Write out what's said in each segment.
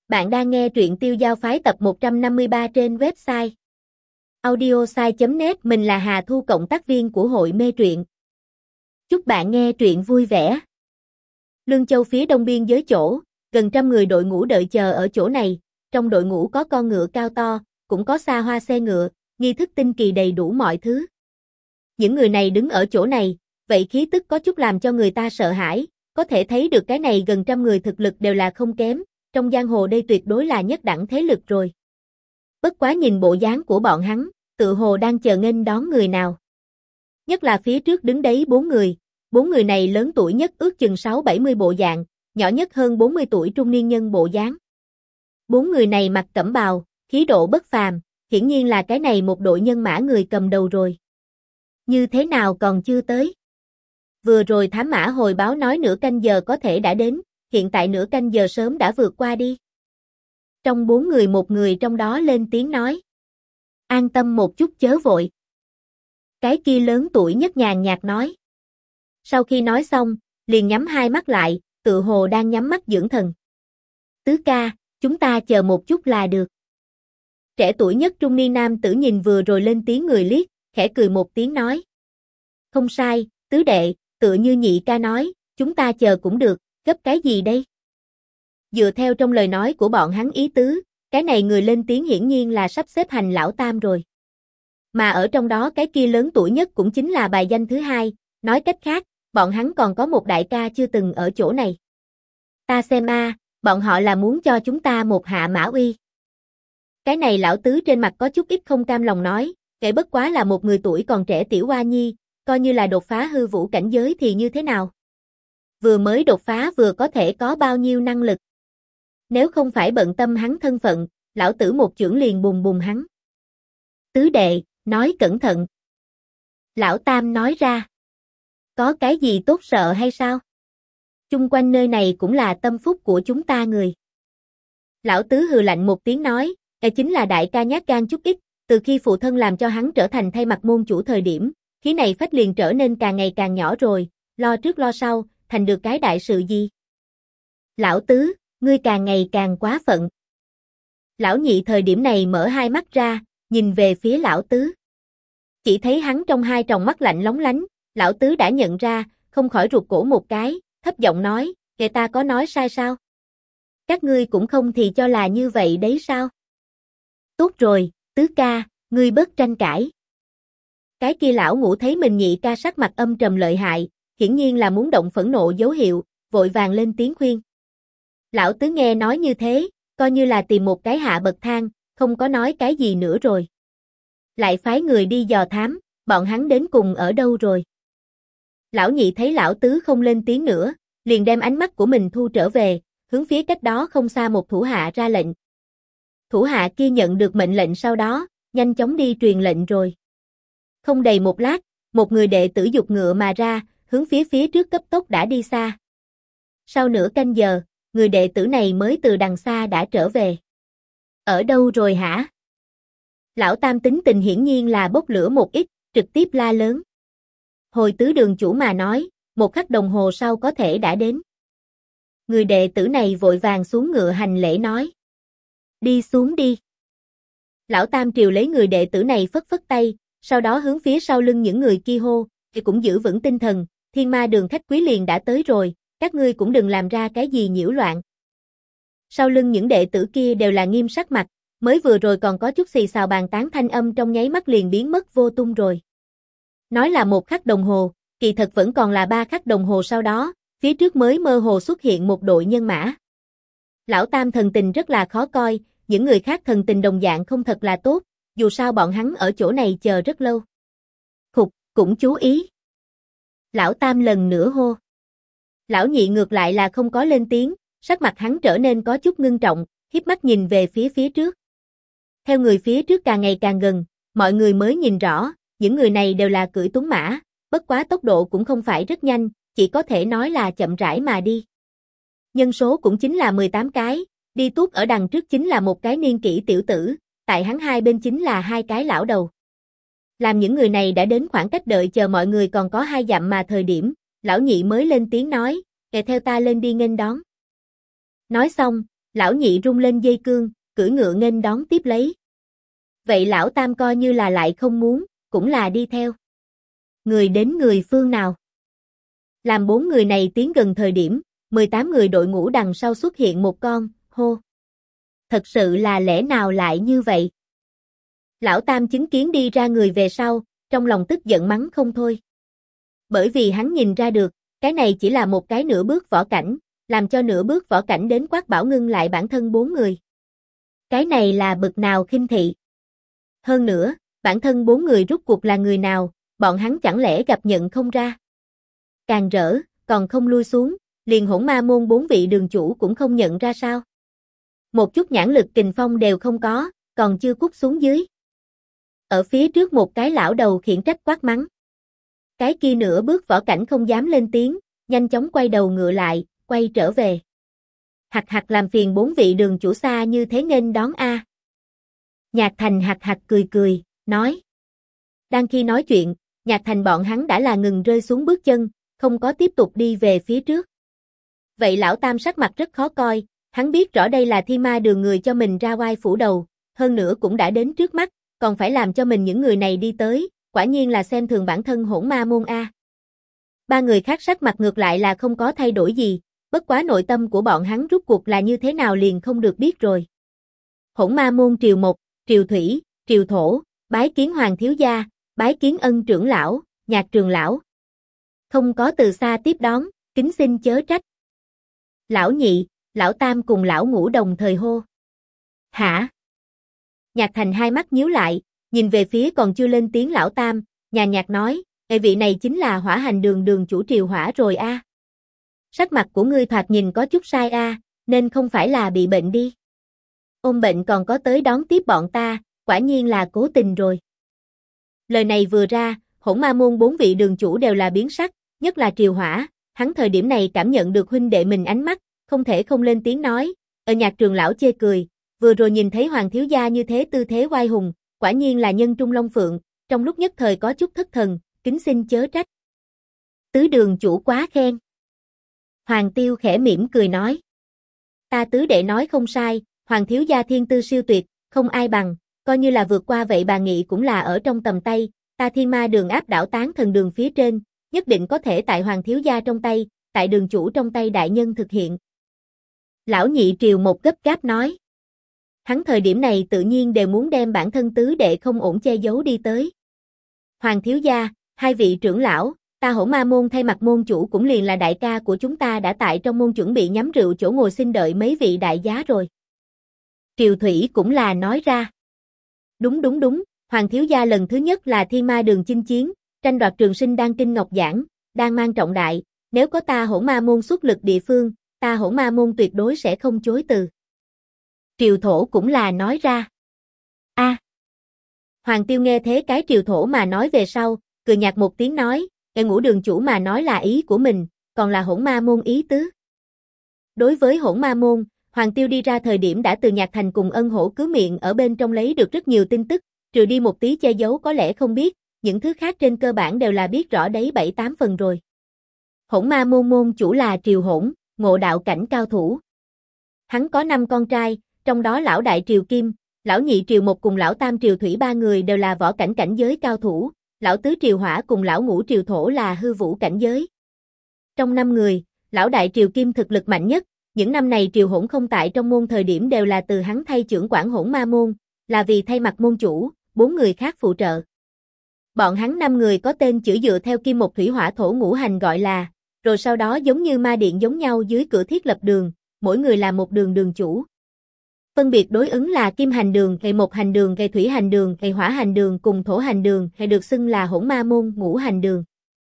Bạn đang nghe truyện Tiêu Giao Phái tập 153 trên website audiosai.net. Mình là Hà Thu, cộng tác viên của hội mê truyện. Chúc bạn nghe truyện vui vẻ. Lương Châu phía đông biên giới chỗ, gần trăm người đội ngũ đợi chờ ở chỗ này, trong đội ngũ có con ngựa cao to, cũng có xa hoa xe ngựa, nghi thức tinh kỳ đầy đủ mọi thứ. Những người này đứng ở chỗ này, vậy khí tức có chút làm cho người ta sợ hãi, có thể thấy được cái này gần trăm người thực lực đều là không kém. Trong giang hồ đây tuyệt đối là nhất đẳng thế lực rồi. Bất quá nhìn bộ dáng của bọn hắn, tự hồ đang chờ nghênh đón người nào. Nhất là phía trước đứng đấy bốn người này lớn tuổi nhất ước chừng 6-70 bộ dạng, nhỏ nhất hơn 40 tuổi trung niên nhân bộ dáng. Bốn người này mặc cẩm bào, khí độ bất phàm, hiển nhiên là cái này một đội nhân mã người cầm đầu rồi. Như thế nào còn chưa tới? Vừa rồi thám mã hồi báo nói nửa canh giờ có thể đã đến. Hiện tại nửa canh giờ sớm đã vượt qua đi. Trong bốn người một người trong đó lên tiếng nói. An tâm một chút chớ vội. Cái kia lớn tuổi nhất nhàn nhạt nói. Sau khi nói xong, liền nhắm hai mắt lại, tự hồ đang nhắm mắt dưỡng thần. Tứ ca, chúng ta chờ một chút là được. Trẻ tuổi nhất trung niên nam tử nhìn vừa rồi lên tiếng người liếc, khẽ cười một tiếng nói. Không sai, tứ đệ, tựa như nhị ca nói, chúng ta chờ cũng được. Gấp cái gì đây? Dựa theo trong lời nói của bọn hắn ý tứ, cái này người lên tiếng hiển nhiên là sắp xếp hành lão tam rồi. Mà ở trong đó cái kia lớn tuổi nhất cũng chính là bài danh thứ hai, nói cách khác, bọn hắn còn có một đại ca chưa từng ở chỗ này. Ta xem bọn họ là muốn cho chúng ta một hạ mã uy. Cái này lão tứ trên mặt có chút ít không cam lòng nói, kể bất quá là một người tuổi còn trẻ tiểu hoa nhi, coi như là đột phá hư vũ cảnh giới thì như thế nào? Vừa mới đột phá vừa có thể có bao nhiêu năng lực. Nếu không phải bận tâm hắn thân phận, lão tử một chưởng liền bùng bùng hắn. Tứ đệ, nói cẩn thận. Lão tam nói ra. Có cái gì tốt sợ hay sao? Chung quanh nơi này cũng là tâm phúc của chúng ta người. Lão tứ hừ lạnh một tiếng nói, chính là đại ca nhát gan chút ít, từ khi phụ thân làm cho hắn trở thành thay mặt môn chủ thời điểm, khí này phách liền trở nên càng ngày càng nhỏ rồi, lo trước lo sau. Thành được cái đại sự gì? Lão tứ, ngươi càng ngày càng quá phận. Lão nhị thời điểm này mở hai mắt ra, nhìn về phía lão tứ. Chỉ thấy hắn trong hai tròng mắt lạnh lóng lánh, lão tứ đã nhận ra, không khỏi rụt cổ một cái, thấp giọng nói, kẻ ta có nói sai sao? Các ngươi cũng không thì cho là như vậy đấy sao? Tốt rồi, tứ ca, ngươi bớt tranh cãi. Cái kia lão ngũ thấy mình nhị ca sắc mặt âm trầm lợi hại, hiển nhiên là muốn động phẫn nộ dấu hiệu, vội vàng lên tiếng khuyên. Lão tứ nghe nói như thế, coi như là tìm một cái hạ bậc thang, không có nói cái gì nữa rồi. Lại phái người đi dò thám, bọn hắn đến cùng ở đâu rồi. Lão nhị thấy lão tứ không lên tiếng nữa, liền đem ánh mắt của mình thu trở về, hướng phía cách đó không xa một thủ hạ ra lệnh. Thủ hạ kia nhận được mệnh lệnh sau đó, nhanh chóng đi truyền lệnh rồi. Không đầy một lát, một người đệ tử giục ngựa mà ra, hướng phía trước cấp tốc đã đi xa. Sau nửa canh giờ, người đệ tử này mới từ đằng xa đã trở về. Ở đâu rồi hả? Lão tam tính tình hiển nhiên là bốc lửa một ít, trực tiếp la lớn. Hồi tứ đường chủ mà nói, một khắc đồng hồ sau có thể đã đến. Người đệ tử này vội vàng xuống ngựa hành lễ nói. Đi xuống đi. Lão tam triều lấy người đệ tử này phất phất tay, sau đó hướng phía sau lưng những người kia hô, thì cũng giữ vững tinh thần. Thiên ma đường khách quý liền đã tới rồi, các ngươi cũng đừng làm ra cái gì nhiễu loạn. Sau lưng những đệ tử kia đều là nghiêm sắc mặt, mới vừa rồi còn có chút xì xào bàn tán thanh âm trong nháy mắt liền biến mất vô tung rồi. Nói là một khắc đồng hồ, kỳ thật vẫn còn là 3 khắc đồng hồ sau đó, phía trước mới mơ hồ xuất hiện một đội nhân mã. Lão tam thần tình rất là khó coi, những người khác thần tình đồng dạng không thật là tốt, dù sao bọn hắn ở chỗ này chờ rất lâu. Khục, cũng chú ý. Lão tam lần nữa hô. Lão nhị ngược lại là không có lên tiếng, sắc mặt hắn trở nên có chút ngưng trọng, híp mắt nhìn về phía trước. Theo người phía trước càng ngày càng gần, mọi người mới nhìn rõ, những người này đều là cưỡi tuấn mã, bất quá tốc độ cũng không phải rất nhanh, chỉ có thể nói là chậm rãi mà đi. Nhân số cũng chính là 18 cái, đi tuốt ở đằng trước chính là một cái niên kỷ tiểu tử, tại hắn hai bên chính là 2 cái lão đầu. Làm những người này đã đến khoảng cách đợi chờ mọi người còn có 2 dặm mà thời điểm, lão nhị mới lên tiếng nói, kè theo ta lên đi nghênh đón. Nói xong, Lão nhị rung lên dây cương, cưỡi ngựa nghênh đón tiếp lấy. Vậy lão tam coi như là lại không muốn, cũng là đi theo. Người đến người phương nào? Làm 4 người này tiến gần thời điểm, 18 người đội ngũ đằng sau xuất hiện một con, hô. Thật sự là lẽ nào lại như vậy? Lão tam chứng kiến đi ra người về sau, trong lòng tức giận mắng không thôi. Bởi vì hắn nhìn ra được, cái này chỉ là một cái nửa bước võ cảnh, làm cho nửa bước võ cảnh đến quát bảo ngưng lại bản thân 4 người. Cái này là bực nào khinh thị. Hơn nữa, bản thân 4 người rút cuộc là người nào, bọn hắn chẳng lẽ gặp nhận không ra. Càng rỡ, còn không lui xuống, liền Hỗn Ma môn 4 vị đường chủ cũng không nhận ra sao. Một chút nhãn lực kình phong đều không có, còn chưa cút xuống dưới. Ở phía trước một cái lão đầu khiển trách quát mắng. Cái kia nửa bước võ cảnh không dám lên tiếng, nhanh chóng quay đầu ngựa lại, quay trở về. Hặc hặc làm phiền 4 vị đường chủ xa như thế nghênh đón a. Nhạc Thành hặc hặc cười cười, nói. Đang khi nói chuyện, Nhạc Thành bọn hắn đã là ngừng rơi xuống bước chân, không có tiếp tục đi về phía trước. Vậy lão tam sắc mặt rất khó coi, hắn biết rõ đây là Thi Ma Đường người cho mình ra oai phủ đầu, hơn nữa cũng đã đến trước mắt, còn phải làm cho mình những người này đi tới, quả nhiên là xem thường bản thân Hỗn Ma môn a. 3 người khác sắc mặt ngược lại là không có thay đổi gì, bất quá nội tâm của bọn hắn rút cuộc là như thế nào liền không được biết rồi. Hỗn Ma môn triều 1, triều thủy, triều thổ, bái kiến hoàng thiếu gia, bái kiến ân trưởng lão, Nhạc trường lão. Không có từ xa tiếp đón, kính xin chớ trách. Lão nhị, lão tam cùng lão ngũ đồng thời hô. Hả? Nhạc Thành hai mắt nhíu lại, nhìn về phía còn chưa lên tiếng lão tam, nhàn nhạt nói, vị này chính là Hỏa Hành Đường đường chủ Triều Hỏa rồi a. Sắc mặt của ngươi thoạt nhìn có chút sai a, nên không phải là bị bệnh đi. Ôm bệnh còn có tới đón tiếp bọn ta, quả nhiên là cố tình rồi. Lời này vừa ra, Hỗn Ma môn 4 vị đường chủ đều là biến sắc, nhất là Triều Hỏa, hắn thời điểm này cảm nhận được huynh đệ mình ánh mắt, không thể không lên tiếng nói, Nhạc trường lão chê cười, vừa rồi nhìn thấy hoàng thiếu gia như thế tư thế oai hùng, quả nhiên là nhân trung long phượng, trong lúc nhất thời có chút thất thần, kính xin chớ trách. Tứ đường chủ quá khen. Hoàng Tiêu khẽ mỉm cười nói. Ta tứ đệ nói không sai, hoàng thiếu gia thiên tư siêu tuyệt, không ai bằng, coi như là vượt qua vậy bà nghị cũng là ở trong tầm tay, ta Thiên Ma Đường áp đảo Tán Thần Đường phía trên, nhất định có thể tại hoàng thiếu gia trong tay, tại đường chủ trong tay đại nhân thực hiện. Lão nhị Triều một gấp gáp nói. Hắn thời điểm này tự nhiên đều muốn đem bản thân tứ đệ không ổn che giấu đi tới. Hoàng thiếu gia, 2 vị trưởng lão, ta Hỗn Ma môn thay mặt môn chủ cũng liền là đại ca của chúng ta đã tại trong môn chuẩn bị nhắm rượu chỗ ngồi xin đợi mấy vị đại giá rồi. Triều Thủy cũng là nói ra. Đúng, Hoàng thiếu gia lần thứ nhất là Thiên Ma Đường chinh chiến, tranh đoạt trường sinh đan kinh ngọc giảng, đang mang trọng đại, nếu có ta Hỗn Ma môn xuất lực địa phương, ta Hỗn Ma môn tuyệt đối sẽ không chối từ. Triều Thổ cũng là nói ra. A. Hoàng Tiêu nghe thế cái Triều Thổ mà nói về sau, cười nhạt một tiếng nói, Ngũ đường chủ mà nói là ý của mình, còn là Hỗn Ma môn ý tứ. Đối với Hỗn Ma môn, Hoàng Tiêu đi ra thời điểm đã từ Nhạc Thành cùng Ân Hổ cứu miệng ở bên trong lấy được rất nhiều tin tức, trừ đi một tí che giấu có lẽ không biết, những thứ khác trên cơ bản đều là biết rõ đấy 7-8 phần rồi. Hỗn Ma môn môn chủ là Triều Hỗn, ngộ đạo cảnh cao thủ. Hắn có 5 con trai, trong đó lão đại Triều Kim, lão nhị Triều Một cùng lão tam Triều Thủy 3 người đều là võ cảnh cảnh giới cao thủ, lão tứ Triều Hỏa cùng lão ngũ Triều Thổ là hư vũ cảnh giới. Trong 5 người, lão đại Triều Kim thực lực mạnh nhất, những năm này Triều Hỗn không tại trong môn thời điểm đều là từ hắn thay trưởng quản Hỗn Ma môn, là vì thay mặt môn chủ, 4 người khác phụ trợ. Bọn hắn 5 người có tên chữ dựa theo Kim Một Thủy Hỏa Thổ ngũ hành gọi là, rồi sau đó giống như ma điện giống nhau dưới cửa thiết lập đường, mỗi người là một đường đường chủ. Phân biệt đối ứng là Kim hành đường, Một hành đường, Thủy hành đường, Hỏa hành đường cùng Thổ hành đường, được xưng là Hỗn Ma môn ngũ hành đường.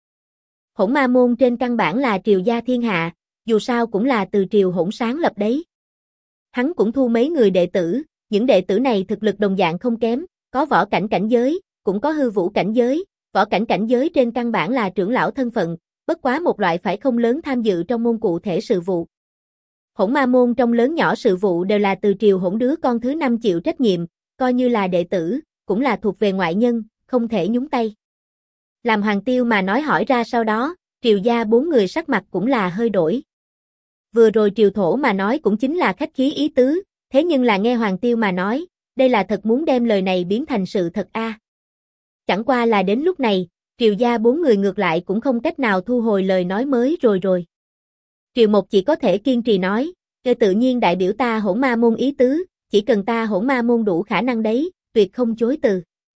Hỗn Ma môn trên căn bản là triều gia thiên hạ, dù sao cũng là từ Triều Hỗn sáng lập đấy. Hắn cũng thu mấy người đệ tử, những đệ tử này thực lực đồng dạng không kém, có võ cảnh cảnh giới, cũng có hư vũ cảnh giới, võ cảnh cảnh giới trên căn bản là trưởng lão thân phận, bất quá một loại phải không lớn tham dự trong môn cụ thể sự vụ. Hỗn Ma môn trong lớn nhỏ sự vụ đều là từ Triều Hỗn đứa con thứ 5 chịu trách nhiệm, coi như là đệ tử, cũng là thuộc về ngoại nhân, không thể nhúng tay. Làm Hoàng Tiêu mà nói hỏi ra sau đó, Triều gia 4 người sắc mặt cũng là hơi đổi. Vừa rồi Triều Thổ mà nói cũng chính là khách khí ý tứ, thế nhưng là nghe Hoàng Tiêu mà nói, đây là thật muốn đem lời này biến thành sự thật a. Chẳng qua là đến lúc này, Triều gia 4 người ngược lại cũng không cách nào thu hồi lời nói mới rồi. Triều Mộc chỉ có thể kiên trì nói, "Kê tự nhiên đại biểu ta Hỗn Ma môn ý tứ, chỉ cần ta Hỗn Ma môn đủ khả năng đấy, tuyệt không chối từ."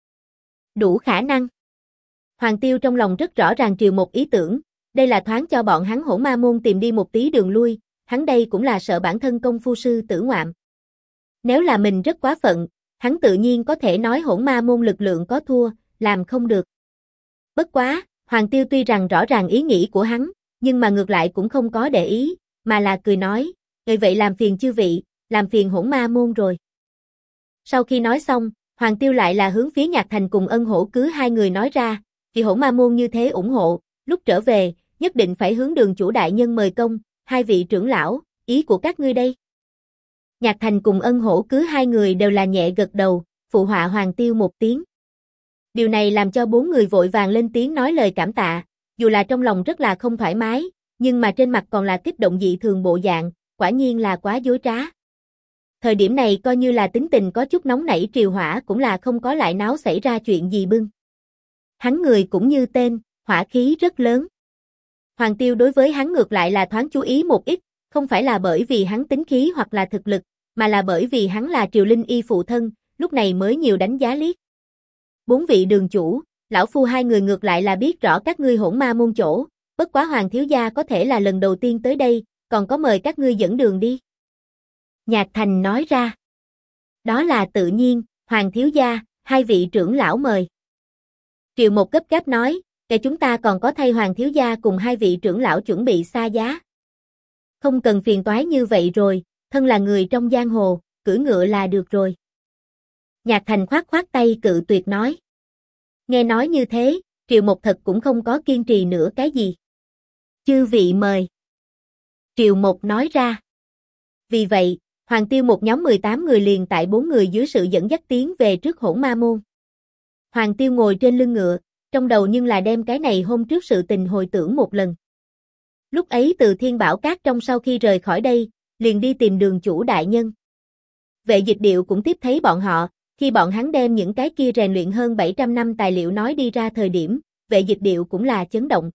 Đủ khả năng. Hoàng Tiêu trong lòng rất rõ ràng Triều Mộc ý tưởng, đây là thoáng cho bọn hắn Hỗn Ma môn tìm đi một tí đường lui, hắn đây cũng là sợ bản thân công phu sư tử ngoạm. Nếu là mình rất quá phận, hắn tự nhiên có thể nói Hỗn Ma môn lực lượng có thua, làm không được. Bất quá, Hoàng Tiêu tuy rằng rõ ràng ý nghĩ của hắn, nhưng mà ngược lại cũng không có để ý, mà là cười nói, vậy làm phiền chư vị, làm phiền Hỗn Ma môn rồi. Sau khi nói xong, Hoàng Tiêu lại là hướng phía Nhạc Thành cùng Ân Hổ Cứ hai người nói ra, vì Hỗn Ma môn như thế ủng hộ, lúc trở về, nhất định phải hướng Đường chủ đại nhân mời công, hai vị trưởng lão, ý của các ngươi đây. Nhạc Thành cùng Ân Hổ Cứ hai người đều là nhẹ gật đầu, phụ họa Hoàng Tiêu một tiếng. Điều này làm cho 4 người vội vàng lên tiếng nói lời cảm tạ, dù là trong lòng rất là không thoải mái, nhưng mà trên mặt còn là kích động dị thường bộ dạng, quả nhiên là quá dối trá. Thời điểm này coi như là tính tình có chút nóng nảy Triều Hỏa cũng là không có lại náo xảy ra chuyện gì bưng. Hắn người cũng như tên, hỏa khí rất lớn. Hoàng Tiêu đối với hắn ngược lại là thoáng chú ý một ít, không phải là bởi vì hắn tính khí hoặc là thực lực, mà là bởi vì hắn là Triều Linh Y phụ thân, lúc này mới nhiều đánh giá liếc. 4 vị đường chủ, lão phu hai người ngược lại là biết rõ các ngươi Hỗn Ma môn chỗ, bất quá Hoàng thiếu gia có thể là lần đầu tiên tới đây, còn có mời các ngươi dẫn đường đi. Nhạc Thành nói ra. Đó là tự nhiên, Hoàng thiếu gia, hai vị trưởng lão mời. Triều Mộc gấp gáp nói, kể chúng ta còn có thay Hoàng thiếu gia cùng hai vị trưởng lão chuẩn bị xa giá. Không cần phiền toái như vậy rồi, thân là người trong giang hồ, cưỡi ngựa là được rồi. Nhạc Thành khoát khoát tay cự tuyệt nói. Nghe nói như thế, Triều Mộc thật cũng không có kiên trì nữa cái gì. Chư vị mời. Triều Mộc nói ra. Vì vậy, Hoàng Tiêu một nhóm 18 người liền tại 4 người dưới sự dẫn dắt tiến về trước Hỗn Ma môn. Hoàng Tiêu ngồi trên lưng ngựa, trong đầu nhưng là đem cái này hôm trước sự tình hồi tưởng một lần. Lúc ấy từ Thiên Bảo Các trong sau khi rời khỏi đây, liền đi tìm Đường chủ đại nhân. Vệ Dịch Điệu cũng tiếp thấy bọn họ, khi bọn hắn đem những cái kia rèn luyện hơn 700 năm tài liệu nói đi ra thời điểm, Vệ Dịch Điệu cũng là chấn động.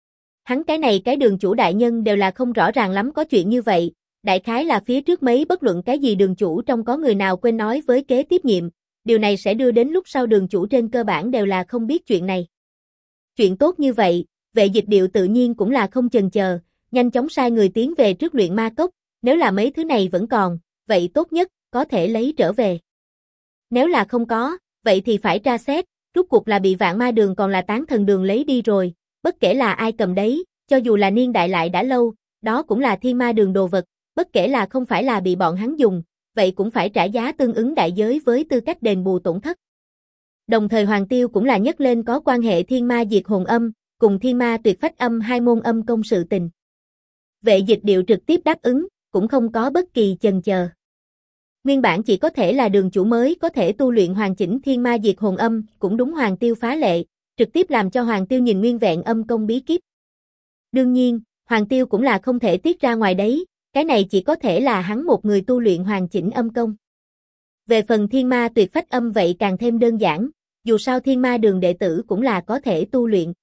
Hắn cái này cái Đường chủ đại nhân đều là không rõ ràng lắm có chuyện như vậy, đại khái là phía trước mấy bất luận cái gì đường chủ trong có người nào quên nói với kế tiếp nhiệm, điều này sẽ đưa đến lúc sau đường chủ trên cơ bản đều là không biết chuyện này. Chuyện tốt như vậy, Vệ Dịch Điệu tự nhiên cũng là không chần chờ, nhanh chóng sai người tiến về trước luyện ma cốc, nếu là mấy thứ này vẫn còn, vậy tốt nhất, có thể lấy trở về. Nếu là không có, vậy thì phải tra xét, rốt cuộc là bị Vạn Ma Đường còn là Tán Thần Đường lấy đi rồi, bất kể là ai cầm đấy, cho dù là niên đại lại đã lâu, đó cũng là Thiên Ma Đường đồ vật, bất kể là không phải là bị bọn hắn dùng, vậy cũng phải trả giá tương ứng đại giới với tư cách đền bù tổn thất. Đồng thời Hoàng Tiêu cũng là nhắc lên có quan hệ Thiên Ma Diệt Hồn Âm, cùng Thiên Ma Tuyệt Phách Âm hai môn âm công sự tình. Vệ Dịch Điệu trực tiếp đáp ứng, cũng không có bất kỳ chần chờ. Nguyên bản chỉ có thể là đường chủ mới có thể tu luyện hoàn chỉnh Thiên Ma Diệt Hồn Âm, cũng đúng Hoàng Tiêu phá lệ, trực tiếp làm cho Hoàng Tiêu nhìn nguyên vẹn âm công bí kíp. Đương nhiên, Hoàng Tiêu cũng là không thể tiết ra ngoài đấy, cái này chỉ có thể là hắn một người tu luyện hoàn chỉnh âm công. Về phần Thiên Ma Tuyệt Phách Âm vậy càng thêm đơn giản, dù sao Thiên Ma Đường đệ tử cũng là có thể tu luyện.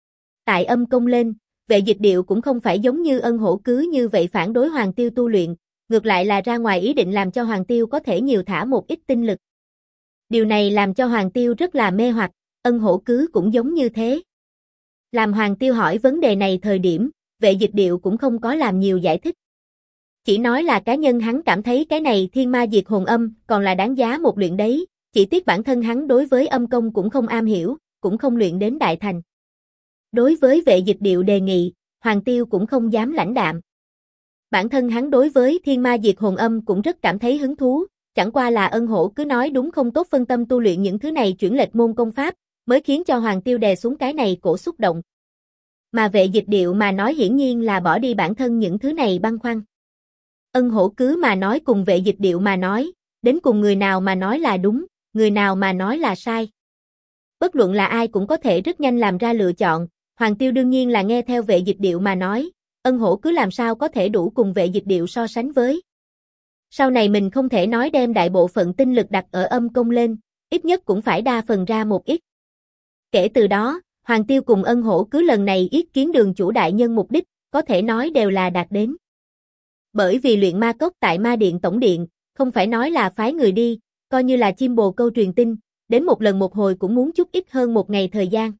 Tại âm công lên, Vệ Dịch Điệu cũng không phải giống như Ân Hổ Cứ như vậy phản đối Hoàng Tiêu tu luyện, ngược lại là ra ngoài ý định làm cho Hoàng Tiêu có thể nhiều thả một ít tinh lực. Điều này làm cho Hoàng Tiêu rất là mê hoặc, Ân Hổ Cứ cũng giống như thế. Làm Hoàng Tiêu hỏi vấn đề này thời điểm, Vệ Dịch Điệu cũng không có làm nhiều giải thích. Chỉ nói là cá nhân hắn cảm thấy cái này Thiên Ma Diệt Hồn Âm còn là đáng giá một luyện đấy, chỉ tiếc bản thân hắn đối với âm công cũng không am hiểu, cũng không luyện đến đại thành. Đối với Vệ Dịch Điệu đề nghị, Hoàng Tiêu cũng không dám lãnh đạm. Bản thân hắn đối với Thiên Ma Diệt Hồn Âm cũng rất cảm thấy hứng thú, chẳng qua là Ân Hổ cứ nói đúng không tốt phân tâm tu luyện những thứ này chuyển lệch môn công pháp, mới khiến cho Hoàng Tiêu đè xuống cái này cổ xúc động. Mà Vệ Dịch Điệu mà nói hiển nhiên là bỏ đi bản thân những thứ này băn khoăn. Ân Hổ cứ mà nói cùng Vệ Dịch Điệu mà nói, đến cùng người nào mà nói là đúng, người nào mà nói là sai. Bất luận là ai cũng có thể rất nhanh làm ra lựa chọn, Hoàng Tiêu đương nhiên là nghe theo Vệ Dịch Điệu mà nói, Ân Hổ cứ làm sao có thể đủ cùng Vệ Dịch Điệu so sánh với. Sau này mình không thể nói đem đại bộ phận tinh lực đặt ở âm công lên, ít nhất cũng phải đa phần ra một ít. Kể từ đó, Hoàng Tiêu cùng Ân Hổ cứ lần này yết kiến Đường chủ đại nhân mục đích, có thể nói đều là đạt đến. Bởi vì luyện ma cốc tại Ma Điện Tổng Điện, không phải nói là phái người đi, coi như là chim bồ câu truyền tin, đến một lần một hồi cũng muốn chút ít hơn một ngày thời gian.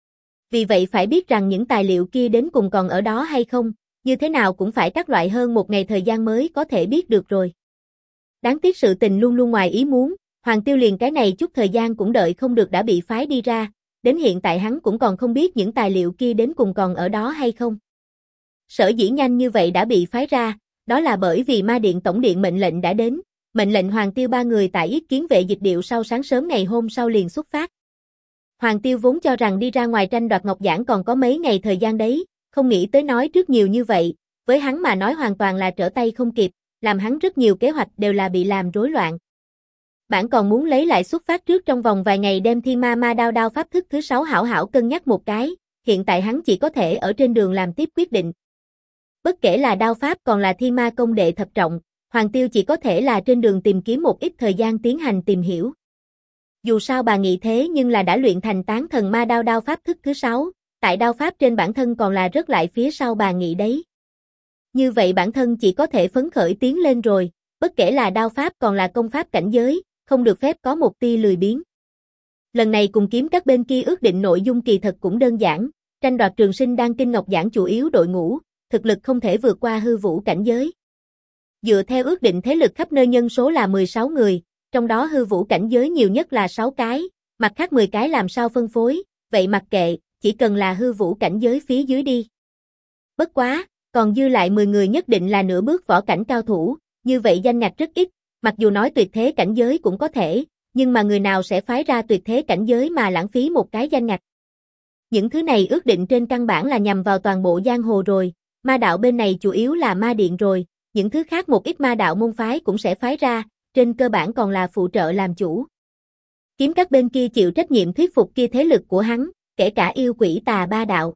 Vì vậy phải biết rằng những tài liệu kia đến cùng còn ở đó hay không, như thế nào cũng phải các loại hơn một ngày thời gian mới có thể biết được rồi. Đáng tiếc sự tình luôn luôn ngoài ý muốn, Hoàng Tiêu liền cái này chút thời gian cũng đợi không được đã bị phái đi ra, đến hiện tại hắn cũng còn không biết những tài liệu kia đến cùng còn ở đó hay không. Sở dĩ nhanh như vậy đã bị phái ra, đó là bởi vì Ma Điện Tổng Điện mệnh lệnh đã đến, mệnh lệnh Hoàng Tiêu ba người tại yết kiến Vệ Dịch Điệu sau sáng sớm ngày hôm sau liền xuất phát. Hoàng Tiêu vốn cho rằng đi ra ngoài tranh đoạt ngọc giản còn có mấy ngày thời gian đấy, không nghĩ tới nói trước nhiều như vậy, với hắn mà nói hoàn toàn là trở tay không kịp, làm hắn rất nhiều kế hoạch đều là bị làm rối loạn. Bản còn muốn lấy lại xuất phát trước trong vòng vài ngày đem Thiên Ma Ma đao pháp thức thứ 6 hảo hảo cân nhắc một cái, hiện tại hắn chỉ có thể ở trên đường làm tiếp quyết định. Bất kể là đao pháp còn là Thiên Ma công đệ thập trọng, Hoàng Tiêu chỉ có thể là trên đường tìm kiếm một ít thời gian tiến hành tìm hiểu. Dù sao bà nghĩ thế nhưng là đã luyện thành Tán Thần Ma đao pháp thức thứ 6, tại đao pháp trên bản thân còn là rất lại phía sau bà nghĩ đấy. Như vậy bản thân chỉ có thể phấn khởi tiến lên rồi, bất kể là đao pháp còn là công pháp cảnh giới, không được phép có một tia lười biếng. Lần này cùng kiếm các bên kia ước định nội dung kỳ thật cũng đơn giản, tranh đoạt trường sinh đan kinh ngọc giản chủ yếu đội ngũ, thực lực không thể vượt qua hư vũ cảnh giới. Dựa theo ước định thế lực khắp nơi nhân số là 16 người, trong đó hư vũ cảnh giới nhiều nhất là 6 cái, mặt khác 10 cái làm sao phân phối, vậy mặc kệ, chỉ cần là hư vũ cảnh giới phía dưới đi. Bất quá, còn dư lại 10 người nhất định là nửa bước võ cảnh cao thủ, như vậy danh ngạch rất ít, mặc dù nói tuyệt thế cảnh giới cũng có thể, nhưng mà người nào sẽ phái ra tuyệt thế cảnh giới mà lãng phí một cái danh ngạch. Những thứ này ước định trên căn bản là nhằm vào toàn bộ giang hồ rồi, ma đạo bên này chủ yếu là ma điện rồi, những thứ khác một ít ma đạo môn phái cũng sẽ phái ra, trên cơ bản còn là phụ trợ làm chủ. Kiếm các bên kia chịu trách nhiệm thuyết phục kia thế lực của hắn, kể cả yêu quỷ tà ba đạo.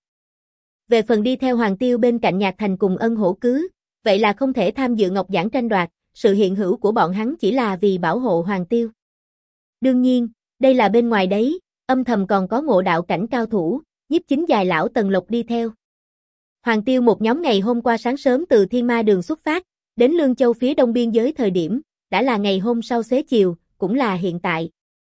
Về phần đi theo Hoàng Tiêu bên cạnh Nhạc Thành cùng Ân Hổ cứ, vậy là không thể tham dự ngọc giản tranh đoạt, sự hiện hữu của bọn hắn chỉ là vì bảo hộ Hoàng Tiêu. Đương nhiên, đây là bên ngoài đấy, âm thầm còn có ngộ đạo cảnh cao thủ, nhiếp chính dài lão Tần Lộc đi theo. Hoàng Tiêu một nhóm ngày hôm qua sáng sớm từ Thiên Ma Đường xuất phát, đến Lương Châu phía đông biên giới thời điểm, đã là ngày hôm sau xế chiều, cũng là hiện tại.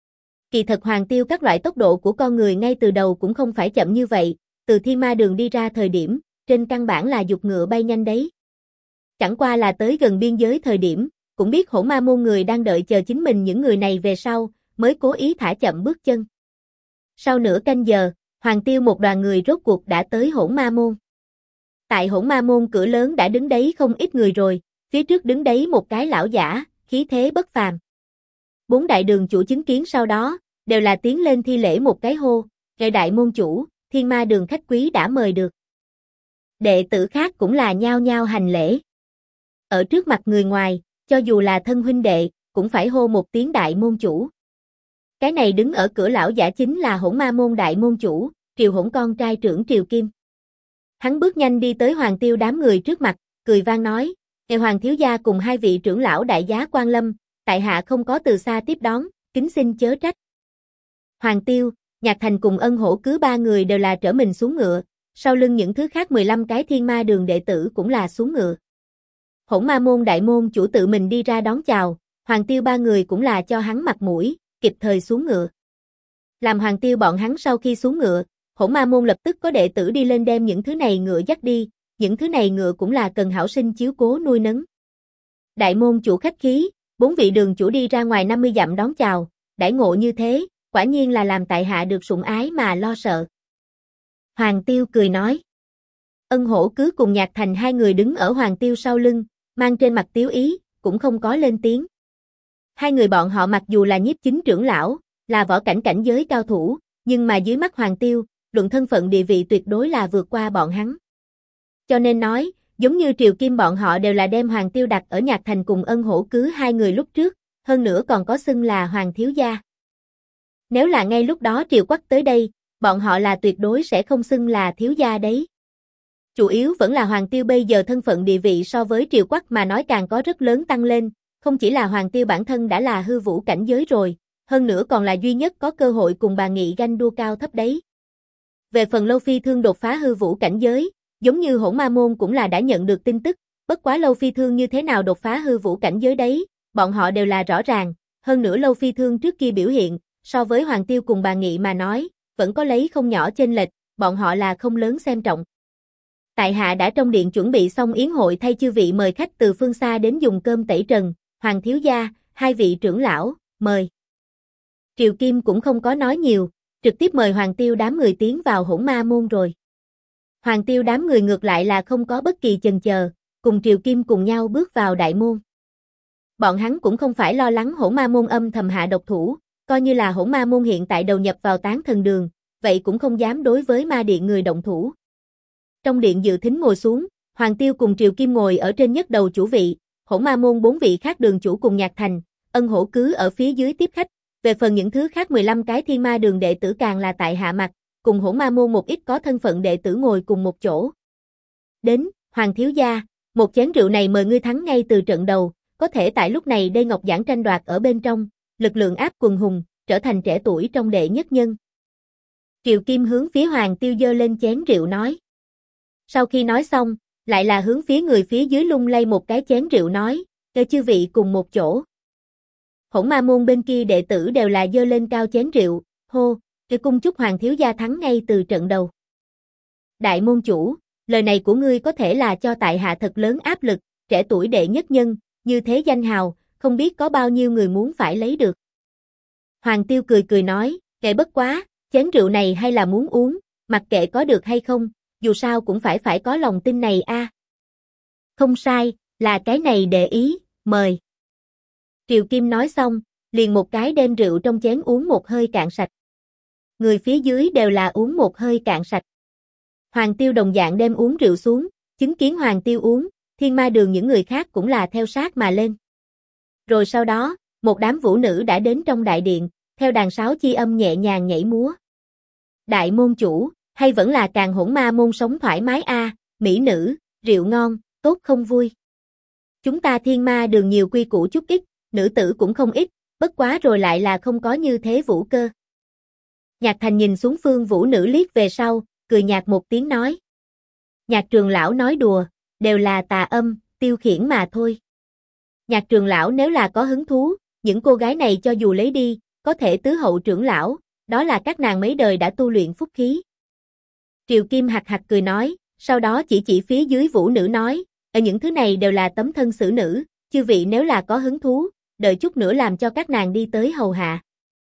Kỳ thật Hoàng Tiêu các loại tốc độ của con người ngay từ đầu cũng không phải chậm như vậy, từ Thiên Ma Đường đi ra thời điểm, trên căn bản là dục ngựa bay nhanh đấy. Chẳng qua là tới gần biên giới thời điểm, cũng biết Hỗn Ma môn người đang đợi chờ chính mình những người này về sau, mới cố ý thả chậm bước chân. Sau nửa canh giờ, Hoàng Tiêu một đoàn người rốt cuộc đã tới Hỗn Ma môn. Tại Hỗn Ma môn cửa lớn đã đứng đấy không ít người rồi, phía trước đứng đấy một cái lão giả, khí thế bất phàm. 4 đại đường chủ chứng kiến sau đó, đều là tiến lên thi lễ một cái hô, "Ngài đại môn chủ, Thiên Ma Đường khách quý đã mời được." Đệ tử khác cũng là nhao nhao hành lễ. Ở trước mặt người ngoài, cho dù là thân huynh đệ, cũng phải hô một tiếng đại môn chủ. Cái này đứng ở cửa lão giả chính là Hỗn Ma môn đại môn chủ, Triều Hỗn con trai trưởng Triều Kim. Hắn bước nhanh đi tới Hoàng Tiêu đám người trước mặt, cười vang nói, "Ngài Hoàng thiếu gia cùng 2 vị trưởng lão đại giá quan lâm, tại hạ không có từ xa tiếp đón, kính xin chớ trách." Hoàng Tiêu, Nhạc Thành cùng Ân Hổ cứ 3 người đều là trở mình xuống ngựa, sau lưng những thứ khác 15 cái Thiên Ma Đường đệ tử cũng là xuống ngựa. Hỗn Ma môn đại môn chủ tự mình đi ra đón chào, Hoàng Tiêu 3 người cũng là cho hắn mặt mũi, kịp thời xuống ngựa. Làm Hoàng Tiêu bọn hắn sau khi xuống ngựa, Hỗn Ma môn lập tức có đệ tử đi lên đem những thứ này ngựa dắt đi, những thứ này ngựa cũng là cần hảo sinh chiếu cố nuôi nấng. Đại môn chủ khách khí, 4 vị đường chủ đi ra ngoài 50 dặm đón chào, đãi ngộ như thế, quả nhiên là làm tại hạ được sủng ái mà lo sợ. Hoàng Tiêu cười nói. Ân Hổ cứ cùng Nhạc Thành 2 người đứng ở Hoàng Tiêu sau lưng, mang trên mặt tiếu ý, cũng không có lên tiếng. 2 người bọn họ mặc dù là nhiếp chính trưởng lão, là võ cảnh cảnh giới cao thủ, nhưng mà dưới mắt Hoàng Tiêu, luận thân phận địa vị tuyệt đối là vượt qua bọn hắn. Cho nên nói, giống như Triều Kim bọn họ đều là đem Hoàng Tiêu đặt ở Nhạc Thành cùng Ân Hổ cứ 2 người lúc trước, hơn nữa còn có xưng là Hoàng thiếu gia. Nếu là ngay lúc đó Triều Quắc tới đây, bọn họ là tuyệt đối sẽ không xưng là thiếu gia đấy. Chủ yếu vẫn là Hoàng Tiêu bây giờ thân phận địa vị so với Triều Quắc mà nói càng có rất lớn tăng lên, không chỉ là Hoàng Tiêu bản thân đã là hư vũ cảnh giới rồi, hơn nữa còn là duy nhất có cơ hội cùng bà Nghị ganh đua cao thấp đấy. Về phần Lâu Phi Thương đột phá hư vũ cảnh giới, giống như Hỗn Ma Môn cũng là đã nhận được tin tức, bất quá Lâu Phi Thương như thế nào đột phá hư vũ cảnh giới đấy, bọn họ đều là rõ ràng, hơn nữa Lâu Phi Thương trước kia biểu hiện, so với Hoàng Tiêu cùng bà Nghị mà nói, vẫn có lấy không nhỏ chênh lệch, bọn họ là không lớn xem trọng. Tại hạ đã trong điện chuẩn bị xong yến hội thay chư vị mời khách từ phương xa đến dùng cơm tẩy trần, Hoàng thiếu gia, hai vị trưởng lão, mời. Triều Kim cũng không có nói nhiều, trực tiếp mời Hoàng Tiêu đám người tiến vào Hỗn Ma Môn rồi. Hoàng Tiêu đám người ngược lại là không có bất kỳ chần chờ, cùng Triều Kim cùng nhau bước vào đại môn. Bọn hắn cũng không phải lo lắng Hỗn Ma Môn âm thầm hạ độc thủ, coi như là Hỗn Ma Môn hiện tại đầu nhập vào Tán Thần Đường, vậy cũng không dám đối với ma điện người động thủ. Trong điện dự thính ngồi xuống, Hoàng Tiêu cùng Triều Kim ngồi ở trên nhất đầu chủ vị, Hỗn Ma Môn 4 vị khác đường chủ cùng Nhạc Thành, Ân Hổ cứ ở phía dưới tiếp khách. Về phần những thứ khác 15 cái Thiên Ma Đường đệ tử càng là tại hạ mặt, cùng Hỗn Ma Môn một ít có thân phận đệ tử ngồi cùng một chỗ. Đến, Hoàng thiếu gia, một chén rượu này mời ngươi thắng ngay từ trận đầu, có thể tại lúc này đây Ngọc Giảng tranh đoạt ở bên trong, lực lượng áp quần hùng, trở thành trẻ tuổi trong đệ nhất nhân. Triều Kim hướng phía Hoàng Tiêu giơ lên chén rượu nói. Sau khi nói xong, lại là hướng phía người phía dưới lung lay một cái chén rượu nói, kêu chư vị cùng một chỗ. Hỗn Ma Môn bên kia đệ tử đều là giơ lên cao chén rượu, hô, kêu cung chúc Hoàng thiếu gia thắng ngay từ trận đầu. Đại môn chủ, lời này của ngươi có thể là cho tại hạ thật lớn áp lực, trẻ tuổi đệ nhất nhân, như thế danh hào, không biết có bao nhiêu người muốn phải lấy được. Hoàng Tiêu cười cười nói, kệ bất quá, chén rượu này hay là muốn uống, mặc kệ có được hay không, dù sao cũng phải có lòng tin này a. Không sai, là cái này để ý, mời. Triều Kim nói xong, liền một cái đem rượu trong chén uống một hơi cạn sạch. Người phía dưới đều là uống một hơi cạn sạch. Hoàng Tiêu đồng dạng đem uống rượu xuống, chứng kiến Hoàng Tiêu uống, Thiên Ma Đường những người khác cũng là theo sát mà lên. Rồi sau đó, một đám vũ nữ đã đến trong đại điện, theo đàn sáo chi âm nhẹ nhàng nhảy múa. Đại môn chủ, hay vẫn là càng Hỗn Ma Môn sống thoải mái a, mỹ nữ, rượu ngon, tốt không vui. Chúng ta Thiên Ma Đường nhiều quy củ chút ít, nữ tử cũng không ít, bất quá rồi lại là không có như thế vũ cơ. Nhạc Thành nhìn xuống phương vũ nữ liếc về sau, cười nhạt một tiếng nói. Nhạc trường lão nói đùa, đều là tà âm, tiêu khiển mà thôi. Nhạc trường lão nếu là có hứng thú, những cô gái này cho dù lấy đi, có thể tứ hậu trưởng lão, đó là các nàng mấy đời đã tu luyện phúc khí. Triều Kim hạc hạc cười nói, sau đó chỉ phía dưới vũ nữ nói, ở những thứ này đều là tấm thân xử nữ, chư vị nếu là có hứng thú, đợi chút nữa làm cho các nàng đi tới hầu hạ.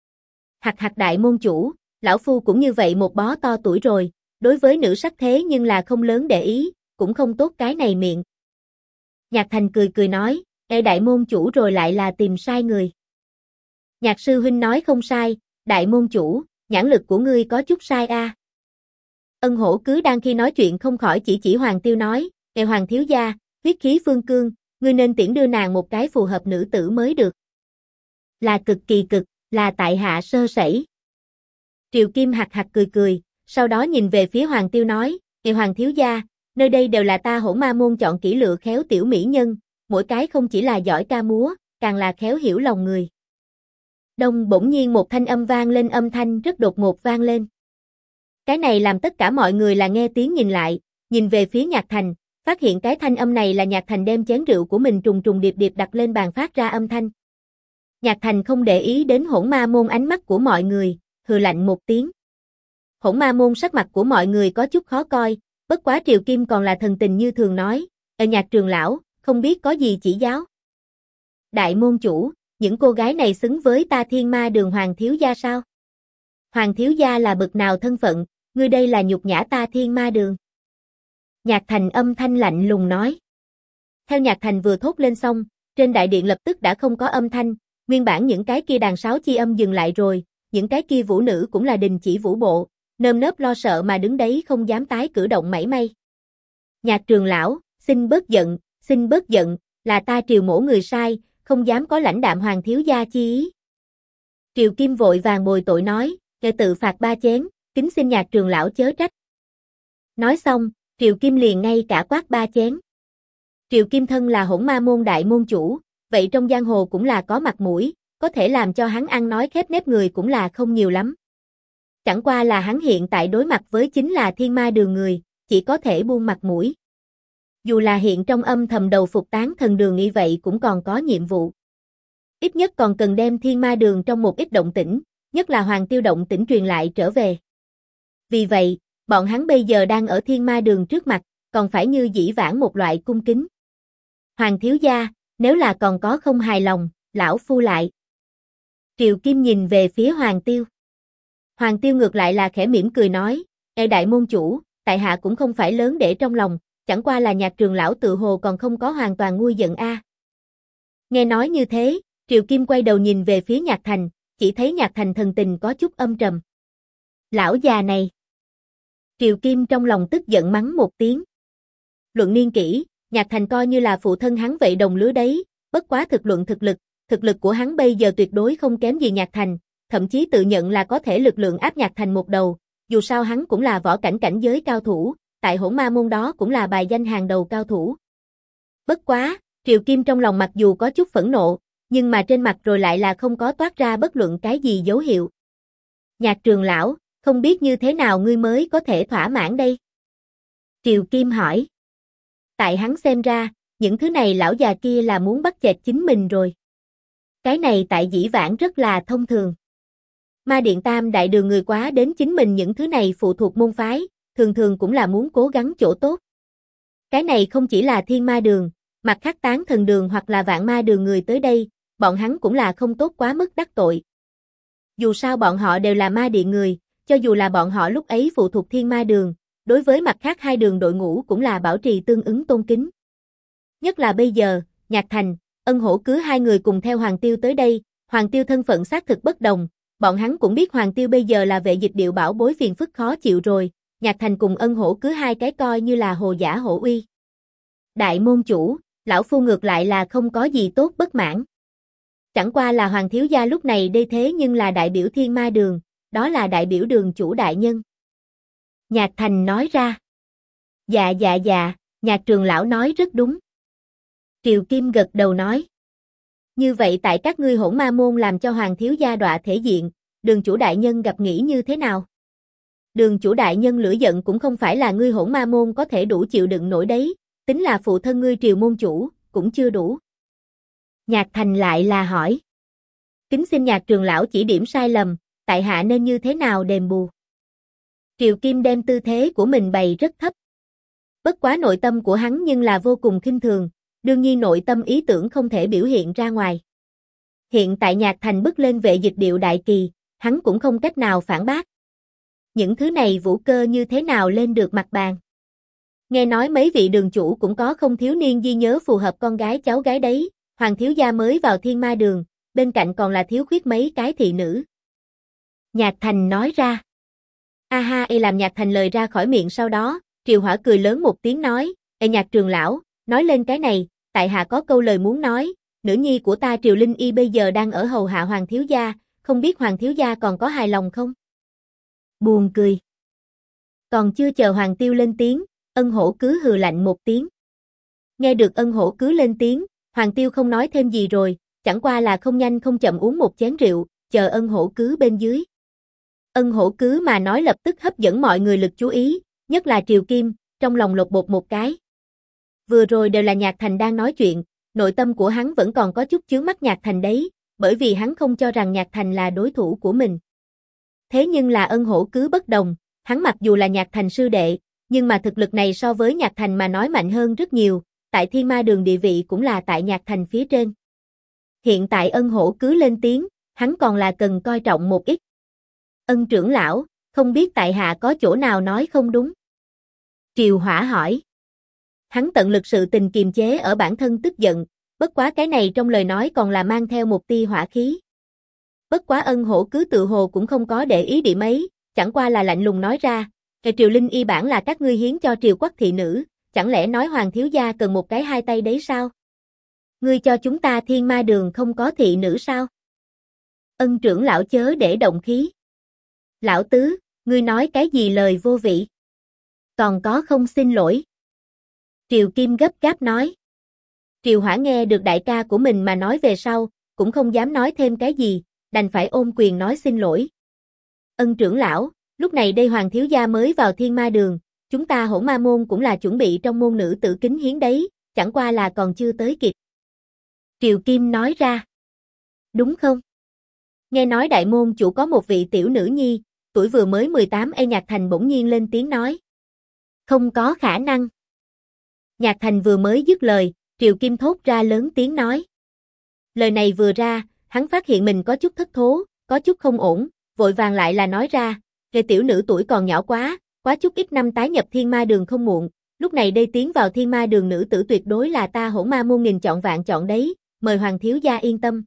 Hạc hạc đại môn chủ, lão phu cũng như vậy một bó to tuổi rồi, đối với nữ sắc thế nhưng là không lớn để ý, cũng không tốt cái này miệng. Nhạc Thành cười cười nói, đại môn chủ rồi lại là tìm sai người. Nhạc sư huynh nói không sai, đại môn chủ, nhãn lực của ngươi có chút sai a. Ân Hổ cứ đang khi nói chuyện không khỏi chỉ Hoàng Tiêu nói, Hoàng thiếu gia, huyết khí phương cương, ngươi nên tiễn đưa nàng một cái phù hợp nữ tử mới được. Là cực kỳ cực, là tại hạ sơ sẩy. Triều Kim hạc hạc cười cười, sau đó nhìn về phía Hoàng Tiêu nói, Hoàng thiếu gia, nơi đây đều là ta Hỗn Ma Môn chọn kỹ lựa khéo tiểu mỹ nhân, mỗi cái không chỉ là giỏi ca múa, càng là khéo hiểu lòng người. Đông bỗng nhiên một thanh âm vang lên, âm thanh rất đột ngột vang lên. Cái này làm tất cả mọi người là nghe tiếng nhìn lại, nhìn về phía Nhạc Thành, phát hiện cái thanh âm này là Nhạc Thành đem chén rượu của mình trùng trùng điệp điệp đặt lên bàn phát ra âm thanh. Nhạc Thành không để ý đến Hỗn Ma Môn ánh mắt của mọi người, hừ lạnh một tiếng. Hỗn Ma Môn sắc mặt của mọi người có chút khó coi, bất quá Triều Kim còn là thần tình như thường nói, Nhạc trường lão, không biết có gì chỉ giáo. Đại môn chủ, những cô gái này xứng với ta Thiên Ma Đường Hoàng thiếu gia sao? Hoàng thiếu gia là bậc nào thân phận, ngươi đây là nhục nhã ta Thiên Ma Đường. Nhạc Thành âm thanh lạnh lùng nói. Theo Nhạc Thành vừa thốt lên xong, trên đại điện lập tức đã không có âm thanh, nguyên bản những cái kia đàn sáo chi âm dừng lại rồi, những cái kia vũ nữ cũng là đình chỉ vũ bộ, nơm nớp lo sợ mà đứng đấy không dám tái cử động mảy may. Nhạc trường lão, xin bớt giận, là ta Triều mỗ người sai, không dám có lãnh đạm Hoàng thiếu gia chi ý. Triều Kim vội vàng bồi tội nói, kẻ tự phạt 3 chén, kính xin Nhạc trường lão chớ trách. Nói xong, Triều Kim liền ngay cả quát 3 chén. Triều Kim thân là Hỗn Ma môn đại môn chủ, vậy trong giang hồ cũng là có mặt mũi, có thể làm cho hắn ăn nói khép nép người cũng là không nhiều lắm. Chẳng qua là hắn hiện tại đối mặt với chính là Thiên Ma Đường người, chỉ có thể buông mặt mũi. Dù là hiện trong âm thầm đầu phục tán thần đường như vậy cũng còn có nhiệm vụ. Ít nhất còn cần đem Thiên Ma Đường trong một ít động tĩnh, nhất là Hoàng Tiêu động tĩnh truyền lại trở về. Vì vậy, bọn hắn bây giờ đang ở Thiên Ma Đường trước mặt, còn phải như dĩ vãng một loại cung kính. Hoàng thiếu gia, nếu là còn có không hài lòng, lão phu lại. Triều Kim nhìn về phía Hoàng Tiêu. Hoàng Tiêu ngược lại là khẽ mỉm cười nói, đại môn chủ, tại hạ cũng không phải lớn để trong lòng, chẳng qua là Nhạc Trường lão tự hồ còn không có hoàn toàn nguôi giận a. Nghe nói như thế, Triều Kim quay đầu nhìn về phía Nhạc Thành, chỉ thấy Nhạc Thành thần tình có chút âm trầm. Lão già này. Triều Kim trong lòng tức giận mắng một tiếng. Luận niên kỷ, Nhạc Thành coi như là phụ thân hắn vậy đồng lứa đấy, bất quá thực lực của hắn bây giờ tuyệt đối không kém gì Nhạc Thành, thậm chí tự nhận là có thể lực lượng áp Nhạc Thành một đầu, dù sao hắn cũng là võ cảnh cảnh giới cao thủ, tại Hỗn Ma môn đó cũng là bài danh hàng đầu cao thủ. Bất quá, Triều Kim trong lòng mặc dù có chút phẫn nộ, nhưng mà trên mặt rồi lại là không có toát ra bất luận cái gì dấu hiệu. Nhạc Trường lão, không biết như thế nào ngươi mới có thể thỏa mãn đây? Triều Kim hỏi. Tại hắn xem ra, những thứ này lão già kia là muốn bắt chẹt chính mình rồi. Cái này tại dĩ vãng rất là thông thường. Ma Điện Tam Đại Đường người quá đến chính mình những thứ này phụ thuộc môn phái, thường thường cũng là muốn cố gắng chỗ tốt. Cái này không chỉ là Thiên Ma Đường, mặt khác Tán Thần Đường hoặc là Vạn Ma Đường người tới đây, bọn hắn cũng là không tốt quá mức đắc tội. Dù sao bọn họ đều là ma điện người, cho dù là bọn họ lúc ấy phụ thuộc Thiên Ma Đường, đối với mặt khác hai đường đội ngũ cũng là bảo trì tương ứng tôn kính. Nhất là bây giờ, Nhạc Thành, Ân Hổ cứ hai người cùng theo Hoàng Tiêu tới đây, Hoàng Tiêu thân phận xác thực bất đồng, bọn hắn cũng biết Hoàng Tiêu bây giờ là vệ dịch điệu bảo bối phiền phức khó chịu rồi, Nhạc Thành cùng Ân Hổ cứ hai cái coi như là hồ giả hổ uy. Đại môn chủ, lão phu ngược lại là không có gì tốt bất mãn. Chẳng qua là Hoàng thiếu gia lúc này đây thế nhưng là đại biểu Thiên Ma Đường, đó là đại biểu đường chủ đại nhân. Nhạc Thành nói ra. Dạ, Nhạc Trường lão nói rất đúng. Triều Kim gật đầu nói. Như vậy tại các ngươi Hỗn Ma môn làm cho Hoàng thiếu gia đọa thể diện, đường chủ đại nhân gặp nghĩ như thế nào? Đường chủ đại nhân lửa giận cũng không phải là ngươi Hỗn Ma môn có thể đủ chịu đựng nổi đấy, tính là phụ thân ngươi Triều môn chủ, cũng chưa đủ. Nhạc Thành lại là hỏi. Kính xin Nhạc Trường lão chỉ điểm sai lầm, tại hạ nên như thế nào đền bù? Triều Kim đem tư thế của mình bày rất thấp. Bất quá nội tâm của hắn nhưng là vô cùng khinh thường, đương nhiên nội tâm ý tưởng không thể biểu hiện ra ngoài. Hiện tại Nhạc Thành bước lên vệ dịch điệu đại kỳ, hắn cũng không cách nào phản bác. Những thứ này vũ cơ như thế nào lên được mặt bàn? Nghe nói mấy vị đường chủ cũng có không thiếu niên ghi nhớ phù hợp con gái cháu gái đấy, Hoàng thiếu gia mới vào Thiên Ma Đường, bên cạnh còn là thiếu khuyết mấy cái thị nữ. Nhạc Thành nói ra. Làm Nhạc Thành lời ra khỏi miệng sau đó, Triều Hỏa cười lớn một tiếng nói, Nhạc Trường lão, nói lên cái này, tại hạ có câu lời muốn nói, nữ nhi của ta Triều Linh Y bây giờ đang ở hầu hạ Hoàng thiếu gia, không biết Hoàng thiếu gia còn có hài lòng không? Buồn cười. Còn chưa chờ Hoàng Tiêu lên tiếng, Ân Hổ cứ hừ lạnh một tiếng. Nghe được Ân Hổ cứ lên tiếng, Hoàng Tiêu không nói thêm gì rồi, chẳng qua là không nhanh không chậm uống một chén rượu, chờ Ân Hổ cứ bên dưới. Ân Hổ cứ mà nói lập tức hấp dẫn mọi người lực chú ý, nhất là Triều Kim, trong lòng lột bột một cái. Vừa rồi đều là Nhạc Thành đang nói chuyện, nội tâm của hắn vẫn còn có chút chướng mắt Nhạc Thành đấy, bởi vì hắn không cho rằng Nhạc Thành là đối thủ của mình. Thế nhưng là Ân Hổ cứ bất đồng, hắn mặc dù là Nhạc Thành sư đệ, nhưng mà thực lực này so với Nhạc Thành mà nói mạnh hơn rất nhiều, tại Thiên Ma Đường địa vị cũng là tại Nhạc Thành phía trên. Hiện tại Ân Hổ cứ lên tiếng, hắn còn là cần coi trọng một ít. Ân trưởng lão, không biết tại hạ có chỗ nào nói không đúng? Triều Hỏa hỏi. Hắn tận lực sự tình kiềm chế ở bản thân tức giận, bất quá cái này trong lời nói còn là mang theo một tia hỏa khí. Bất quá Ân Hổ cứ tự hồ cũng không có để ý điểm ấy, chẳng qua là lạnh lùng nói ra, Triều Linh Y bản là các ngươi hiến cho Triều Quắc thị nữ, chẳng lẽ nói Hoàng thiếu gia cần một cái hai tay đấy sao? Ngươi cho chúng ta Thiên Ma Đường không có thị nữ sao? Ân trưởng lão chớ để động khí. Lão tứ, ngươi nói cái gì lời vô vị? Còn có không xin lỗi? Triều Kim gấp gáp nói. Triều Hỏa nghe được đại ca của mình mà nói về sau, cũng không dám nói thêm cái gì, đành phải ôm quyền nói xin lỗi. Ân trưởng lão, lúc này đây Hoàng thiếu gia mới vào Thiên Ma Đường, chúng ta Hỗn Ma môn cũng là chuẩn bị trong môn nữ tử kính hiến đấy, chẳng qua là còn chưa tới kịp. Triều Kim nói ra. Đúng không? Nghe nói đại môn chủ có một vị tiểu nữ nhi, tuổi vừa mới 18. Nhạc Thành bỗng nhiên lên tiếng nói. Không có khả năng. Nhạc Thành vừa mới dứt lời, Triều Kim thốt ra lớn tiếng nói. Lời này vừa ra, hắn phát hiện mình có chút thất thố, có chút không ổn, vội vàng lại là nói ra, người tiểu nữ tuổi còn nhỏ quá chút ít năm tái nhập Thiên Ma Đường không muộn, lúc này đây tiến vào Thiên Ma Đường nữ tử tuyệt đối là ta Hỗn Ma môn nghìn chọn vạn chọn đấy, mời Hoàng thiếu gia yên tâm.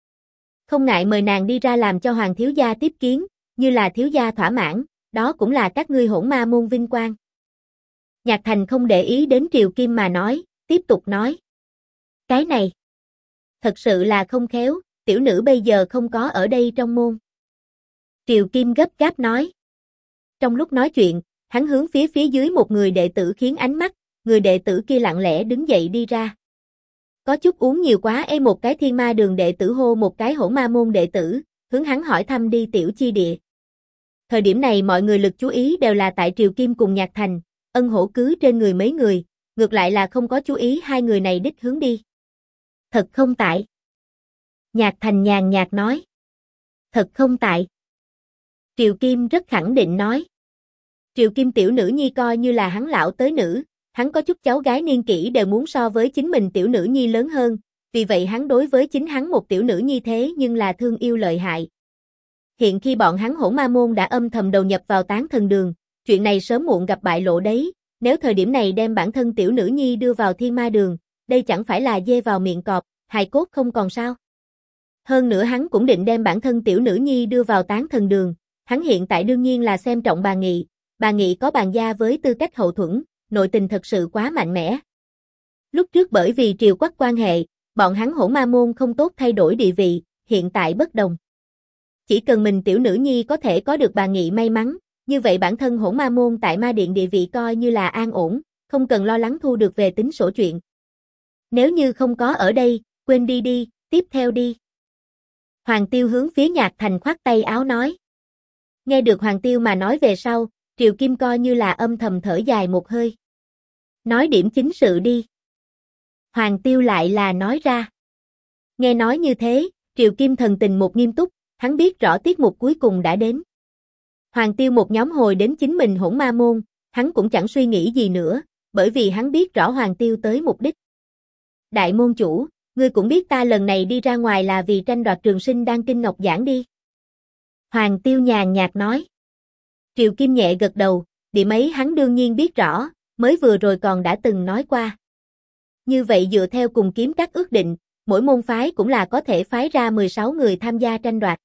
Không ngại mời nàng đi ra làm cho Hoàng thiếu gia tiếp kiến, như là thiếu gia thỏa mãn, đó cũng là các ngươi Hỗn Ma môn vinh quang. Nhạc Thành không để ý đến Triều Kim mà nói, tiếp tục nói. Cái này, thật sự là không khéo, tiểu nữ bây giờ không có ở đây trong môn. Triều Kim gấp gáp nói. Trong lúc nói chuyện, hắn hướng phía dưới một người đệ tử khiến ánh mắt, người đệ tử kia lặng lẽ đứng dậy đi ra. Có chút uống nhiều quá một cái Thiên Ma Đường đệ tử hô một cái Hỗn Ma môn đệ tử, hướng hắn hỏi thăm đi tiểu chi địa. Thời điểm này mọi người lực chú ý đều là tại Triều Kim cùng Nhạc Thành, Ân Hổ cứ trên người mấy người, ngược lại là không có chú ý hai người này đích hướng đi. Thật không tại. Nhạc Thành nhàn nhạt nói. Thật không tại. Triều Kim rất khẳng định nói. Triều Kim tiểu nữ nhi coi như là hắn lão tới nữ, hắn có chút cháu gái niên kỷ đều muốn so với chính mình tiểu nữ nhi lớn hơn, vì vậy hắn đối với chính hắn một tiểu nữ nhi thế nhưng là thương yêu lợi hại. Hiện khi bọn hắn Hỗn Ma môn đã âm thầm đầu nhập vào Tán Thần Đường, chuyện này sớm muộn gặp bại lộ đấy, nếu thời điểm này đem bản thân tiểu nữ nhi đưa vào Thiên Ma Đường, đây chẳng phải là dê vào miệng cọp, hài cốt không còn sao. Hơn nữa hắn cũng định đem bản thân tiểu nữ nhi đưa vào Tán Thần Đường, hắn hiện tại đương nhiên là xem trọng bà Nghị có bàn gia với tư cách hậu thuẫn, nội tình thật sự quá mạnh mẽ. Lúc trước bởi vì triều quắc quan hệ, bọn hắn Hỗn Ma môn không tốt thay đổi địa vị, hiện tại bất đồng. Chỉ cần mình tiểu nữ nhi có thể có được bà Nghị may mắn, như vậy bản thân Hỗn Ma môn tại Ma Điện địa vị coi như là an ổn, không cần lo lắng thu được về tính sổ chuyện. Nếu như không có ở đây, quên đi, tiếp theo đi. Hoàng Tiêu hướng phía Nhạc Thành khoát tay áo nói. Nghe được Hoàng Tiêu mà nói về sau, Triều Kim coi như là âm thầm thở dài một hơi. Nói điểm chính sự đi. Hoàng Tiêu lại là nói ra. Nghe nói như thế, Triều Kim thần tình một nghiêm túc, hắn biết rõ tiết mục cuối cùng đã đến. Hoàng Tiêu một nhóm hồi đến chính mình Hỗn Ma môn, hắn cũng chẳng suy nghĩ gì nữa, bởi vì hắn biết rõ Hoàng Tiêu tới mục đích. Đại môn chủ, ngươi cũng biết ta lần này đi ra ngoài là vì tranh đoạt Trường Sinh Đan Kinh Ngọc Giảng đi. Hoàng Tiêu nhàn nhạt nói. Triều Kim nhẹ gật đầu, điểm ấy hắn đương nhiên biết rõ, mới vừa rồi còn đã từng nói qua. Như vậy dựa theo cùng kiếm các ước định, mỗi môn phái cũng là có thể phái ra 16 người tham gia tranh đoạt.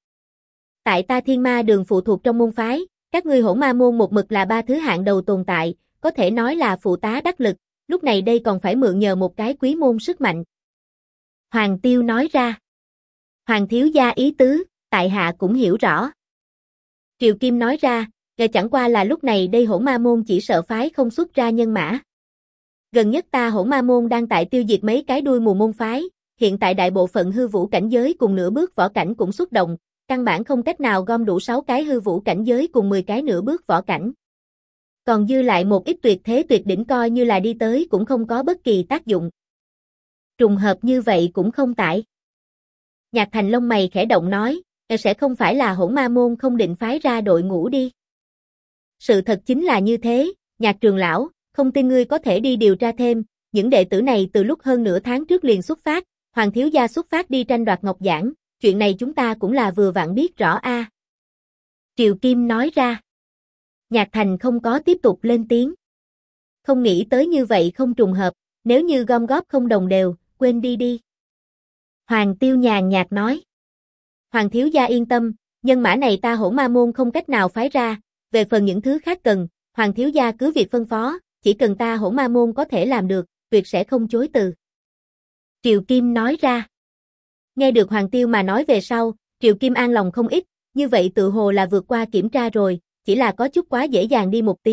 Tại ta Thiên Ma Đường phụ thuộc trong môn phái, các ngươi Hỗn Ma môn một mực là ba thứ hạng đầu tồn tại, có thể nói là phụ tá đắc lực, lúc này đây còn phải mượn nhờ một cái quý môn sức mạnh. Hoàng Tiêu nói ra. Hoàng thiếu gia ý tứ, tại hạ cũng hiểu rõ. Triều Kim nói ra, chẳng qua là lúc này đây Hỗn Ma môn chỉ sợ phái không xuất ra nhân mã. Gần nhất ta Hỗn Ma môn đang tại tiêu diệt mấy cái đuôi mù môn phái, hiện tại đại bộ phận hư vũ cảnh giới cùng nửa bước võ cảnh cũng xuất động, căn bản không cách nào gom đủ 6 cái hư vũ cảnh giới cùng 10 cái nửa bước võ cảnh. Còn dư lại một ít tuyệt thế tuyệt đỉnh coi như là đi tới cũng không có bất kỳ tác dụng. Trùng hợp như vậy cũng không tại. Nhạc Thành lông mày khẽ động nói, sẽ không phải là Hỗn Ma môn không định phái ra đội ngũ đi. Sự thật chính là như thế, Nhạc trưởng lão, không tin ngươi có thể đi điều tra thêm, những đệ tử này từ lúc hơn nửa tháng trước liền xuất phát, Hoàng thiếu gia xuất phát đi tranh đoạt Ngọc Giảng, chuyện này chúng ta cũng là vừa vặn biết rõ a. Triều Kim nói ra. Nhạc Thành không có tiếp tục lên tiếng. Không nghĩ tới như vậy không trùng hợp, nếu như gom góp không đồng đều, quên đi. Hoàng Tiêu nhàn nhạt nói. Hoàng thiếu gia yên tâm, nhân mã này ta Hỗn Ma môn không cách nào phái ra, về phần những thứ khác cần, Hoàng thiếu gia cứ việc phân phó, chỉ cần ta Hỗn Ma môn có thể làm được, tuyệt sẽ không chối từ. Triều Kim nói ra. Nghe được Hoàng Tiêu mà nói về sau, Triều Kim an lòng không ít, như vậy tự hồ là vượt qua kiểm tra rồi, chỉ là có chút quá dễ dàng đi một tí,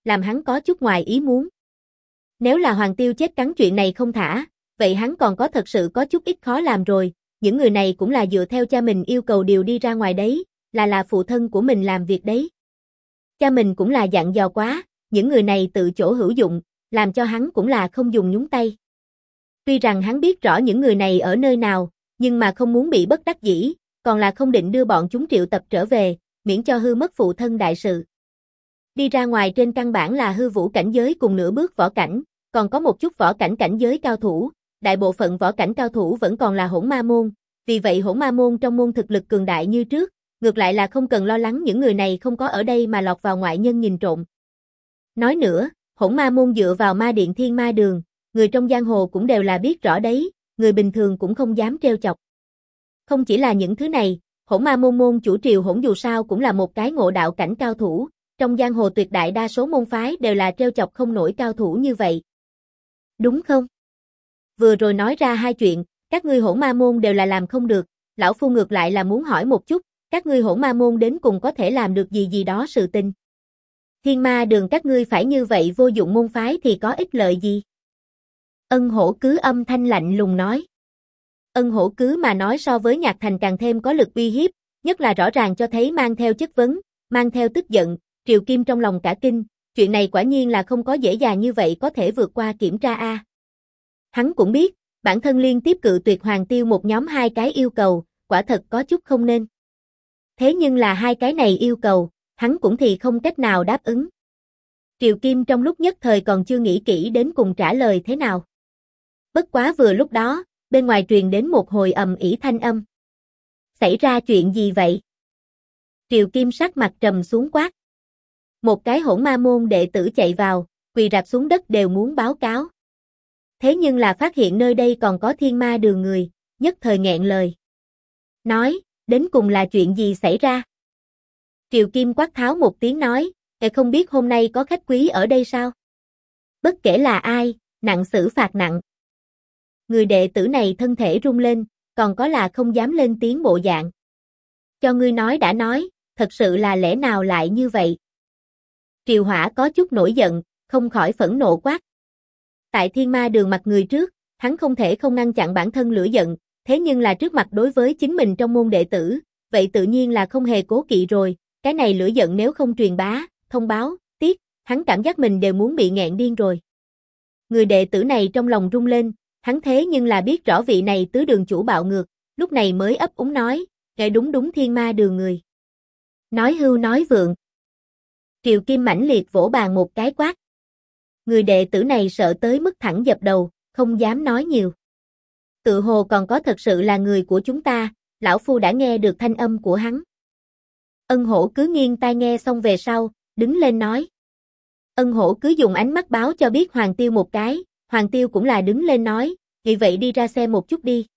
làm hắn có chút ngoài ý muốn. Nếu là Hoàng Tiêu chết cắn chuyện này không thả, vậy hắn còn có thật sự có chút ít khó làm rồi, những người này cũng là dựa theo cha mình yêu cầu điều đi ra ngoài đấy, là phụ thân của mình làm việc đấy. Cha mình cũng là dặn dò quá, những người này tự chỗ hữu dụng, làm cho hắn cũng là không dùng nhúng tay. Tuy rằng hắn biết rõ những người này ở nơi nào, nhưng mà không muốn bị bất đắc dĩ, còn là không định đưa bọn chúng triệu tập trở về, miễn cho hư mất phụ thân đại sự. Đi ra ngoài trên căn bản là hư vũ cảnh giới cùng nửa bước võ cảnh, còn có một chút võ cảnh cảnh giới cao thủ, đại bộ phận võ cảnh cao thủ vẫn còn là hỗn ma môn, vì vậy hỗn ma môn trong môn thực lực cường đại như trước, ngược lại là không cần lo lắng những người này không có ở đây mà lọt vào ngoại nhân nhìn trộm. Nói nữa, hỗn ma môn dựa vào ma điện thiên ma đường, người trong giang hồ cũng đều là biết rõ đấy, người bình thường cũng không dám trêu chọc. Không chỉ là những thứ này, hỗn ma môn môn chủ Triều Hỗn dù sao cũng là một cái ngộ đạo cảnh cao thủ, trong giang hồ tuyệt đại đa số môn phái đều là trêu chọc không nổi cao thủ như vậy. Đúng không? Vừa rồi nói ra hai chuyện, các ngươi hỗn ma môn đều là làm không được, lão phu ngược lại là muốn hỏi một chút, các ngươi hỗn ma môn đến cùng có thể làm được gì đó sự tình. Thiên ma đường các ngươi phải như vậy vô dụng môn phái thì có ích lợi gì? Ân Hổ Cứ âm thanh lạnh lùng nói. Ân Hổ Cứ mà nói so với Nhạc Thành càng thêm có lực uy hiếp, nhất là rõ ràng cho thấy mang theo chất vấn, mang theo tức giận, Triều Kim trong lòng cả kinh, chuyện này quả nhiên là không có dễ dàng như vậy có thể vượt qua kiểm tra a. Hắn cũng biết, bản thân liên tiếp cự tuyệt Hoàng Tiêu một nhóm hai cái yêu cầu, quả thật có chút không nên. Thế nhưng là hai cái này yêu cầu, hắn cũng thì không cách nào đáp ứng. Triều Kim trong lúc nhất thời còn chưa nghĩ kỹ đến cùng trả lời thế nào. Bất quá vừa lúc đó, bên ngoài truyền đến một hồi ầm ĩ thanh âm. Xảy ra chuyện gì vậy? Triều Kim sắc mặt trầm xuống quát. Một cái hỗn ma môn đệ tử chạy vào, quỳ rạp xuống đất đều muốn báo cáo. Thế nhưng là phát hiện nơi đây còn có thiên ma đường người, nhất thời nghẹn lời. Nói, đến cùng là chuyện gì xảy ra? Triều Kim quát tháo một tiếng nói, không biết hôm nay có khách quý ở đây sao? Bất kể là ai, nặng xử phạt nặng. Người đệ tử này thân thể rung lên, còn có là không dám lên tiếng bộ dạng. Cho ngươi nói đã nói, thật sự là lẽ nào lại như vậy? Triều Hỏa có chút nổi giận, không khỏi phẫn nộ quát. Tại thiên ma đường mặt người trước, hắn không thể không ngăn chặn bản thân lửa giận, thế nhưng là trước mặt đối với chính mình trong môn đệ tử, vậy tự nhiên là không hề cố kỵ rồi, cái này lửa giận nếu không truyền bá, thông báo, tiếc, hắn cảm giác mình đều muốn bị nghẹn điên rồi. Người đệ tử này trong lòng rung lên, hắn thế nhưng là biết rõ vị này tứ đường chủ bạo ngược, lúc này mới ấp úng nói, đúng thiên ma đường người. Nói hưu nói vượng. Triều Kim mãnh liệt vỗ bàn một cái quát. Người đệ tử này sợ tới mức thẳng dập đầu, không dám nói nhiều. Tự hồ còn có thật sự là người của chúng ta, lão phu đã nghe được thanh âm của hắn. Ân Hổ Cứ nghiêng tai nghe xong về sau, đứng lên nói. Ân Hổ Cứ dùng ánh mắt báo cho biết Hoàng Tiêu một cái, Hoàng Tiêu cũng là đứng lên nói, vì vậy đi ra xem một chút đi.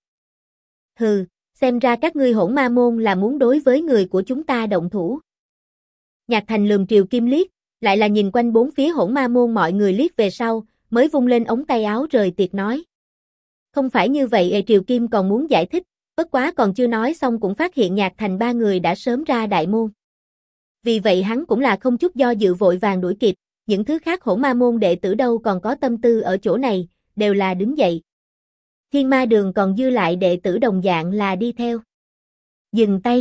Hừ, xem ra các ngươi hỗn ma môn là muốn đối với người của chúng ta động thủ. Nhạc Thành lườm Triều Kim liếc, lại là nhìn quanh bốn phía hỗn ma môn mọi người liếc về sau, mới vung lên ống tay áo rời tiệc nói. Không phải như vậy, Triều Kim còn muốn giải thích, bất quá còn chưa nói xong cũng phát hiện Nhạc Thành ba người đã sớm ra đại môn. Vì vậy hắn cũng là không chút do dự vội vàng đuổi kịp, những thứ khác hỗn ma môn đệ tử đâu còn có tâm tư ở chỗ này, đều là đứng dậy. Thiên ma đường còn dư lại đệ tử đồng dạng là đi theo. Dừng tay.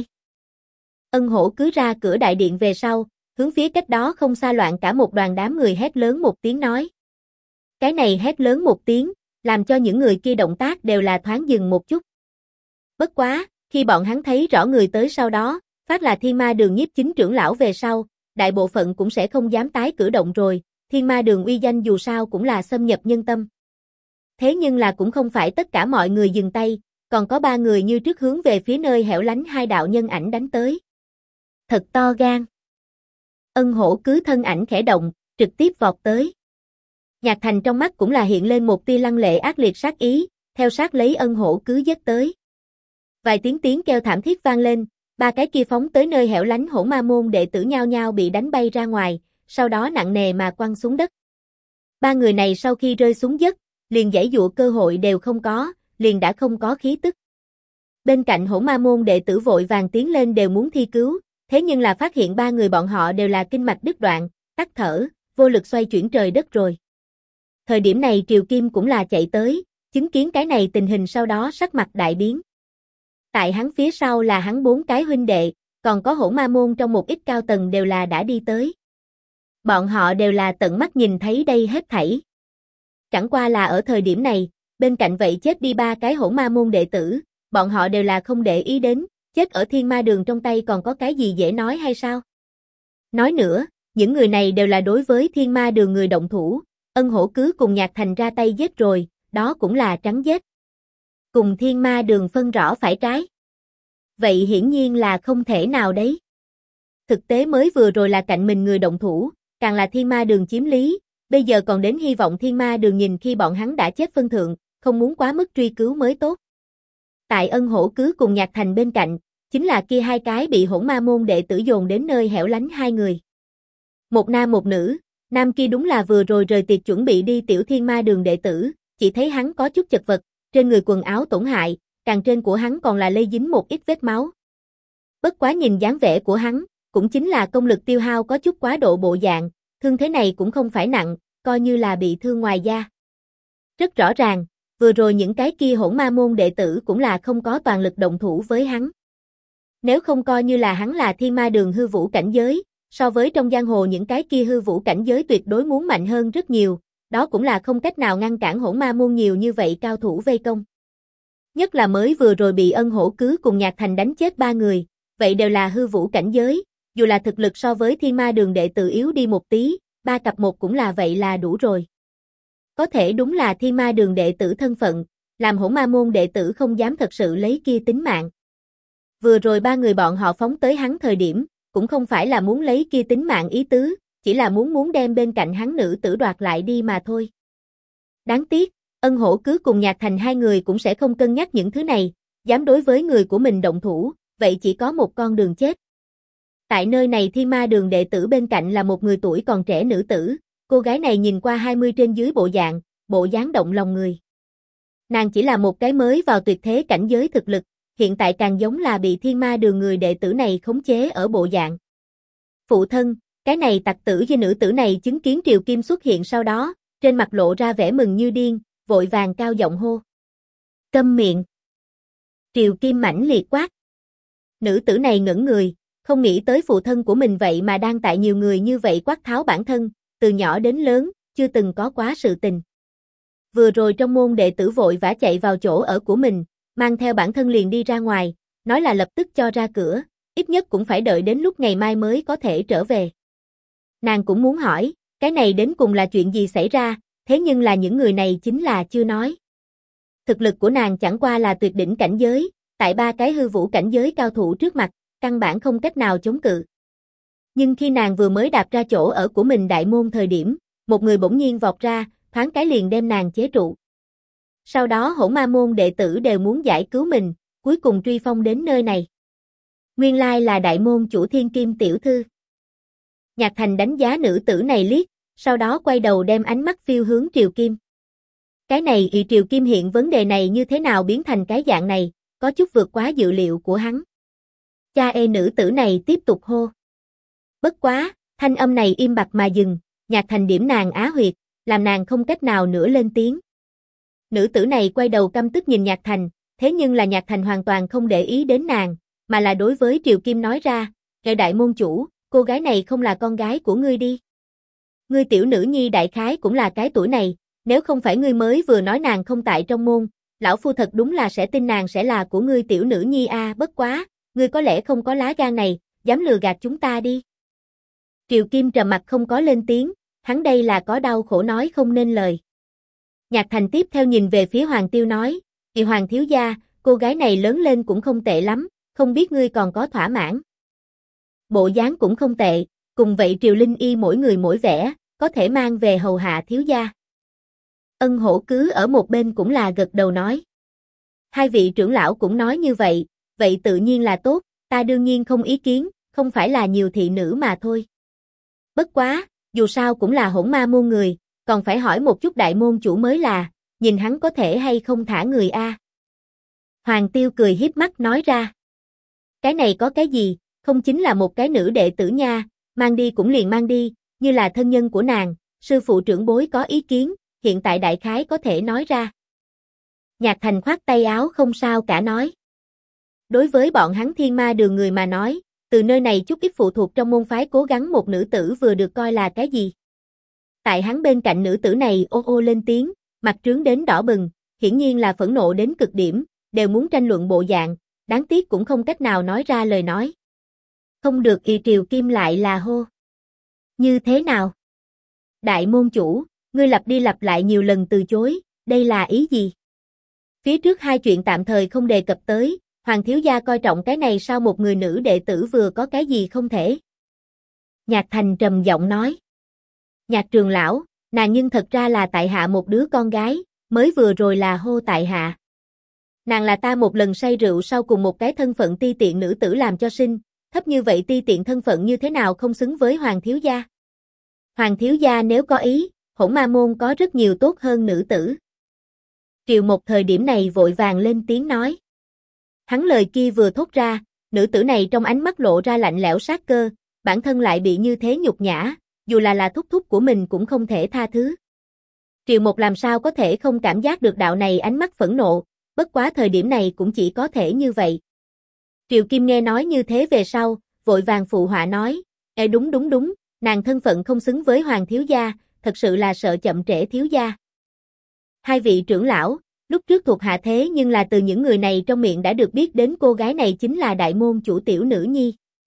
Ân Hổ Cứ ra cửa đại điện về sau, hướng phía cách đó không xa loạn cả một đoàn đám người hét lớn một tiếng nói. Cái này hét lớn một tiếng, làm cho những người kia động tác đều là thoáng dừng một chút. Bất quá, khi bọn hắn thấy rõ người tới sau đó, phát là thiên ma đường nhiếp chính trưởng lão về sau, đại bộ phận cũng sẽ không dám tái cử động rồi, thiên ma đường uy danh dù sao cũng là xâm nhập nhân tâm. Thế nhưng là cũng không phải tất cả mọi người dừng tay, còn có ba người như trước hướng về phía nơi hẻo lánh hai đạo nhân ảnh đánh tới. Thật to gan. Ân Hổ Cứ thân ảnh khẽ động, trực tiếp vọt tới. Nhạc Thành trong mắt cũng là hiện lên một tia lăng lệ ác liệt sát ý, theo sát lấy Ân Hổ Cứ giết tới. Vài tiếng kêu thảm thiết vang lên, ba cái kia phóng tới nơi hẻo lánh hỗn ma môn đệ tử nhao nhao bị đánh bay ra ngoài, sau đó nặng nề mà quăng xuống đất. Ba người này sau khi rơi xuống đất, liền giãy giụa cơ hội đều không có, liền đã không có khí tức. Bên cạnh hỗn ma môn đệ tử vội vàng tiến lên đều muốn thi cứu, thế nhưng là phát hiện ba người bọn họ đều là kinh mạch đứt đoạn, tắc thở, vô lực xoay chuyển trời đất rồi. Thời điểm này Triều Kim cũng là chạy tới, chứng kiến cái này tình hình sau đó sắc mặt đại biến. Tại hắn phía sau là hắn 4 cái huynh đệ, còn có Hỗn Ma môn trong một ít cao tầng đều là đã đi tới. Bọn họ đều là tận mắt nhìn thấy đây hết thảy. Chẳng qua là ở thời điểm này, bên cạnh vậy chết đi 3 cái Hỗn Ma môn đệ tử, bọn họ đều là không để ý đến, chết ở Thiên Ma Đường trong tay còn có cái gì dễ nói hay sao? Nói nữa, những người này đều là đối với Thiên Ma Đường người động thủ, Ân Hổ cứ cùng Nhạc Thành ra tay giết rồi, đó cũng là trắng giết. Cùng Thiên Ma Đường phân rõ phải trái. Vậy hiển nhiên là không thể nào đấy. Thực tế mới vừa rồi là cạnh mình người động thủ, càng là Thiên Ma Đường chiếm lý, bây giờ còn đến hy vọng Thiên Ma Đường nhìn khi bọn hắn đã chết phân thượng, không muốn quá mức truy cứu mới tốt. Tại Ân Hổ cứ cùng Nhạc Thành bên cạnh, chính là kia 2 cái bị Hỗn Ma môn đệ tử dồn đến nơi hẻo lánh 2 người. Một nam một nữ, nam kia đúng là vừa rồi rời tiệc chuẩn bị đi Tiểu Thiên Ma Đường đệ tử, chỉ thấy hắn có chút chật vật, trên người quần áo tổn hại, càng trên của hắn còn là lây dính một ít vết máu. Bất quá nhìn dáng vẻ của hắn, cũng chính là công lực tiêu hao có chút quá độ bộ dạng, thương thế này cũng không phải nặng, coi như là bị thương ngoài da. Rất rõ ràng, vừa rồi những cái kia Hỗn Ma môn đệ tử cũng là không có toàn lực động thủ với hắn. Nếu không coi như là hắn là Thiên Ma Đường hư vũ cảnh giới, so với trong giang hồ những cái kia hư vũ cảnh giới tuyệt đối muốn mạnh hơn rất nhiều, đó cũng là không cách nào ngăn cản Hỗn Ma môn nhiều như vậy cao thủ vây công. Nhất là mới vừa rồi bị Ân Hổ cứ cùng Nhạc Thành đánh chết 3 người, vậy đều là hư vũ cảnh giới, dù là thực lực so với Thiên Ma Đường đệ tử yếu đi một tí, 3 cặp một cũng là vậy là đủ rồi. Có thể đúng là Thiên Ma Đường đệ tử thân phận, làm Hỗn Ma môn đệ tử không dám thật sự lấy kia tính mạng. Vừa rồi 3 người bọn họ phóng tới hắn thời điểm, cũng không phải là muốn lấy kia tính mạng ý tứ, chỉ là muốn đem bên cạnh hắn nữ tử đoạt lại đi mà thôi. Đáng tiếc, Ân Hổ cứ cùng Nhạc Thành 2 người cũng sẽ không cân nhắc những thứ này, dám đối với người của mình động thủ, vậy chỉ có một con đường chết. Tại nơi này Thiên Ma Đường đệ tử bên cạnh là một người tuổi còn trẻ nữ tử, cô gái này nhìn qua 20 trên dưới bộ dáng động lòng người. Nàng chỉ là một cái mới vào tuyệt thế cảnh giới thực lực, hiện tại càng giống là bị Thiên Ma Đường người đệ tử này khống chế ở bộ dạng. Phụ thân, cái này tặc tử với nữ tử này chứng kiến Triều Kim xuất hiện sau đó, trên mặt lộ ra vẻ mừng như điên, vội vàng cao giọng hô. Câm miệng. Triều Kim mãnh liệt quát. Nữ tử này ngẩn người, không nghĩ tới phụ thân của mình vậy mà đang tại nhiều người như vậy quát tháo bản thân, từ nhỏ đến lớn, chưa từng có quá sự tình. Vừa rồi trong môn đệ tử vội vã chạy vào chỗ ở của mình, mang theo bản thân liền đi ra ngoài, nói là lập tức cho ra cửa, ít nhất cũng phải đợi đến lúc ngày mai mới có thể trở về. Nàng cũng muốn hỏi, cái này đến cùng là chuyện gì xảy ra, thế nhưng là những người này chính là chưa nói. Thực lực của nàng chẳng qua là tuyệt đỉnh cảnh giới, tại 3 cái hư vũ cảnh giới cao thủ trước mặt, căn bản không cách nào chống cự. Nhưng khi nàng vừa mới đạp ra chỗ ở của mình đại môn thời điểm, một người bỗng nhiên vọt ra, thoáng cái liền đem nàng chế trụ. Sau đó Hỗn Ma môn đệ tử đều muốn giải cứu mình, cuối cùng truy phong đến nơi này. Nguyên lai là đại môn chủ Thiên Kim tiểu thư. Nhạc Thành đánh giá nữ tử này liếc, sau đó quay đầu đem ánh mắt phiêu hướng Triều Kim. Cái này Triều Kim hiện vấn đề này như thế nào biến thành cái dạng này, có chút vượt quá dự liệu của hắn. Cha ê nữ tử này tiếp tục hô. Bất quá, thanh âm này im bặt mà dừng, Nhạc Thành điểm nàng á huyệt, làm nàng không cách nào nữa lên tiếng. Nữ tử này quay đầu căm tức nhìn Nhạc Thành, thế nhưng là Nhạc Thành hoàn toàn không để ý đến nàng, mà là đối với Triều Kim nói ra, "Ngài đại môn chủ, cô gái này không là con gái của ngươi đi. Ngươi tiểu nữ nhi đại khái cũng là cái tuổi này, nếu không phải ngươi mới vừa nói nàng không tại trong môn, lão phu thật đúng là sẽ tin nàng sẽ là của ngươi tiểu nữ nhi a, bất quá, ngươi có lẽ không có lá gan này, dám lừa gạt chúng ta đi." Triều Kim trầm mặt không có lên tiếng, hắn đây là có đau khổ nói không nên lời. Nhạc Thành tiếp theo nhìn về phía Hoàng Tiêu nói, "Thì Hoàng thiếu gia, cô gái này lớn lên cũng không tệ lắm, không biết ngươi còn có thỏa mãn." Bộ dáng cũng không tệ, cùng vậy Triều Linh Y mỗi người mỗi vẻ, có thể mang về hầu hạ thiếu gia. Ân Hổ cứ ở một bên cũng là gật đầu nói. Hai vị trưởng lão cũng nói như vậy tự nhiên là tốt, ta đương nhiên không ý kiến, không phải là nhiều thị nữ mà thôi. Bất quá, dù sao cũng là Hỗn Ma môn người, còn phải hỏi một chút đại môn chủ mới là, nhìn hắn có thể hay không thả người a. Hoàng Tiêu cười hiếp mắt nói ra. Cái này có cái gì, không chính là một cái nữ đệ tử nha, mang đi cũng liền mang đi, như là thân nhân của nàng, sư phụ trưởng bối có ý kiến, hiện tại đại khái có thể nói ra. Nhạc Thành khoát tay áo không sao cả nói. Đối với bọn hắn Thiên Ma Đường người mà nói, từ nơi này chút ít phụ thuộc trong môn phái cố gắng một nữ tử vừa được coi là cái gì. Tại hắn bên cạnh nữ tử này ô ô lên tiếng, mặt trướng đến đỏ bừng, hiển nhiên là phẫn nộ đến cực điểm, đều muốn tranh luận bộ dạng, đáng tiếc cũng không cách nào nói ra lời nói. Không được Y Triều Kim lại là hô. Như thế nào? Đại môn chủ, ngươi lặp đi lặp lại nhiều lần từ chối, đây là ý gì? Phía trước hai chuyện tạm thời không đề cập tới, Hoàng thiếu gia coi trọng cái này sao một người nữ đệ tử vừa có cái gì không thể? Nhạc Thành trầm giọng nói. Nhạc trường lão, nàng nhưng thật ra là tại hạ một đứa con gái, mới vừa rồi là hô tại hạ. Nàng là ta một lần say rượu sau cùng một cái thân phận ti tiện nữ tử làm cho sinh, thấp như vậy ti tiện thân phận như thế nào không xứng với Hoàng thiếu gia? Hoàng thiếu gia nếu có ý, Hỗn Ma môn có rất nhiều tốt hơn nữ tử. Triều Một thời điểm này vội vàng lên tiếng nói. Hắn lời kia vừa thốt ra, nữ tử này trong ánh mắt lộ ra lạnh lẽo sát cơ, bản thân lại bị như thế nhục nhã, dù là thúc thúc của mình cũng không thể tha thứ. Triều Một làm sao có thể không cảm giác được đạo này ánh mắt phẫn nộ, bất quá thời điểm này cũng chỉ có thể như vậy. Triều Kim nghe nói như thế về sau, vội vàng phụ họa nói, đúng, nàng thân phận không xứng với Hoàng thiếu gia, thật sự là sợ chậm trễ thiếu gia. Hai vị trưởng lão, lúc trước thuộc hạ thế nhưng là từ những người này trong miệng đã được biết đến cô gái này chính là đại môn chủ tiểu nữ nhi.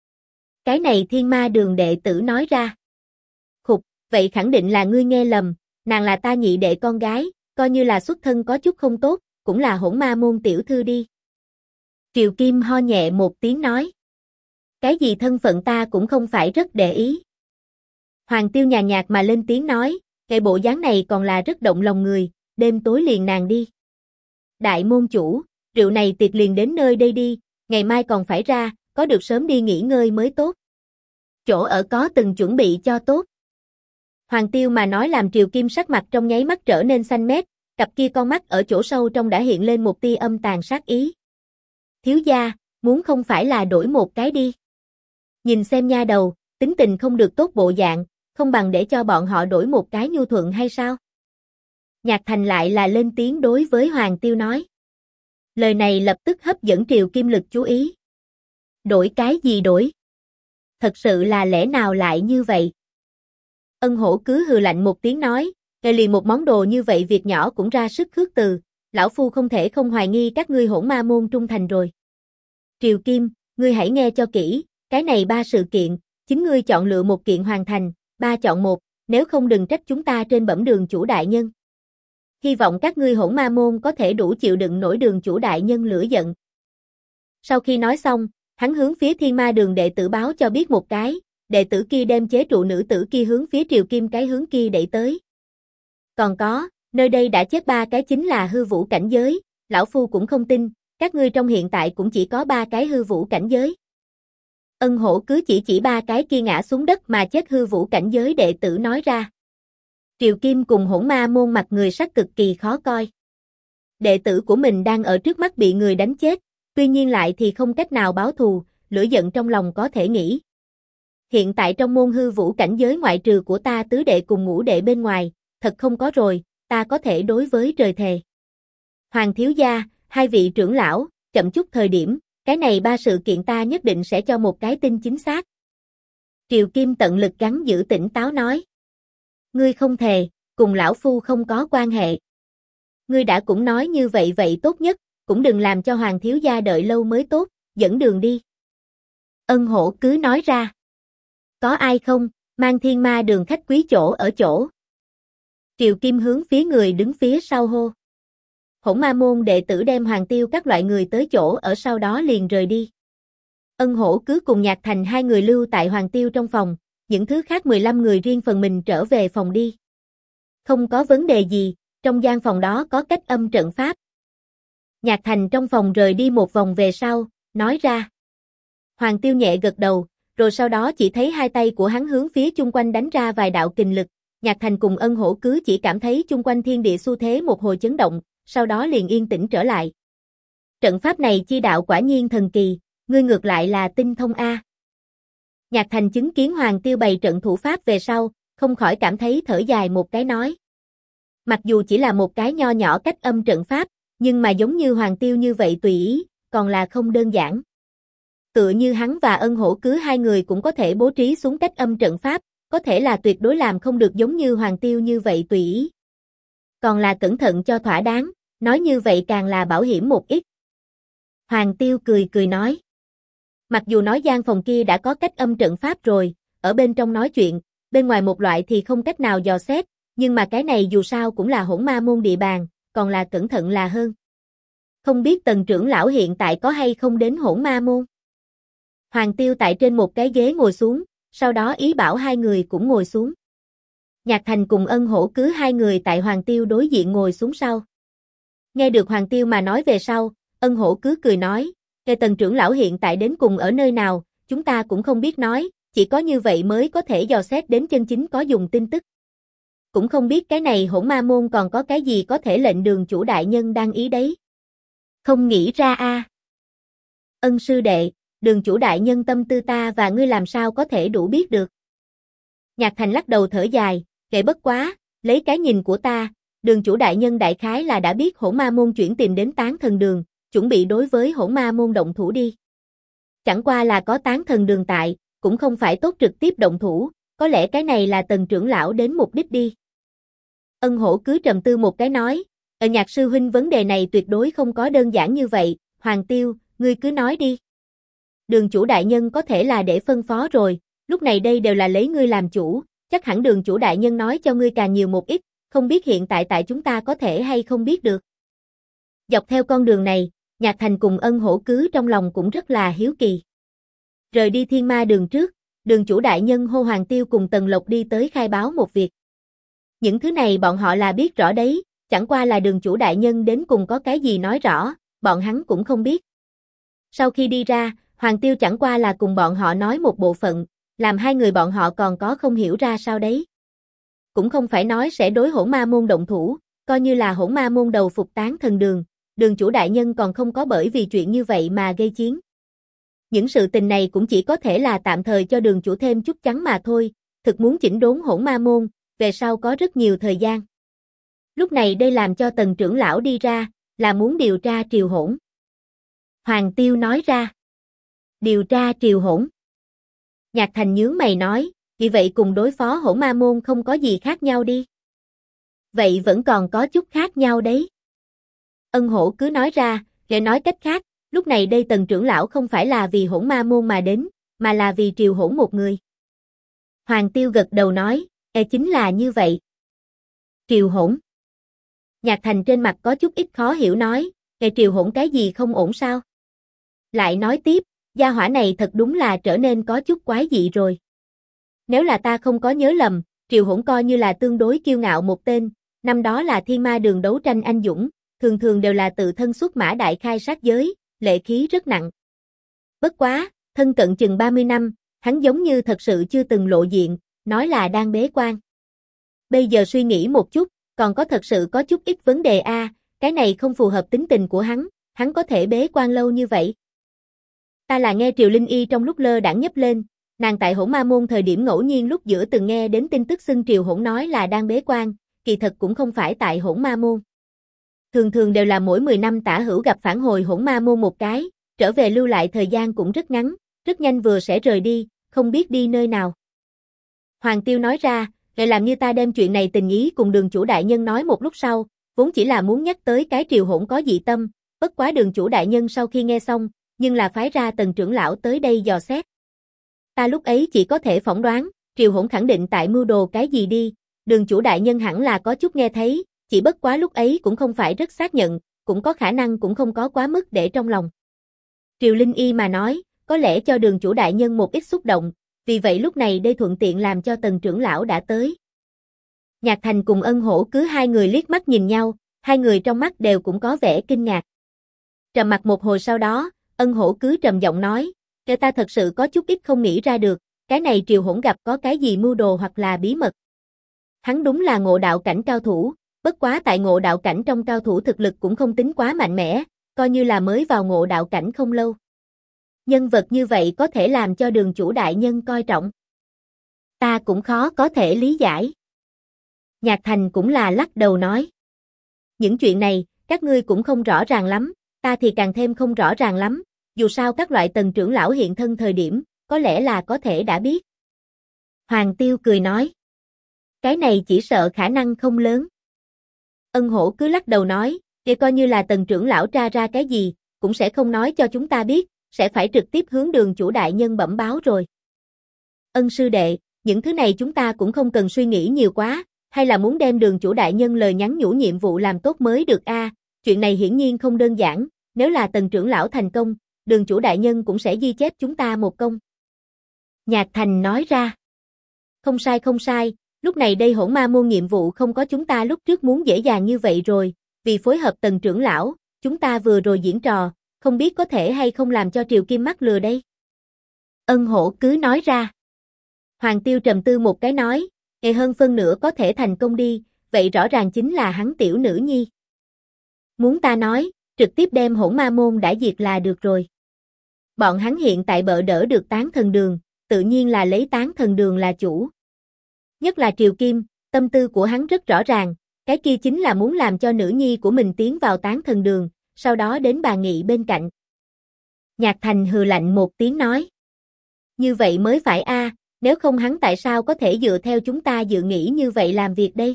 Cái này Thiên Ma Đường đệ tử nói ra. Khục, vậy khẳng định là ngươi nghe lầm, nàng là ta nhị đệ con gái, coi như là xuất thân có chút không tốt, cũng là Hỗn Ma môn tiểu thư đi. Triều Kim ho nhẹ một tiếng nói. Cái gì thân phận ta cũng không phải rất để ý. Hoàng Tiêu nhàn nhạt mà lên tiếng nói, cái bộ dáng này còn là rất động lòng người, đêm tối liền nàng đi. Đại môn chủ, rượu này tiệc liền đến nơi đây đi, ngày mai còn phải ra, có được sớm đi nghỉ ngơi mới tốt. Chỗ ở có từng chuẩn bị cho tốt. Hoàng Tiêu mà nói làm Triều Kim sắc mặt trong nháy mắt trở nên xanh mét, cặp kia con mắt ở chỗ sâu trong đã hiện lên một tia âm tàn sát ý. Thiếu gia, muốn không phải là đổi một cái đi. Nhìn xem nha đầu, tính tình không được tốt bộ dạng, không bằng để cho bọn họ đổi một cái nhu thuận hay sao? Nhạc Thành lại là lên tiếng đối với Hoàng Tiêu nói. Lời này lập tức hấp dẫn Triều Kim lực chú ý. Đổi cái gì đổi? Thật sự là lẽ nào lại như vậy? Ân Hổ cứ hừ lạnh một tiếng nói, ngay liền một món đồ như vậy việc nhỏ cũng ra sức khước từ, lão phu không thể không hoài nghi các ngươi Hỗn Ma môn trung thành rồi. Triều Kim, ngươi hãy nghe cho kỹ, cái này 3 sự kiện, chính ngươi chọn lựa một kiện hoàn thành, 3 chọn một, nếu không đừng trách chúng ta trên bẩm đường chủ đại nhân. Hy vọng các ngươi Hỗn Ma môn có thể đủ chịu đựng nổi đường chủ đại nhân lửa giận. Sau khi nói xong, hắn hướng phía Thiên Ma Đường đệ tử báo cho biết một cái, đệ tử kia đem chế trụ nữ tử kia hướng phía Triều Kim cái hướng kia đẩy tới. Còn có, nơi đây đã chết 3 cái chính là hư vũ cảnh giới, lão phu cũng không tin, các ngươi trong hiện tại cũng chỉ có 3 cái hư vũ cảnh giới. Ân Hổ cứ chỉ 3 cái kia ngã xuống đất mà chết hư vũ cảnh giới đệ tử nói ra. Triều Kim cùng Hỗn Ma môn mặt người sắc cực kỳ khó coi. Đệ tử của mình đang ở trước mắt bị người đánh chết, tuy nhiên lại thì không cách nào báo thù, lửa giận trong lòng có thể nghĩ. Hiện tại trong môn hư vũ cảnh giới ngoại trừ của ta tứ đệ cùng ngũ đệ bên ngoài, thật không có rồi, ta có thể đối với trời thề. Hoàng thiếu gia, hai vị trưởng lão, chậm chút thời điểm, cái này 3 sự kiện ta nhất định sẽ cho một cái tin chính xác. Triều Kim tận lực gắng giữ tỉnh táo nói. Ngươi không thề, cùng lão phu không có quan hệ. Ngươi đã cũng nói như vậy vậy tốt nhất, cũng đừng làm cho Hoàng thiếu gia đợi lâu mới tốt, dẫn đường đi. Ân Hổ cứ nói ra. Có ai không, mang Thiên Ma Đường khách quý chỗ ở chỗ. Triều Kim hướng phía người đứng phía sau hô. Hỗn Ma môn đệ tử đem Hoàng Tiêu các loại người tới chỗ ở sau đó liền rời đi. Ân Hổ cứ cùng Nhạc Thành hai người lưu tại Hoàng Tiêu trong phòng, những thứ khác 15 người riêng phần mình trở về phòng đi. Không có vấn đề gì, trong gian phòng đó có cách âm trận pháp. Nhạc Thành trong phòng rời đi một vòng về sau, nói ra. Hoàng Tiêu nhẹ gật đầu, rồi sau đó chỉ thấy hai tay của hắn hướng phía chung quanh đánh ra vài đạo kình lực. Nhạc Thành cùng Ân Hổ cứ chỉ cảm thấy chung quanh thiên địa xu thế một hồi chấn động, sau đó liền yên tĩnh trở lại. Trận pháp này chi đạo quả nhiên thần kỳ, ngươi ngược lại là tinh thông a. Nhạc Thành chứng kiến Hoàng Tiêu bày trận thủ pháp về sau, không khỏi cảm thấy thở dài một cái nói. Mặc dù chỉ là một cái nho nhỏ cách âm trận pháp, nhưng mà giống như Hoàng Tiêu như vậy tùy ý, còn là không đơn giản. Tựa như hắn và Ân Hổ cứ hai người cũng có thể bố trí xuống cách âm trận pháp, có thể là tuyệt đối làm không được giống như Hoàng Tiêu như vậy tùy ý. Còn là cẩn thận cho thỏa đáng, nói như vậy càng là bảo hiểm một ít. Hoàng Tiêu cười cười nói. Mặc dù nói gian phòng kia đã có cách âm trận pháp rồi, ở bên trong nói chuyện, bên ngoài một loại thì không cách nào dò xét, nhưng mà cái này dù sao cũng là Hỗn Ma môn địa bàn, còn là cẩn thận là hơn. Không biết Tần trưởng lão hiện tại có hay không đến Hỗn Ma môn? Hoàng Tiêu tại trên một cái ghế ngồi xuống, sau đó ý bảo hai người cũng ngồi xuống. Nhạc Thành cùng Ân Hổ cứ hai người tại Hoàng Tiêu đối diện ngồi xuống sau. Nghe được Hoàng Tiêu mà nói về sau, Ân Hổ cứ cười nói, cái Tần trưởng lão hiện tại đến cùng ở nơi nào, chúng ta cũng không biết nói, chỉ có như vậy mới có thể dò xét đến chân chính có dùng tin tức. Cũng không biết cái này Hỗn Ma môn còn có cái gì có thể lệnh đường chủ đại nhân đang ý đấy. Không nghĩ ra a. Ân sư đệ, đường chủ đại nhân tâm tư ta và ngươi làm sao có thể đủ biết được. Nhạc Thành lắc đầu thở dài, kệ bất quá, lấy cái nhìn của ta, đường chủ đại nhân đại khái là đã biết Hỗn Ma môn chuyển tìm đến Tán Thần Đường, chuẩn bị đối với Hỗn Ma môn động thủ đi. Chẳng qua là có Tán Thần Đường tại, cũng không phải tốt trực tiếp động thủ, có lẽ cái này là Tần trưởng lão đến mục đích đi. Ân Hổ cứ trầm tư một cái nói, Nhạc sư huynh vấn đề này tuyệt đối không có đơn giản như vậy, Hoàng Tiêu, ngươi cứ nói đi. Đường chủ đại nhân có thể là để phân phó rồi, lúc này đây đều là lấy ngươi làm chủ, chắc hẳn đường chủ đại nhân nói cho ngươi càng nhiều một ít, không biết hiện tại tại chúng ta có thể hay không biết được. Dọc theo con đường này, Nhạc Thành cùng Ân Hổ cứ trong lòng cũng rất là hiếu kỳ. Rời đi Thiên Ma đường trước, đường chủ đại nhân hô Hoàng Tiêu cùng Tần Lộc đi tới khai báo một việc. Những thứ này bọn họ là biết rõ đấy, chẳng qua là đường chủ đại nhân đến cùng có cái gì nói rõ, bọn hắn cũng không biết. Sau khi đi ra, Hoàng Tiêu chẳng qua là cùng bọn họ nói một bộ phận, làm hai người bọn họ còn có không hiểu ra sao đấy. Cũng không phải nói sẽ đối Hỗn Ma môn động thủ, coi như là Hỗn Ma môn đầu phục Tán Thần Đường, đường chủ đại nhân còn không có bởi vì chuyện như vậy mà gây chiến. Những sự tình này cũng chỉ có thể là tạm thời cho đường chủ thêm chút chắn mà thôi, thực muốn chỉnh đốn Hỗn Ma môn, về sau có rất nhiều thời gian. Lúc này đây làm cho Tần trưởng lão đi ra, là muốn điều tra triều hỗn. Hoàng Tiêu nói ra. Điều tra triều hỗn. Nhạc Thành nhướng mày nói, vì vậy cùng đối phó Hỗn Ma môn không có gì khác nhau đi. Vậy vẫn còn có chút khác nhau đấy. Ân Hổ cứ nói ra, để nói cách khác, lúc này đây Tần trưởng lão không phải là vì Hỗn Ma môn mà đến, mà là vì triều hỗn một người. Hoàng Tiêu gật đầu nói, chính là như vậy. Triều hỗn. Nhạc Thành trên mặt có chút ít khó hiểu nói, triều hỗn cái gì không ổn sao? Lại nói tiếp, gia hỏa này thật đúng là trở nên có chút quái dị rồi. Nếu là ta không có nhớ lầm, triều hỗn coi như là tương đối kiêu ngạo một tên, năm đó là Thiên Ma đường đấu tranh anh dũng, thường thường đều là tự thân xuất mã đại khai sát giới, lệ khí rất nặng. Bất quá, thân cận chừng 30 năm, hắn giống như thật sự chưa từng lộ diện, nói là đang bế quan. Bây giờ suy nghĩ một chút, còn có thật sự có chút ít vấn đề a, cái này không phù hợp tính tình của hắn có thể bế quan lâu như vậy. Ta là nghe Triều Linh Y trong lúc lơ đãng nhấp lên, nàng tại Hỗn Ma môn thời điểm ngẫu nhiên lúc giữa từng nghe đến tin tức xưng Triều Hỗn nói là đang bế quan, kỳ thật cũng không phải tại Hỗn Ma môn. Thường thường đều là mỗi 10 năm tả hữu gặp phản hồi Hỗn Ma môn một cái, trở về lưu lại thời gian cũng rất ngắn, rất nhanh vừa sẽ rời đi, không biết đi nơi nào. Hoàng Tiêu nói ra, lại làm như ta đem chuyện này tình ý cùng đường chủ đại nhân nói một lúc sau, vốn chỉ là muốn nhắc tới cái Triều Hỗn có dị tâm, bất quá đường chủ đại nhân sau khi nghe xong, nhưng là phái ra Tần trưởng lão tới đây dò xét. Ta lúc ấy chỉ có thể phỏng đoán, Triều Hỗn khẳng định tại mưu đồ cái gì đi, đường chủ đại nhân hẳn là có chút nghe thấy, chỉ bất quá lúc ấy cũng không phải rất xác nhận, cũng có khả năng cũng không có quá mức để trong lòng. Triều Linh Y mà nói, có lẽ cho đường chủ đại nhân một ít xúc động, vì vậy lúc này đây thuận tiện làm cho Tần trưởng lão đã tới. Nhạc Thành cùng Ân Hổ cứ hai người liếc mắt nhìn nhau, hai người trong mắt đều cũng có vẻ kinh ngạc. Trầm mặc một hồi sau đó, Ân Hổ cứ trầm giọng nói, ta thật sự có chút ít không nghĩ ra được, cái này Triều Hỗn gặp có cái gì mưu đồ hoặc là bí mật. Hắn đúng là ngộ đạo cảnh cao thủ, bất quá tại ngộ đạo cảnh trong cao thủ thực lực cũng không tính quá mạnh mẽ, coi như là mới vào ngộ đạo cảnh không lâu. Nhân vật như vậy có thể làm cho đường chủ đại nhân coi trọng. Ta cũng khó có thể lý giải. Nhạc Thành cũng là lắc đầu nói. Những chuyện này, các ngươi cũng không rõ ràng lắm, ta thì càng thêm không rõ ràng lắm, dù sao các loại tần trưởng lão hiện thân thời điểm, có lẽ là có thể đã biết. Hoàng Tiêu cười nói. Cái này chỉ sợ khả năng không lớn. Ân Hổ cứ lắc đầu nói, để coi như là tần trưởng lão tra ra cái gì, cũng sẽ không nói cho chúng ta biết, sẽ phải trực tiếp hướng đường chủ đại nhân bẩm báo rồi. Ân sư đệ, những thứ này chúng ta cũng không cần suy nghĩ nhiều quá, hay là muốn đem đường chủ đại nhân lời nhắn nhủ nhiệm vụ làm tốt mới được a. Chuyện này hiển nhiên không đơn giản, nếu là tần trưởng lão thành công, đường chủ đại nhân cũng sẽ ghi chép chúng ta một công. Nhạc Thành nói ra. Không sai, lúc này đây Hỗn Ma môn nhiệm vụ không có chúng ta lúc trước muốn dễ dàng như vậy rồi, vì phối hợp tần trưởng lão, chúng ta vừa rồi diễn trò, không biết có thể hay không làm cho Triều Kim mắc lừa đây. Ân Hổ cứ nói ra. Hoàng Tiêu trầm tư một cái nói, hơn phân nửa có thể thành công đi, vậy rõ ràng chính là hắn tiểu nữ nhi. Muốn ta nói, trực tiếp đem Hỗn Ma môn đã diệt là được rồi. Bọn hắn hiện tại bợ đỡ được Tán Thần Đường, tự nhiên là lấy Tán Thần Đường là chủ. Nhất là Triều Kim, tâm tư của hắn rất rõ ràng, cái kia chính là muốn làm cho nữ nhi của mình tiến vào Tán Thần Đường, sau đó đến bà Nghị bên cạnh. Nhạc Thành hừ lạnh một tiếng nói. Như vậy mới phải a, nếu không hắn tại sao có thể dựa theo chúng ta dự nghĩ như vậy làm việc đây?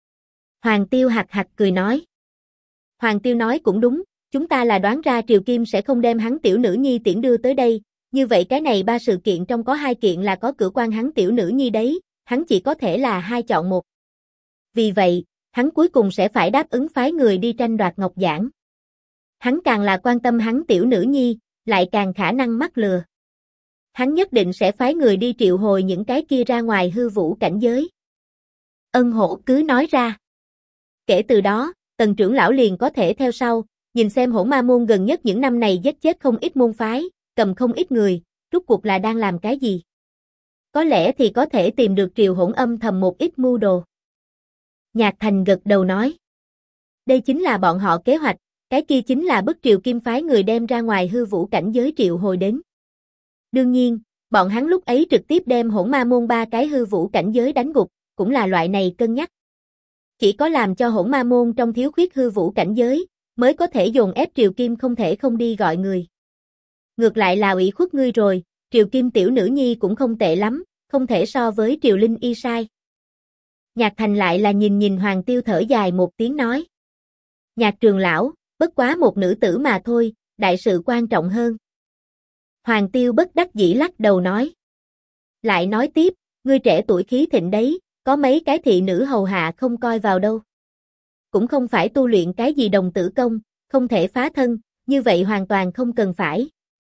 Hoàng Tiêu hạc hạc cười nói. Hoàng Tiêu nói cũng đúng, chúng ta là đoán ra Triều Kim sẽ không đem hắn tiểu nữ nhi tiễn đưa tới đây, như vậy cái này 3 sự kiện trong có 2 kiện là có cửa quan hắn tiểu nữ nhi đấy, hắn chỉ có thể là 2 chọn 1. Vì vậy, hắn cuối cùng sẽ phải đáp ứng phái người đi tranh đoạt ngọc giản. Hắn càng là quan tâm hắn tiểu nữ nhi, lại càng khả năng mắc lừa. Hắn nhất định sẽ phái người đi triệu hồi những cái kia ra ngoài hư vũ cảnh giới. Ân Hổ cứ nói ra. Kể từ đó, tần trưởng lão liền có thể theo sau, nhìn xem Hỗn Ma môn gần nhất những năm này giết chết không ít môn phái, cầm không ít người, rốt cuộc là đang làm cái gì. Có lẽ thì có thể tìm được Triều Hỗn âm thầm một ít mưu đồ. Nhạc Thành gật đầu nói. Đây chính là bọn họ kế hoạch, cái kia chính là bức Triều Kim phái người đem ra ngoài hư vũ cảnh giới triệu hồi đến. Đương nhiên, bọn hắn lúc ấy trực tiếp đem Hỗn Ma môn 3 cái hư vũ cảnh giới đánh gục, cũng là loại này cân nhắc. Chỉ có làm cho Hỗn Ma môn trong thiếu khuyết hư vũ cảnh giới, mới có thể dồn ép Triều Kim không thể không đi gọi người. Ngược lại là ủy khuất ngươi rồi, Triều Kim tiểu nữ nhi cũng không tệ lắm, không thể so với Triều Linh y sai. Nhạc Thành lại là nhìn Hoàng Tiêu thở dài một tiếng nói. Nhạc trường lão, bất quá một nữ tử mà thôi, đại sự quan trọng hơn. Hoàng Tiêu bất đắc dĩ lắc đầu nói. Lại nói tiếp, ngươi trẻ tuổi khí thịnh đấy, có mấy cái thị nữ hầu hạ không coi vào đâu. Cũng không phải tu luyện cái gì đồng tử công, không thể phá thân, như vậy hoàn toàn không cần phải.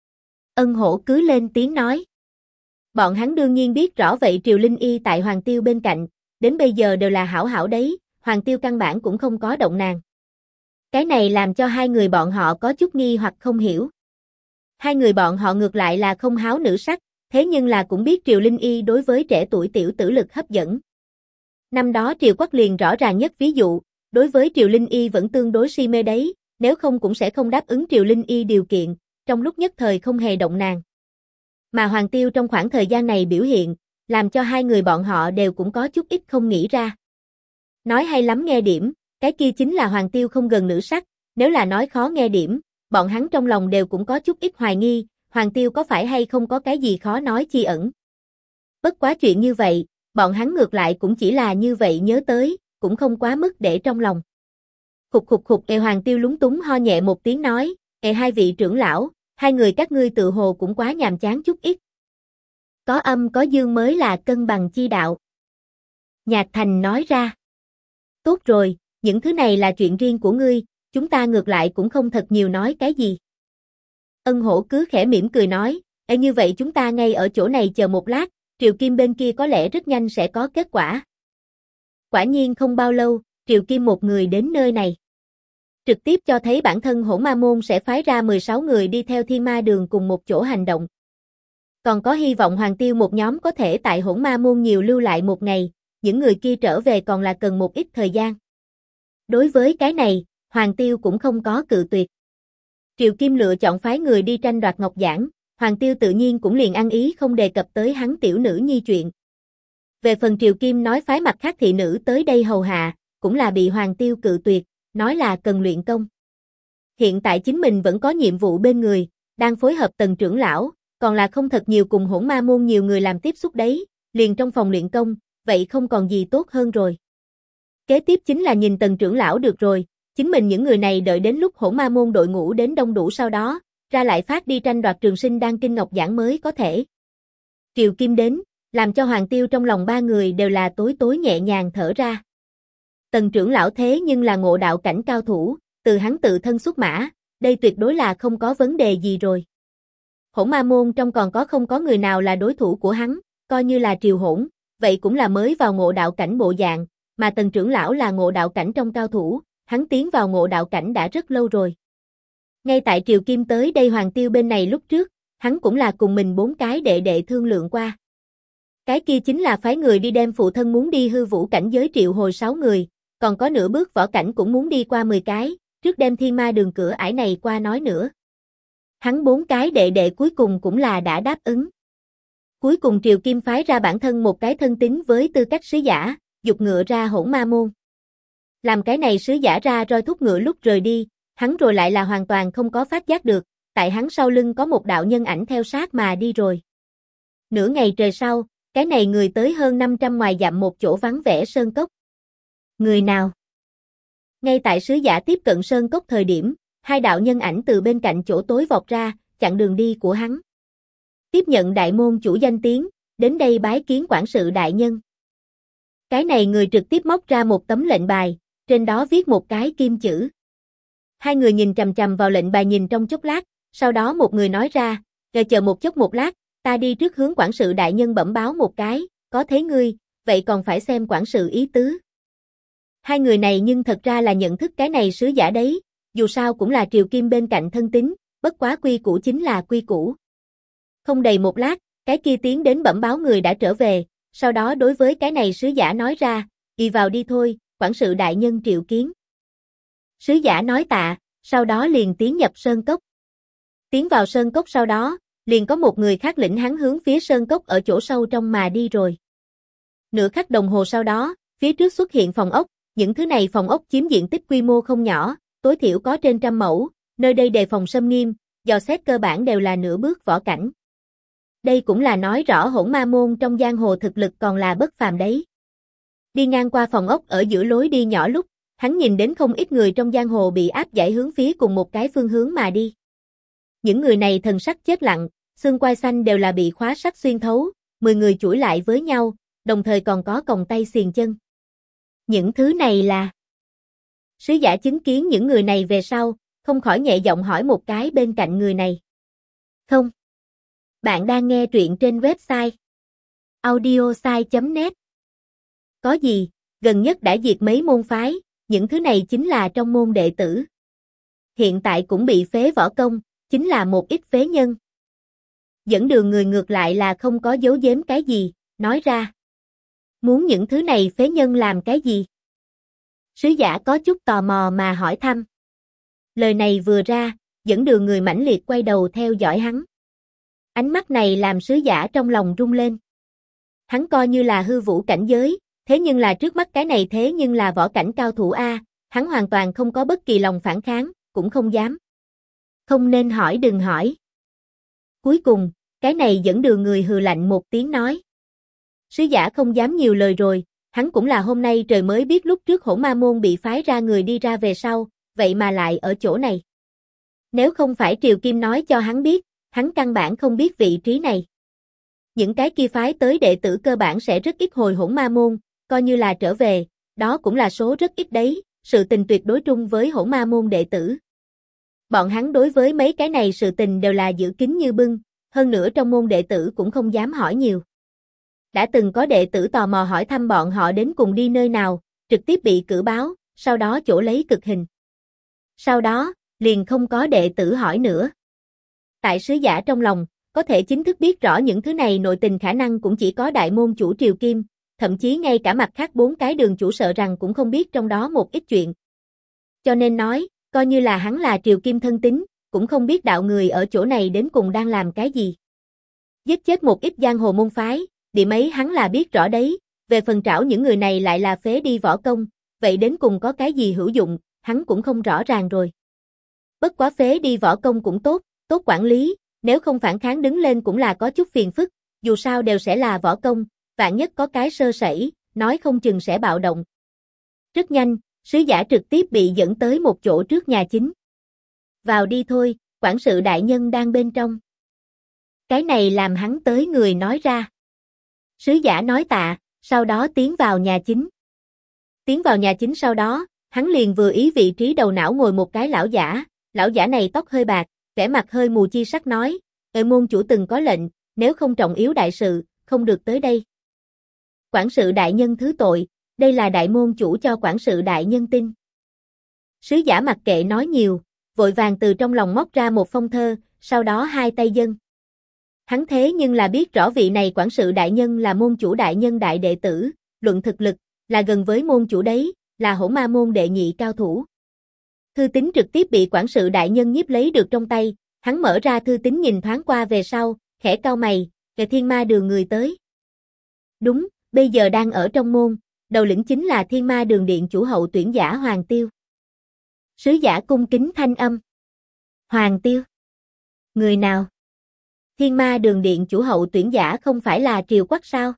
Ân Hổ cứ lên tiếng nói. Bọn hắn đương nhiên biết rõ vậy Triều Linh y tại Hoàng Tiêu bên cạnh, đến bây giờ đều là hảo hảo đấy, Hoàng Tiêu căn bản cũng không có động nàng. Cái này làm cho hai người bọn họ có chút nghi hoặc không hiểu. Hai người bọn họ ngược lại là không háo nữ sắc, thế nhưng là cũng biết Triều Linh y đối với trẻ tuổi tiểu tử lực hấp dẫn. Năm đó Triều Quắc liền rõ ràng nhất ví dụ, đối với Triều Linh y vẫn tương đối si mê đấy, nếu không cũng sẽ không đáp ứng Triều Linh y điều kiện, trong lúc nhất thời không hề động nàng. Mà Hoàng Tiêu trong khoảng thời gian này biểu hiện, làm cho hai người bọn họ đều cũng có chút ít không nghĩ ra. Nói hay lắm nghe điểm, cái kia chính là Hoàng Tiêu không gần nữ sắc, nếu là nói khó nghe điểm, bọn hắn trong lòng đều cũng có chút ít hoài nghi, Hoàng Tiêu có phải hay không có cái gì khó nói chi ẩn. Bất quá chuyện như vậy, bọn hắn ngược lại cũng chỉ là như vậy nhớ tới, cũng không quá mức để trong lòng. Khục, Hoàng Tiêu lúng túng ho nhẹ một tiếng nói, hai vị trưởng lão, hai người các ngươi tự hồ cũng quá nhàm chán chút ít. Có âm có dương mới là cân bằng chi đạo. Nhạc Thành nói ra. Tốt rồi, những thứ này là chuyện riêng của ngươi, chúng ta ngược lại cũng không thật nhiều nói cái gì. Ân Hổ cứ khẽ mỉm cười nói, như vậy chúng ta ngay ở chỗ này chờ một lát, Triều Kim bên kia có lẽ rất nhanh sẽ có kết quả. Quả nhiên không bao lâu, Triều Kim một người đến nơi này. Trực tiếp cho thấy bản thân Hỗn Ma môn sẽ phái ra 16 người đi theo Thiên Ma Đường cùng một chỗ hành động. Còn có hy vọng Hoàng Tiêu một nhóm có thể tại Hỗn Ma môn nhiều lưu lại một ngày, những người kia trở về còn là cần một ít thời gian. Đối với cái này, Hoàng Tiêu cũng không có cự tuyệt. Triều Kim lựa chọn phái người đi tranh đoạt ngọc giản, Hoàng Tiêu tự nhiên cũng liền ăn ý không đề cập tới hắn tiểu nữ nhi chuyện. Về phần Triều Kim nói phái mặt khác thị nữ tới đây hầu hạ, cũng là bị Hoàng Tiêu cự tuyệt, nói là cần luyện công. Hiện tại chính mình vẫn có nhiệm vụ bên người, đang phối hợp Tần trưởng lão, còn là không thật nhiều cùng Hỗn Ma môn nhiều người làm tiếp xúc đấy, liền trong phòng luyện công, vậy không còn gì tốt hơn rồi. Kế tiếp chính là nhìn Tần trưởng lão được rồi, chính mình những người này đợi đến lúc Hỗn Ma môn đội ngũ đến đông đủ sau đó, ra lại phát đi tranh đoạt trường sinh đan kinh ngọc giảng mới có thể. Triều Kim đến, làm cho Hoàng Tiêu trong lòng ba người đều là tối tối nhẹ nhàng thở ra. Tần trưởng lão thế nhưng là ngộ đạo cảnh cao thủ, từ hắn tự thân xuất mã, đây tuyệt đối là không có vấn đề gì rồi. Hỗn Ma môn trong còn không có người nào là đối thủ của hắn, coi như là Triều Hỗn, vậy cũng là mới vào ngộ đạo cảnh bộ dạng, mà Tần trưởng lão là ngộ đạo cảnh trong cao thủ, hắn tiến vào ngộ đạo cảnh đã rất lâu rồi. Ngay tại Triều Kim tới đây Hoàng Tiêu bên này lúc trước, hắn cũng là cùng mình 4 cái đệ đệ thương lượng qua. Cái kia chính là phái người đi đem phụ thân muốn đi hư vũ cảnh giới triệu hồi 6 người, còn có nửa bước võ cảnh cũng muốn đi qua 10 cái, trước đem thiên ma đường cửa ải này qua nói nữa. Hắn 4 cái đệ đệ cuối cùng cũng là đã đáp ứng. Cuối cùng Triều Kim phái ra bản thân một cái thân tín với tư cách sứ giả, dục ngựa ra Hỗn Ma môn. Làm cái này sứ giả ra roi thúc ngựa lúc rời đi, hắn rồi lại là hoàn toàn không có phát giác được, tại hắn sau lưng có một đạo nhân ảnh theo sát mà đi rồi. Nửa ngày trời sau, cái này người tới hơn 500 ngoài dặm một chỗ vắng vẻ sơn cốc. Người nào? Ngay tại sứ giả tiếp cận sơn cốc thời điểm, hai đạo nhân ảnh từ bên cạnh chỗ tối vọt ra, chặn đường đi của hắn. Tiếp nhận đại môn chủ danh tiếng, đến đây bái kiến quản sự đại nhân. Cái này người trực tiếp móc ra một tấm lệnh bài, trên đó viết một cái kim chữ. Hai người nhìn chằm chằm vào lệnh bài nhìn trong chốc lát, sau đó một người nói ra, chờ một chốc một lát, ta đi trước hướng quản sự đại nhân bẩm báo một cái, có thế ngươi, vậy còn phải xem quản sự ý tứ. Hai người này nhưng thật ra là nhận thức cái này sứ giả đấy, dù sao cũng là Triều Kim bên cạnh thân tín, bất quá quy củ chính là quy củ. Không đầy một lát, cái kia tiến đến bẩm báo người đã trở về, sau đó đối với cái này sứ giả nói ra, đi vào đi thôi, quản sự đại nhân triệu kiến. Sứ giả nói tạ, sau đó liền tiến nhập sơn cốc. Tiến vào sơn cốc sau đó, liền có một người khác lĩnh hắn hướng phía sơn cốc ở chỗ sâu trong mà đi rồi. Nửa khắc đồng hồ sau đó, phía trước xuất hiện phòng ốc, những thứ này phòng ốc chiếm diện tích quy mô không nhỏ, tối thiểu có trên 100 mẫu, nơi đây đề phòng xâm nghiêm, dò xét cơ bản đều là nửa bước võ cảnh. Đây cũng là nói rõ Hỗn Ma môn trong giang hồ thực lực còn là bất phàm đấy. Đi ngang qua phòng ốc ở giữa lối đi nhỏ lúc, hắn nhìn đến không ít người trong giang hồ bị áp giải hướng phía cùng một cái phương hướng mà đi. Những người này thần sắc chết lặng, xương quai xanh đều là bị khóa sắt xuyên thấu, 10 người chuỗi lại với nhau, đồng thời còn có còng tay xiềng chân. Những thứ này là... Sứ giả chứng kiến những người này về sau, không khỏi nhẹ giọng hỏi một cái bên cạnh người này. Không. Bạn đang nghe truyện trên website audiosai.net. Có gì, gần nhất đã diệt mấy môn phái, những thứ này chính là trong môn đệ tử. Hiện tại cũng bị phế võ công, chính là một ít phế nhân. Dẫn đường người ngược lại là không có giấu giếm cái gì, nói ra. Muốn những thứ này phế nhân làm cái gì? Sứ giả có chút tò mò mà hỏi thăm. Lời này vừa ra, dẫn đường người mãnh liệt quay đầu theo dõi hắn. Ánh mắt này làm sứ giả trong lòng rung lên. Hắn coi như là hư vũ cảnh giới, thế nhưng là trước mắt cái này thế nhưng là võ cảnh cao thủ A, hắn hoàn toàn không có bất kỳ lòng phản kháng, cũng không dám. Không nên hỏi đừng hỏi. Cuối cùng, cái này dẫn đường người hừ lạnh một tiếng nói. Sứ giả không dám nhiều lời rồi, hắn cũng là hôm nay trời mới biết lúc trước Hỗn Ma môn bị phái ra người đi ra về sau, vậy mà lại ở chỗ này. Nếu không phải Triều Kim nói cho hắn biết, hắn căn bản không biết vị trí này. Những cái kia phái tới đệ tử cơ bản sẽ rất ít hồi Hỗn Ma môn, coi như là trở về, đó cũng là số rất ít đấy, sự tình tuyệt đối trung với Hỗn Ma môn đệ tử. Bọn hắn đối với mấy cái này sự tình đều là giữ kín như bưng, hơn nữa trong môn đệ tử cũng không dám hỏi nhiều. Đã từng có đệ tử tò mò hỏi thăm bọn họ đến cùng đi nơi nào, trực tiếp bị cử báo, sau đó chỗ lấy cực hình. Sau đó, liền không có đệ tử hỏi nữa. Tại sứ giả trong lòng, có thể chính thức biết rõ những thứ này nội tình khả năng cũng chỉ có đại môn chủ Triều Kim, thậm chí ngay cả mặt khác 4 cái đường chủ sợ rằng cũng không biết trong đó một ít chuyện. Cho nên nói, coi như là hắn là Triều Kim thân tín, cũng không biết đạo người ở chỗ này đến cùng đang làm cái gì. Giết chết một ít giang hồ môn phái, điểm ấy hắn là biết rõ đấy, về phần trảo những người này lại là phế đi võ công, vậy đến cùng có cái gì hữu dụng, hắn cũng không rõ ràng rồi. Bất quá phế đi võ công cũng tốt, tốt quản lý, nếu không phản kháng đứng lên cũng là có chút phiền phức, dù sao đều sẽ là võ công, vạn nhất có cái sơ sẩy, nói không chừng sẽ bạo động. Rất nhanh, sứ giả trực tiếp bị dẫn tới một chỗ trước nhà chính. Vào đi thôi, quản sự đại nhân đang bên trong. Cái này làm hắn tới người nói ra. Sứ giả nói tạ, sau đó tiến vào nhà chính. Tiến vào nhà chính sau đó, hắn liền vừa ý vị trí đầu não ngồi một cái lão giả này tóc hơi bạc, vẻ mặt hơi mù chi sắc nói, môn chủ từng có lệnh, nếu không trọng yếu đại sự, không được tới đây. Quản sự đại nhân thứ tội, đây là đại môn chủ cho quản sự đại nhân tin. Sứ giả mặc kệ nói nhiều, vội vàng từ trong lòng móc ra một phong thơ, sau đó hai tay dâng. Hắn thế nhưng là biết rõ vị này quản sự đại nhân là môn chủ đại nhân đại đệ tử, luận thực lực, là gần với môn chủ đấy, là Hỗn Ma môn đệ nhị cao thủ. Thư tín trực tiếp bị quản sự đại nhân nhiếp lấy được trong tay, hắn mở ra thư tín nhìn thoáng qua về sau, khẽ cau mày, Thiên Ma Đường người tới. Đúng, bây giờ đang ở trong môn, đầu lĩnh chính là Thiên Ma Đường điện chủ hậu tuyển giả Hoàng Tiêu. Sứ giả cung kính thanh âm. Hoàng Tiêu? Người nào? Thiên Ma Đường điện chủ hậu tuyển giả không phải là Triều Quắc sao?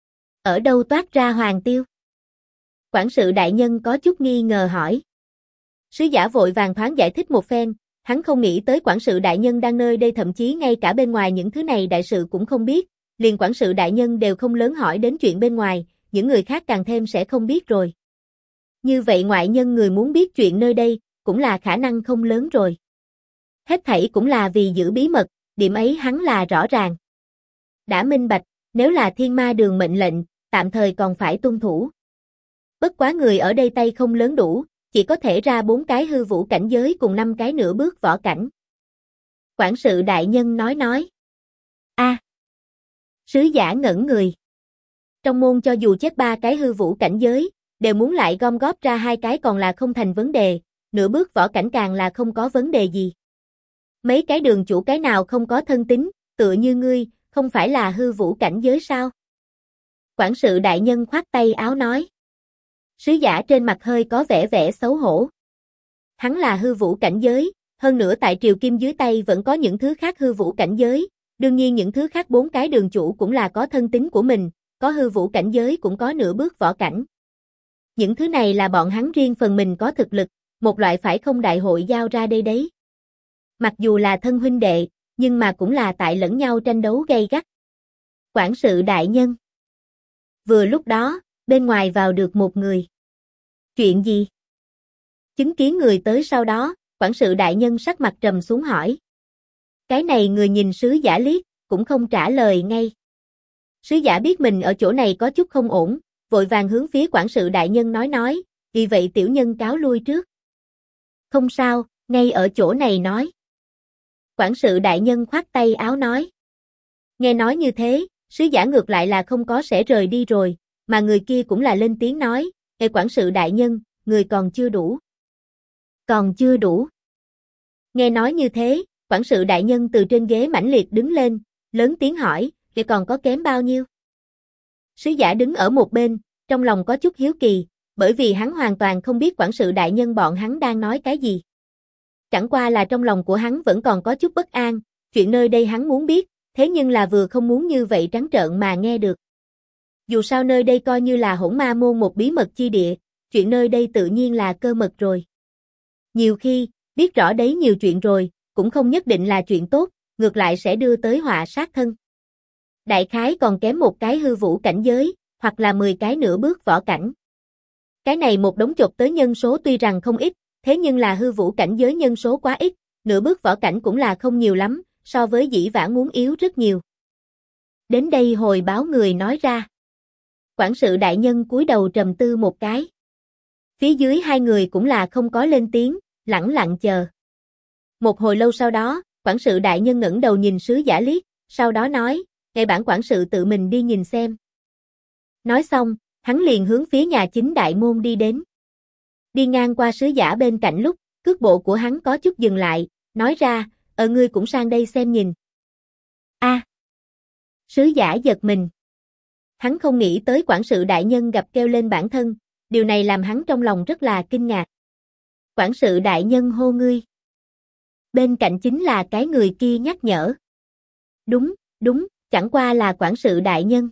Ở đâu toát ra Hoàng Tiêu? Quản sự đại nhân có chút nghi ngờ hỏi. Sứ giả vội vàng thoáng giải thích một phen, hắn không nghĩ tới quản sự đại nhân đang nơi đây, thậm chí ngay cả bên ngoài những thứ này đại sự cũng không biết, liền quản sự đại nhân đều không lớn hỏi đến chuyện bên ngoài, những người khác càng thêm sẽ không biết rồi. Như vậy ngoại nhân người muốn biết chuyện nơi đây, cũng là khả năng không lớn rồi. Hết thảy cũng là vì giữ bí mật, điểm ấy hắn là rõ ràng. Đã minh bạch, nếu là Thiên Ma Đường mệnh lệnh, tạm thời còn phải tuân thủ. Bất quá người ở đây tay không lớn đủ, chỉ có thể ra 4 cái hư vũ cảnh giới cùng 5 cái nửa bước võ cảnh. Quản sự đại nhân nói. Sứ giả ngẩn người. Trong môn cho dù chết 3 cái hư vũ cảnh giới, đều muốn lại gom góp ra 2 cái còn là không thành vấn đề, nửa bước võ cảnh càng là không có vấn đề gì. Mấy cái đường chủ cái nào không có thân tín, tựa như ngươi, không phải là hư vũ cảnh giới sao? Quản sự đại nhân khoát tay áo nói. Sứ giả trên mặt hơi có vẻ xấu hổ. Hắn là hư vũ cảnh giới, hơn nữa tại Triều Kim dưới tay vẫn có những thứ khác hư vũ cảnh giới, đương nhiên những thứ khác 4 cái đường chủ cũng là có thân tín của mình, có hư vũ cảnh giới cũng có nửa bước võ cảnh. Những thứ này là bọn hắn riêng phần mình có thực lực, một loại phải không đại hội giao ra đây đấy. Mặc dù là thân huynh đệ, nhưng mà cũng là tại lẫn nhau tranh đấu gay gắt. Quản sự đại nhân. Vừa lúc đó, bên ngoài vào được một người. Chuyện gì? Chứng kiến người tới sau đó, quản sự đại nhân sắc mặt trầm xuống hỏi. Cái này người nhìn sứ giả liếc, cũng không trả lời ngay. Sứ giả biết mình ở chỗ này có chút không ổn, vội vàng hướng phía quản sự đại nhân nói, vì vậy tiểu nhân cáo lui trước. Không sao, ngay ở chỗ này nói. Quản sự đại nhân khoát tay áo nói. Nghe nói như thế, sứ giả ngược lại là không có sẽ rời đi rồi, mà người kia cũng là lên tiếng nói, quản sự đại nhân, người còn chưa đủ. Còn chưa đủ. Nghe nói như thế, quản sự đại nhân từ trên ghế mãnh liệt đứng lên, lớn tiếng hỏi, còn có kém bao nhiêu? Sứ giả đứng ở một bên, trong lòng có chút hiếu kỳ, bởi vì hắn hoàn toàn không biết quản sự đại nhân bọn hắn đang nói cái gì. Chẳng qua là trong lòng của hắn vẫn còn có chút bất an, chuyện nơi đây hắn muốn biết, thế nhưng là vừa không muốn như vậy trắng trợn mà nghe được. Dù sao nơi đây coi như là Hỗn Ma môn một bí mật chi địa, chuyện nơi đây tự nhiên là cơ mật rồi. Nhiều khi, biết rõ đấy nhiều chuyện rồi, cũng không nhất định là chuyện tốt, ngược lại sẽ đưa tới họa sát thân. Đại khái còn kém một cái hư vũ cảnh giới, hoặc là 10 cái nửa bước võ cảnh. Cái này một đống chột tới nhân số tuy rằng không ít, thế nhưng là hư vũ cảnh giới nhân số quá ít, nửa bước võ cảnh cũng là không nhiều lắm, so với dĩ vãng muốn yếu rất nhiều. Đến đây hồi báo người nói ra. Quản sự đại nhân cúi đầu trầm tư một cái. Phía dưới hai người cũng là không có lên tiếng, lẳng lặng chờ. Một hồi lâu sau đó, quản sự đại nhân ngẩng đầu nhìn sứ giả liếc, sau đó nói, "Ngài bản quản sự tự mình đi nhìn xem." Nói xong, hắn liền hướng phía nhà chính đại môn đi đến. Đi ngang qua sứ giả bên cạnh lúc, cước bộ của hắn có chút dừng lại, nói ra, ngươi cũng sang đây xem nhìn. A. Sứ giả giật mình. Hắn không nghĩ tới quản sự đại nhân gặp kêu lên bản thân, điều này làm hắn trong lòng rất là kinh ngạc. Quản sự đại nhân hô ngươi. Bên cạnh chính là cái người kia nhắc nhở. Đúng, chẳng qua là quản sự đại nhân.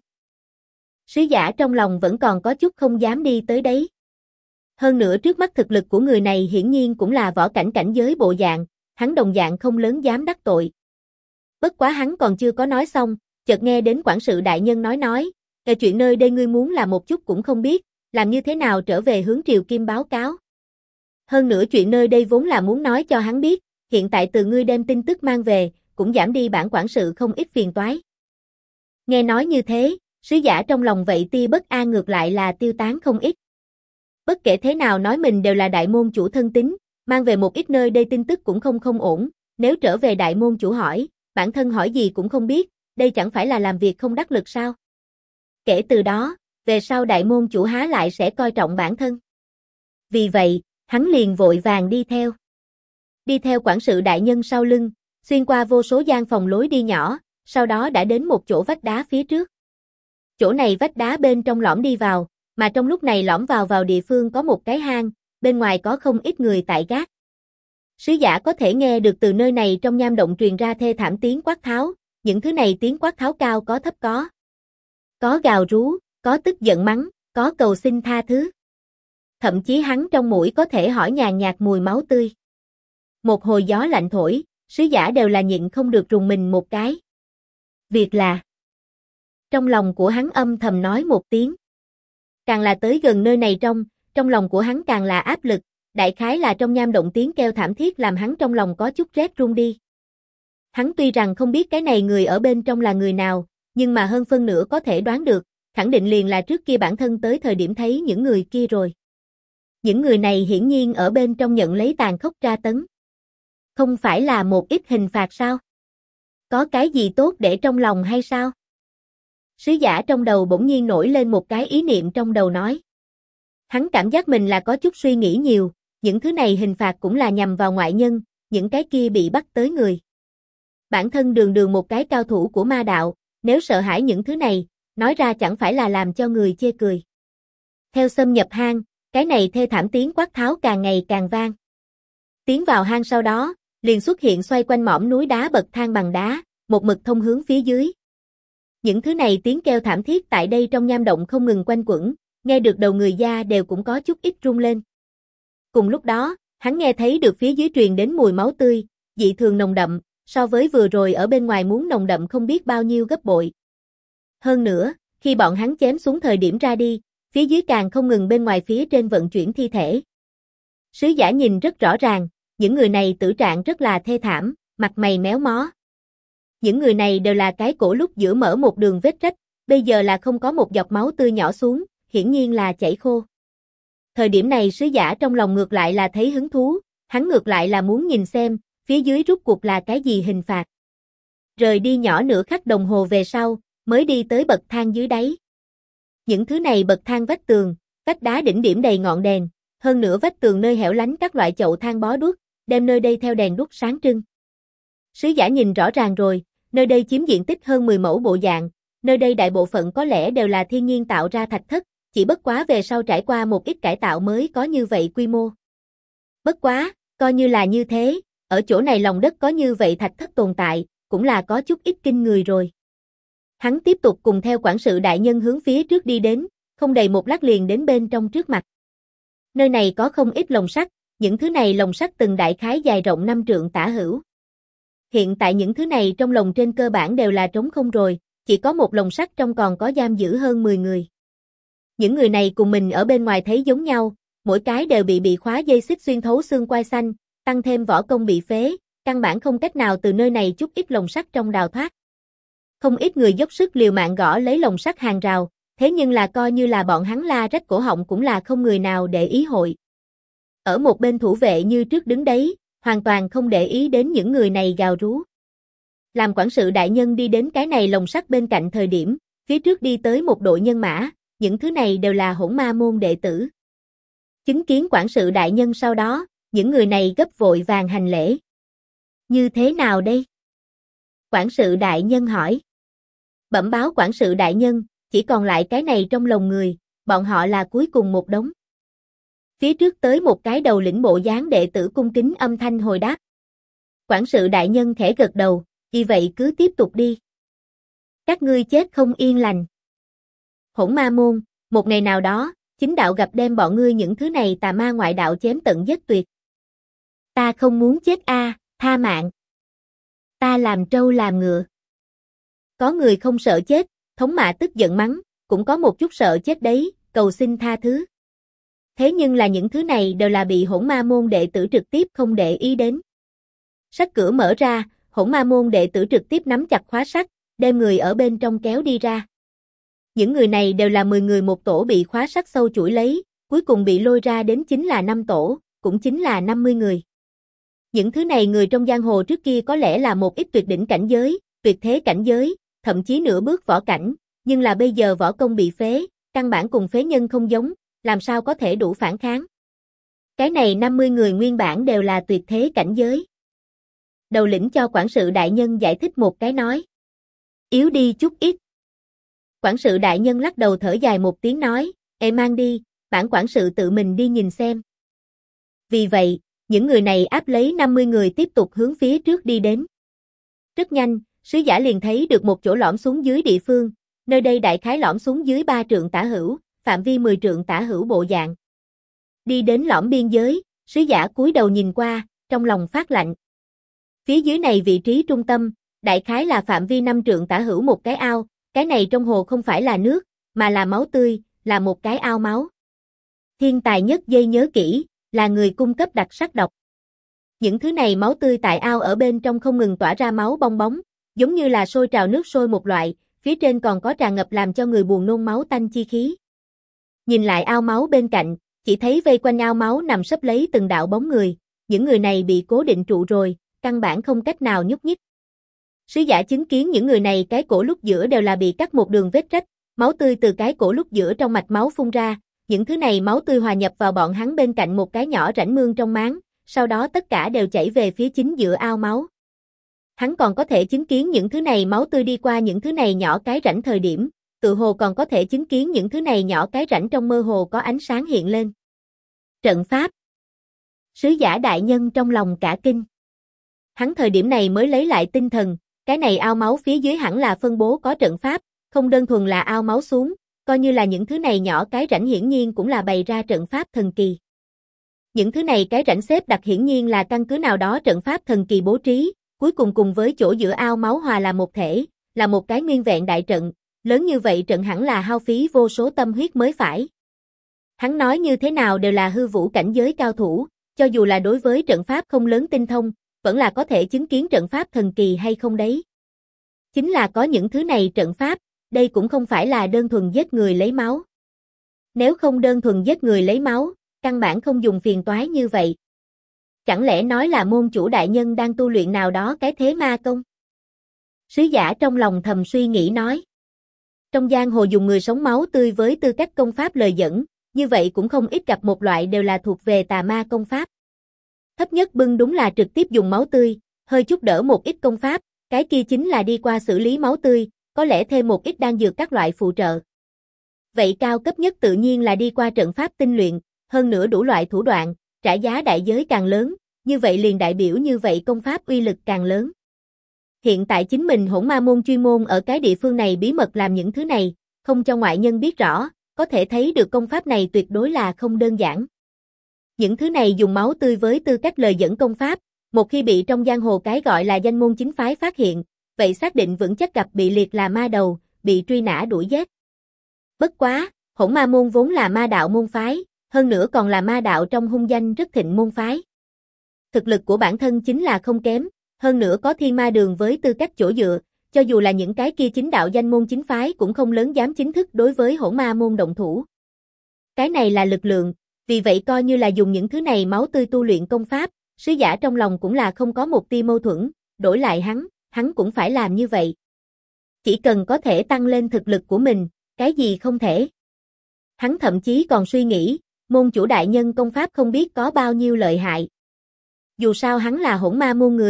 Sứ giả trong lòng vẫn còn có chút không dám đi tới đấy. Hơn nữa trước mắt thực lực của người này hiển nhiên cũng là võ cảnh cảnh giới bộ dạng, hắn đồng dạng không lớn dám đắc tội. Bất quá hắn còn chưa có nói xong, chợt nghe đến quản sự đại nhân nói, chuyện nơi đây ngươi muốn là một chút cũng không biết, làm như thế nào trở về hướng Triều Kim báo cáo. Hơn nữa chuyện nơi đây vốn là muốn nói cho hắn biết, hiện tại từ ngươi đem tin tức mang về, cũng giảm đi bản quản sự không ít phiền toái. Nghe nói như thế, sứ giả trong lòng vậy tia bất an ngược lại là tiêu tán không ít. Bất kể thế nào nói mình đều là đại môn chủ thân tín, mang về một ít nơi đây tin tức cũng không ổn, nếu trở về đại môn chủ hỏi, bản thân hỏi gì cũng không biết, đây chẳng phải là làm việc không đắc lực sao? Kể từ đó, về sau đại môn chủ há lại sẽ coi trọng bản thân. Vì vậy, hắn liền vội vàng đi theo. Đi theo quản sự đại nhân sau lưng, xuyên qua vô số gian phòng lối đi nhỏ, sau đó đã đến một chỗ vách đá phía trước. Chỗ này vách đá bên trong lõm đi vào, mà trong lúc này lõm vào địa phương có một cái hang, bên ngoài có không ít người tại gác. Sứ giả có thể nghe được từ nơi này trong nham động truyền ra thê thảm tiếng quát tháo, những thứ này tiếng quát tháo cao có thấp có. Có gào rú, có tức giận mắng, có cầu xin tha thứ. Thậm chí hắn trong mũi có thể hỏi nhàn nhạt mùi máu tươi. Một hồi gió lạnh thổi, sứ giả đều là nhịn không được rùng mình một cái. Việc là trong lòng của hắn âm thầm nói một tiếng. Càng là tới gần nơi này trong lòng của hắn càng là áp lực, đại khái là trong nham động tiếng kêu thảm thiết làm hắn trong lòng có chút rét run đi. Hắn tuy rằng không biết cái này người ở bên trong là người nào, nhưng mà hơn phân nửa có thể đoán được, khẳng định liền là trước kia bản thân tới thời điểm thấy những người kia rồi. Những người này hiển nhiên ở bên trong nhận lấy tàn khốc tra tấn. Không phải là một ít hình phạt sao? Có cái gì tốt để trong lòng hay sao? Sứ giả trong đầu bỗng nhiên nổi lên một cái ý niệm trong đầu nói. Hắn cảm giác mình là có chút suy nghĩ nhiều, những thứ này hình phạt cũng là nhằm vào ngoại nhân, những cái kia bị bắt tới người. Bản thân đường một cái cao thủ của ma đạo, nếu sợ hãi những thứ này, nói ra chẳng phải là làm cho người chê cười. Theo xâm nhập hang, cái này thê thảm tiếng quát tháo càng ngày càng vang. Tiến vào hang sau đó, liền xuất hiện xoay quanh mỏm núi đá bậc thang bằng đá, một mực thông hướng phía dưới. Những thứ này tiếng kêu thảm thiết tại đây trong nham động không ngừng quanh quẩn, nghe được đầu người da đều cũng có chút ít run lên. Cùng lúc đó, hắn nghe thấy được phía dưới truyền đến mùi máu tươi, dị thường nồng đậm, so với vừa rồi ở bên ngoài muốn nồng đậm không biết bao nhiêu gấp bội. Hơn nữa, khi bọn hắn chém xuống thời điểm ra đi, phía dưới càng không ngừng bên ngoài phía trên vận chuyển thi thể. Sứ giả nhìn rất rõ ràng, những người này tử trạng rất là thê thảm, mặt mày méo mó. Những người này đều là cái cổ lúc giữa mở một đường vết rách, bây giờ là không có một giọt máu tươi nhỏ xuống, hiển nhiên là chảy khô. Thời điểm này sứ giả trong lòng ngược lại là thấy hứng thú, hắn ngược lại là muốn nhìn xem, phía dưới rút cuộc là cái gì hình phạt. Rời đi nhỏ nửa khắc đồng hồ về sau, mới đi tới bậc thang dưới đáy. Những thứ này bậc thang vách tường, vách đá đỉnh điểm đầy ngọn đèn, hơn nữa vách tường nơi hẻo lánh các loại chậu than bó đuốc, đem nơi đây theo đèn đuốc sáng trưng. Sứ giả nhìn rõ ràng rồi, nơi đây chiếm diện tích hơn 10 mẫu bộ dạng, nơi đây đại bộ phận có lẽ đều là thiên nhiên tạo ra thạch thất, chỉ bất quá về sau trải qua một ít cải tạo mới có như vậy quy mô. Bất quá, coi như là như thế, ở chỗ này lòng đất có như vậy thạch thất tồn tại, cũng là có chút ít kinh người rồi. Hắn tiếp tục cùng theo quản sự đại nhân hướng phía trước đi đến, không đầy một lát liền đến bên trong trước mặt. Nơi này có không ít lồng sắt, những thứ này lồng sắt từng đại khái dài rộng 5 trượng tả hữu. Hiện tại những thứ này trong lồng trên cơ bản đều là trống không rồi, chỉ có một lồng sắt trong còn có giam giữ hơn 10 người. Những người này cùng mình ở bên ngoài thấy giống nhau, mỗi cái đều bị khóa dây xích xuyên thấu xương quai xanh, tăng thêm võ công bị phế, căn bản không cách nào từ nơi này chút ít lồng sắt trong đào thoát. Không ít người dốc sức liều mạng gõ lấy lồng sắt hàng rào, thế nhưng là coi như là bọn hắn la rách cổ họng cũng là không người nào để ý hội. Ở một bên thủ vệ như trước đứng đấy, hoàn toàn không để ý đến những người này gào rú. Làm quản sự đại nhân đi đến cái này lồng sắt bên cạnh thời điểm, phía trước đi tới một đội nhân mã, những thứ này đều là Hỗn Ma môn đệ tử. Chứng kiến quản sự đại nhân sau đó, những người này gấp vội vàng hành lễ. Như thế nào đây? Quản sự đại nhân hỏi. Bẩm báo quản sự đại nhân, chỉ còn lại cái này trong lòng người, bọn họ là cuối cùng một đống. Phía trước tới một cái đầu lĩnh bộ dáng đệ tử cung kính âm thanh hồi đáp. Quản sự đại nhân khẽ gật đầu, vì vậy cứ tiếp tục đi. Các ngươi chết không yên lành. Hỗn ma môn, một ngày nào đó, chính đạo gặp đem bọn ngươi những thứ này tà ma ngoại đạo chém tận giết tuyệt. Ta không muốn chết a, tha mạng. Ta làm trâu làm ngựa. Có người không sợ chết, thống mạ tức giận mắng, cũng có một chút sợ chết đấy, cầu xin tha thứ. Thế nhưng là những thứ này đều là bị hỗn ma môn đệ tử trực tiếp không để ý đến. Sách cửa mở ra, hỗn ma môn đệ tử trực tiếp nắm chặt khóa sắt, đem người ở bên trong kéo đi ra. Những người này đều là 10 người một tổ bị khóa sắt sâu chuỗi lấy, cuối cùng bị lôi ra đến chính là 5 tổ, cũng chính là 50 người. Những thứ này người trong giang hồ trước kia có lẽ là một ít tuyệt đỉnh cảnh giới, tuyệt thế cảnh giới, thậm chí nửa bước võ cảnh, nhưng là bây giờ võ công bị phế, căn bản cùng phế nhân không giống, làm sao có thể đủ phản kháng. Cái này 50 người nguyên bản đều là tuyệt thế cảnh giới. Đầu lĩnh cho quản sự đại nhân giải thích một cái nói. Yếu đi chút ít. Quản sự đại nhân lắc đầu thở dài một tiếng nói, mang đi, bản quản sự tự mình đi nhìn xem. Vì vậy, những người này áp lấy 50 người tiếp tục hướng phía trước đi đến. Rất nhanh, sứ giả liền thấy được một chỗ lõm xuống dưới địa phương, nơi đây đại khái lõm xuống dưới 3 trượng tả hữu, phạm vi 10 trượng tả hữu bộ dạng. Đi đến lõm biên giới, sứ giả cúi đầu nhìn qua, trong lòng phát lạnh. Phía dưới này vị trí trung tâm, đại khái là phạm vi 5 trượng tả hữu một cái ao, cái này trong hồ không phải là nước, mà là máu tươi, là một cái ao máu. Thiên tài nhất dây nhớ kỹ, là người cung cấp đặc sắc độc. Những thứ này máu tươi tại ao ở bên trong không ngừng tỏa ra máu bong bóng, giống như là sôi trào nước sôi một loại, phía trên còn có tràn ngập làm cho người buồn nôn máu tanh chi khí. Nhìn lại ao máu bên cạnh, chỉ thấy vây quanh ao máu nằm sấp lấy từng đạo bóng người, những người này bị cố định trụ rồi, căn bản không cách nào nhúc nhích. Sứ giả chứng kiến những người này cái cổ lúc giữa đều là bị cắt một đường vết rách, máu tươi từ cái cổ lúc giữa trong mạch máu phun ra, những thứ này máu tươi hòa nhập vào bọn hắn bên cạnh một cái nhỏ rãnh mương trong máng, sau đó tất cả đều chảy về phía chính giữa ao máu. Hắn còn có thể chứng kiến những thứ này máu tươi đi qua những thứ này nhỏ cái rãnh thời điểm, tự hồ còn có thể chứng kiến những thứ này nhỏ cái rãnh trong mơ hồ có ánh sáng hiện lên. Trận pháp. Sứ giả đại nhân trong lòng cả kinh. Hắn thời điểm này mới lấy lại tinh thần, cái này ao máu phía dưới hẳn là phân bố có trận pháp, không đơn thuần là ao máu xuống, coi như là những thứ này nhỏ cái rãnh hiển nhiên cũng là bày ra trận pháp thần kỳ. Những thứ này cái rãnh xếp đặt hiển nhiên là căn cứ nào đó trận pháp thần kỳ bố trí, cuối cùng cùng với chỗ giữa ao máu hòa là một thể, là một cái nguyên vẹn đại trận, lớn như vậy trận hẳn là hao phí vô số tâm huyết mới phải. Hắn nói như thế nào đều là hư vũ cảnh giới cao thủ, cho dù là đối với trận pháp không lớn tinh thông, vẫn là có thể chứng kiến trận pháp thần kỳ hay không đấy. Chính là có những thứ này trận pháp, đây cũng không phải là đơn thuần giết người lấy máu. Nếu không đơn thuần giết người lấy máu, căn bản không dùng phiền toái như vậy. Chẳng lẽ nói là môn chủ đại nhân đang tu luyện nào đó cái thế ma công? Sứ giả trong lòng thầm suy nghĩ nói. Trong giang hồ dùng người sống máu tươi với tư cách công pháp lời dẫn, như vậy cũng không ít gặp một loại đều là thuộc về tà ma công pháp. Thấp nhất bưng đúng là trực tiếp dùng máu tươi, hơi chút đỡ một ít công pháp, cái kia chính là đi qua xử lý máu tươi, có lẽ thêm một ít đan dược các loại phụ trợ. Vậy cao cấp nhất tự nhiên là đi qua trận pháp tinh luyện, hơn nữa đủ loại thủ đoạn, trả giá đại giới càng lớn, như vậy liền đại biểu như vậy công pháp uy lực càng lớn. Hiện tại chính mình Hỗn Ma môn chuyên môn ở cái địa phương này bí mật làm những thứ này, không cho ngoại nhân biết rõ, có thể thấy được công pháp này tuyệt đối là không đơn giản. Những thứ này dùng máu tươi với tư cách lời dẫn công pháp, một khi bị trong giang hồ cái gọi là danh môn chính phái phát hiện, vậy xác định vững chắc gặp bị liệt là ma đầu, bị truy nã đuổi giết. Bất quá, Hỗn Ma môn vốn là ma đạo môn phái, hơn nữa còn là ma đạo trong hung danh rất thịnh môn phái. Thực lực của bản thân chính là không kém, hơn nữa có thiên ma đường với tư cách chỗ dựa, cho dù là những cái kia chính đạo danh môn chính phái cũng không lớn dám chính thức đối với Hỗn Ma môn động thủ. Cái này là lực lượng, vì vậy coi như là dùng những thứ này máu tươi tu luyện công pháp, sứ giả trong lòng cũng là không có một tia mâu thuẫn, đổi lại hắn cũng phải làm như vậy. Chỉ cần có thể tăng lên thực lực của mình, cái gì không thể. Hắn thậm chí còn suy nghĩ, môn chủ đại nhân công pháp không biết có bao nhiêu lợi hại. Dù sao hắn là Hỗn Ma môn người,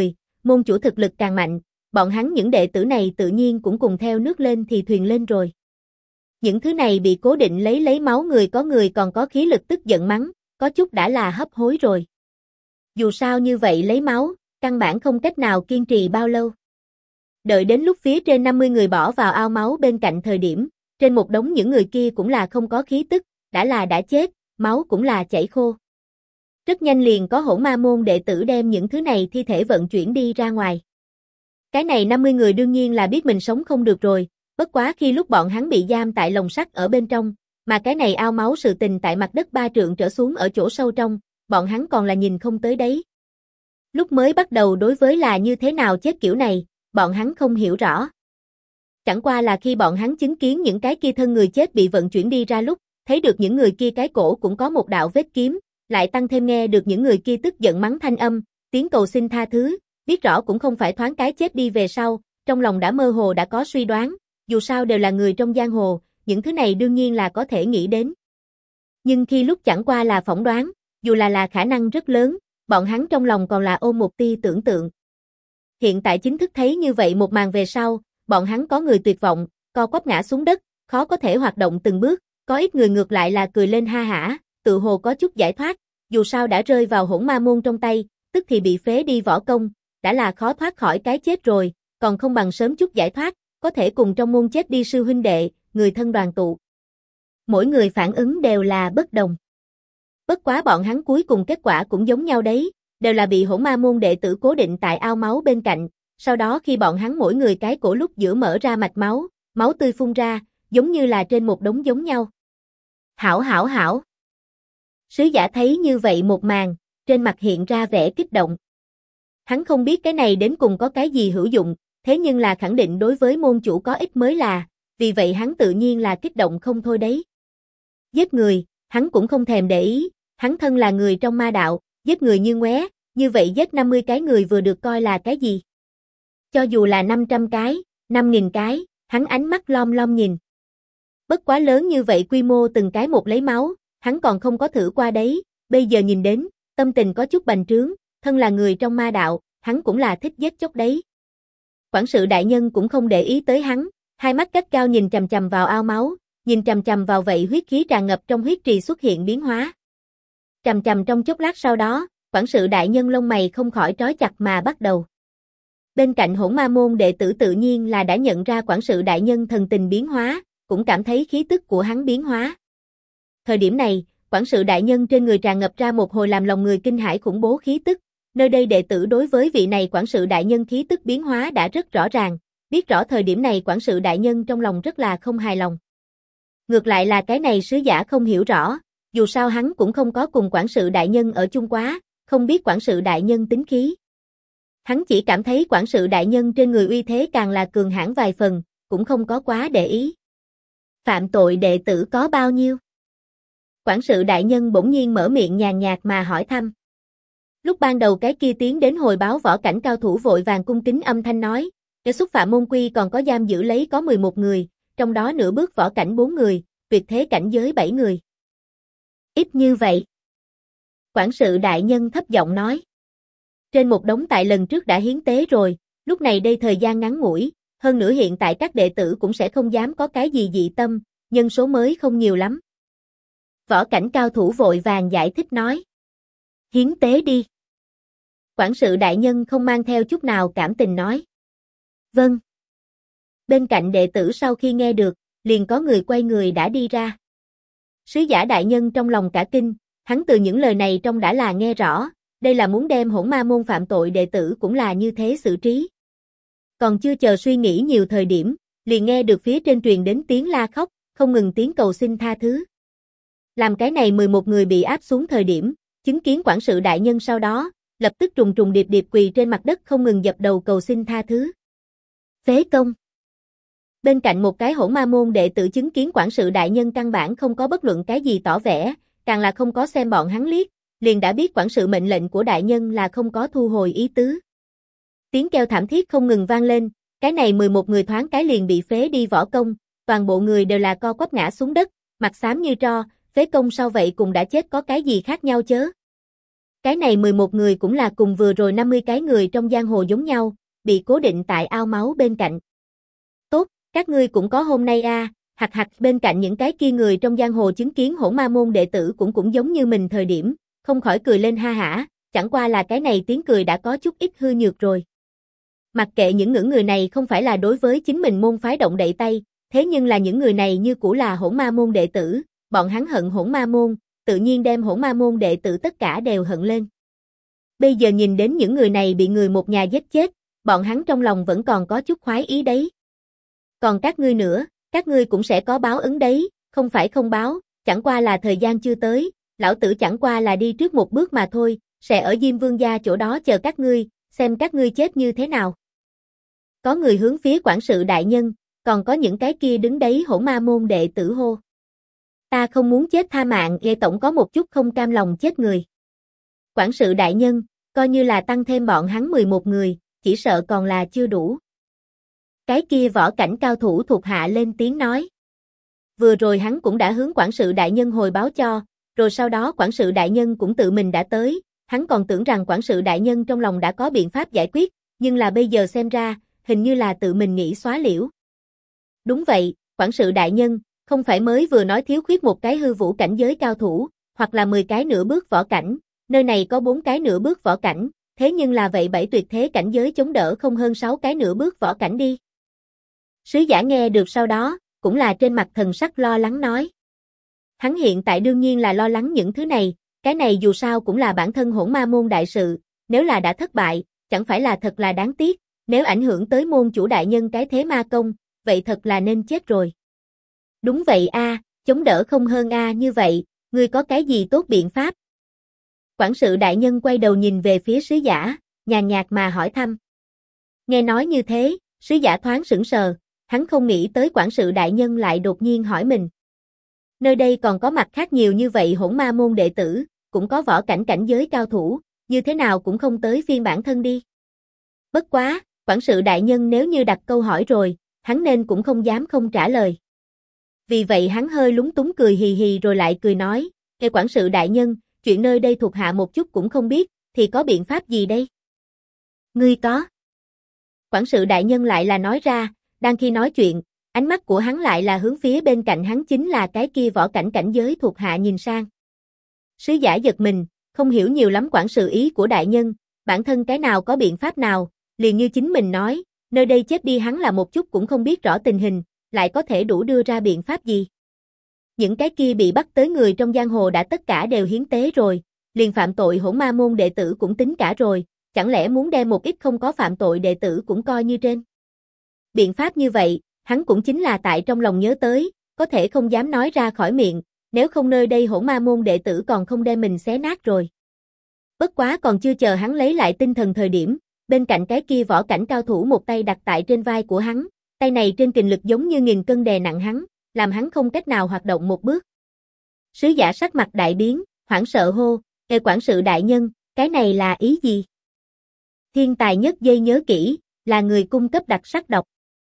môn chủ thực lực càng mạnh, bọn hắn những đệ tử này tự nhiên cũng cùng theo nước lên thì thuyền lên rồi. Những thứ này bị cố định lấy máu người còn có khí lực tức giận mắng, có chút đã là hấp hối rồi. Dù sao như vậy lấy máu, căn bản không cách nào kiên trì bao lâu. Đợi đến lúc phía trên 50 người bỏ vào ao máu bên cạnh thời điểm, trên một đống những người kia cũng là không có khí tức, đã chết, máu cũng là chảy khô. Rất nhanh liền có Hỗn Ma môn đệ tử đem những thứ này thi thể vận chuyển đi ra ngoài. Cái này 50 người đương nhiên là biết mình sống không được rồi, bất quá khi lúc bọn hắn bị giam tại lồng sắt ở bên trong, mà cái này ao máu sự tình tại mặt đất 3 trượng trở xuống ở chỗ sâu trong, bọn hắn còn là nhìn không tới đấy. Lúc mới bắt đầu đối với là như thế nào chết kiểu này, bọn hắn không hiểu rõ. Chẳng qua là khi bọn hắn chứng kiến những cái kia thân người chết bị vận chuyển đi ra lúc, thấy được những người kia cái cổ cũng có một đạo vết kiếm, lại tăng thêm nghe được những người kia tức giận mắng thanh âm, tiếng cầu xin tha thứ, biết rõ cũng không phải thoáng cái chết đi về sau, trong lòng đã mơ hồ đã có suy đoán, dù sao đều là người trong giang hồ, những thứ này đương nhiên là có thể nghĩ đến. Nhưng khi lúc chẳng qua là phỏng đoán, dù là khả năng rất lớn, bọn hắn trong lòng còn là ôm một tia tưởng tượng. Hiện tại chính thức thấy như vậy một màn về sau, bọn hắn có người tuyệt vọng, co quắp ngã xuống đất, khó có thể hoạt động từng bước, có ít người ngược lại là cười lên ha hả, tự hồ có chút giải thoát, dù sao đã rơi vào Hỗn Ma môn trong tay, tức thì bị phế đi võ công, đã là khó thoát khỏi cái chết rồi, còn không bằng sớm chút giải thoát, có thể cùng trong môn chết đi sư huynh đệ, người thân đoàn tụ. Mỗi người phản ứng đều là bất đồng. Bất quá bọn hắn cuối cùng kết quả cũng giống nhau đấy, đều là bị Hỗn Ma môn đệ tử cố định tại ao máu bên cạnh, sau đó khi bọn hắn mỗi người cái cổ lúc giữa mở ra mạch máu, máu tươi phun ra, giống như là trên một đống giống nhau. Hảo. Sứ giả thấy như vậy một màn, trên mặt hiện ra vẻ kích động. Hắn không biết cái này đến cùng có cái gì hữu dụng, thế nhưng là khẳng định đối với môn chủ có ích mới là, vì vậy hắn tự nhiên là kích động không thôi đấy. Giết người, hắn cũng không thèm để ý, hắn thân là người trong ma đạo, giết người như ngoé, như vậy giết 50 cái người vừa được coi là cái gì? Cho dù là 500 cái, 5.000 cái, hắn ánh mắt lom lom nhìn. Bất quá lớn như vậy quy mô từng cái một lấy máu, hắn còn không có thử qua đấy, bây giờ nhìn đến, tâm tình có chút bành trướng, thân là người trong ma đạo, hắn cũng là thích giết chóc đấy. Quản sự đại nhân cũng không để ý tới hắn, hai mắt gắt gao nhìn chằm chằm vào ao máu, nhìn chằm chằm vào vậy huyết khí tràn ngập trong huyết trì xuất hiện biến hóa. Chằm chằm trong chốc lát sau đó, quản sự đại nhân lông mày không khỏi trói chặt mà bắt đầu. Bên cạnh Hỗn Ma môn đệ tử tự nhiên là đã nhận ra quản sự đại nhân thần tình biến hóa, cũng cảm thấy khí tức của hắn biến hóa. Thời điểm này, quản sự đại nhân trên người tràn ngập ra một hồi làm lòng người kinh hãi khủng bố khí tức, nơi đây đệ tử đối với vị này quản sự đại nhân khí tức biến hóa đã rất rõ ràng, biết rõ thời điểm này quản sự đại nhân trong lòng rất là không hài lòng. Ngược lại là cái này sứ giả không hiểu rõ, dù sao hắn cũng không có cùng quản sự đại nhân ở chung quá, không biết quản sự đại nhân tính khí. Hắn chỉ cảm thấy quản sự đại nhân trên người uy thế càng là cường hãn vài phần, cũng không có quá để ý. Phạm tội đệ tử có bao nhiêu? Quản sự đại nhân bỗng nhiên mở miệng nhàn nhạt mà hỏi thăm. Lúc ban đầu cái kia tiến đến hồi báo võ cảnh cao thủ vội vàng cung kính âm thanh nói, để xúc phạm môn quy còn có giam giữ lấy có 11 người, trong đó nửa bước võ cảnh 4 người, tuyệt thế cảnh giới 7 người. Ít như vậy. Quản sự đại nhân thấp giọng nói. Trên một đống tại lần trước đã hiến tế rồi, lúc này đây thời gian ngắn ngủi, hơn nữa hiện tại các đệ tử cũng sẽ không dám có cái gì dị tâm, nhân số mới không nhiều lắm. Võ cảnh cao thủ vội vàng giải thích nói. Hiến tế đi. Quản sự đại nhân không mang theo chút nào cảm tình nói. Vâng. Bên cạnh đệ tử sau khi nghe được, liền có người quay người đã đi ra. Sứ giả đại nhân trong lòng cả kinh, hắn từ những lời này trong đã là nghe rõ, đây là muốn đem Hỗn Ma môn phạm tội đệ tử cũng là như thế xử trí. Còn chưa chờ suy nghĩ nhiều thời điểm, liền nghe được phía trên truyền đến tiếng la khóc, không ngừng tiếng cầu xin tha thứ. Làm cái này 11 người bị áp xuống thời điểm, chứng kiến quản sự đại nhân sau đó, lập tức trùng trùng điệp điệp quỳ trên mặt đất không ngừng dập đầu cầu xin tha thứ. Phế công. Bên cạnh một cái Hỗn Ma môn đệ tử chứng kiến quản sự đại nhân căn bản không có bất luận cái gì tỏ vẻ, càng là không có xem bọn hắn liếc, liền đã biết quản sự mệnh lệnh của đại nhân là không có thu hồi ý tứ. Tiếng kêu thảm thiết không ngừng vang lên, cái này 11 người thoáng cái liền bị phế đi võ công, toàn bộ người đều là co quắp ngã xuống đất, mặt xám như tro, phế công sau vậy cùng đã chết có cái gì khác nhau chớ. Cái này 11 người cũng là cùng vừa rồi 50 cái người trong giang hồ giống nhau, bị cố định tại ao máu bên cạnh. Tốt, các ngươi cũng có hôm nay a, hặc bên cạnh những cái kia người trong giang hồ chứng kiến Hỗn Ma môn đệ tử cũng giống như mình thời điểm, không khỏi cười lên ha hả, chẳng qua là cái này tiếng cười đã có chút ít hư nhược rồi. Mặc kệ những ngưỡng người này không phải là đối với chính mình môn phái động đậy tay, thế nhưng là những người này như cũ là Hỗn Ma môn đệ tử, bọn hắn hận Hỗn Ma môn, tự nhiên đem Hỗn Ma môn đệ tử tất cả đều hận lên. Bây giờ nhìn đến những người này bị người một nhà giết chết, bọn hắn trong lòng vẫn còn có chút khoái ý đấy. Còn các ngươi nữa, các ngươi cũng sẽ có báo ứng đấy, không phải không báo, chẳng qua là thời gian chưa tới, lão tử chẳng qua là đi trước một bước mà thôi, sẽ ở Diêm Vương gia chỗ đó chờ các ngươi, xem các ngươi chết như thế nào. Có người hướng phía quản sự đại nhân, còn có những cái kia đứng đấy Hỗn Ma môn đệ tử hô. Ta không muốn chết tha mạng, Ghê tổng có một chút không cam lòng chết người. Quản sự đại nhân, coi như là tăng thêm bọn hắn 11 người, chỉ sợ còn là chưa đủ. Cái kia võ cảnh cao thủ thuộc hạ lên tiếng nói. Vừa rồi hắn cũng đã hướng quản sự đại nhân hồi báo cho, rồi sau đó quản sự đại nhân cũng tự mình đã tới, hắn còn tưởng rằng quản sự đại nhân trong lòng đã có biện pháp giải quyết, nhưng là bây giờ xem ra, hình như là tự mình nghĩ xóa liễu. Đúng vậy, quản sự đại nhân, không phải mới vừa nói thiếu khuyết một cái hư vũ cảnh giới cao thủ, hoặc là 10 cái nửa bước võ cảnh, nơi này có 4 cái nửa bước võ cảnh, thế nhưng là vậy 7 tuyệt thế cảnh giới chống đỡ không hơn 6 cái nửa bước võ cảnh đi. Sứ giả nghe được sau đó, cũng là trên mặt thần sắc lo lắng nói. Hắn hiện tại đương nhiên là lo lắng những thứ này, cái này dù sao cũng là bản thân Hỗn Ma môn đại sự, nếu là đã thất bại, chẳng phải là thật là đáng tiếc, nếu ảnh hưởng tới môn chủ đại nhân cái thế ma công, vậy thật là nên chết rồi. Đúng vậy a, chống đỡ không hơn a, như vậy, ngươi có cái gì tốt biện pháp? Quản sự đại nhân quay đầu nhìn về phía sứ giả, nhàn nhạt mà hỏi thăm. Nghe nói như thế, sứ giả thoáng sững sờ, hắn không nghĩ tới quản sự đại nhân lại đột nhiên hỏi mình. Nơi đây còn có mặt khác nhiều như vậy Hỗn Ma môn đệ tử, cũng có võ cảnh cảnh giới cao thủ, như thế nào cũng không tới phiên bản thân đi. Bất quá, quản sự đại nhân nếu như đặt câu hỏi rồi, hắn nên cũng không dám không trả lời. Vì vậy hắn hơi lúng túng cười hì hì rồi lại cười nói, Ê quản sự đại nhân, chuyện nơi đây thuộc hạ một chút cũng không biết, thì có biện pháp gì đây? Ngươi có. Quản sự đại nhân lại là nói ra, đang khi nói chuyện, ánh mắt của hắn lại là hướng phía bên cạnh hắn chính là cái kia võ cảnh cảnh giới thuộc hạ nhìn sang. Sứ giả giật mình, không hiểu nhiều lắm quản sự ý của đại nhân, bản thân cái nào có biện pháp nào, liền như chính mình nói, nơi đây chết đi hắn là một chút cũng không biết rõ tình hình, lại có thể đủ đưa ra biện pháp gì. Những cái kia bị bắt tới người trong giang hồ đã tất cả đều hiến tế rồi, liền phạm tội Hỗn Ma môn đệ tử cũng tính cả rồi, chẳng lẽ muốn đem một ít không có phạm tội đệ tử cũng coi như trên. Biện pháp như vậy, hắn cũng chính là tại trong lòng nhớ tới, có thể không dám nói ra khỏi miệng, nếu không nơi đây Hỗn Ma môn đệ tử còn không đem mình xé nát rồi. Bất quá còn chưa chờ hắn lấy lại tinh thần thời điểm, bên cạnh cái kia võ cảnh cao thủ một tay đặt tại trên vai của hắn, tay này trên kình lực giống như nghìn cân đè nặng hắn, làm hắn không cách nào hoạt động một bước. Sứ giả sắc mặt đại biến, hoảng sợ hô, Ê quản sự đại nhân, cái này là ý gì? Thiên tài nhất giây nhớ kỹ, là người cung cấp đặc sắc độc.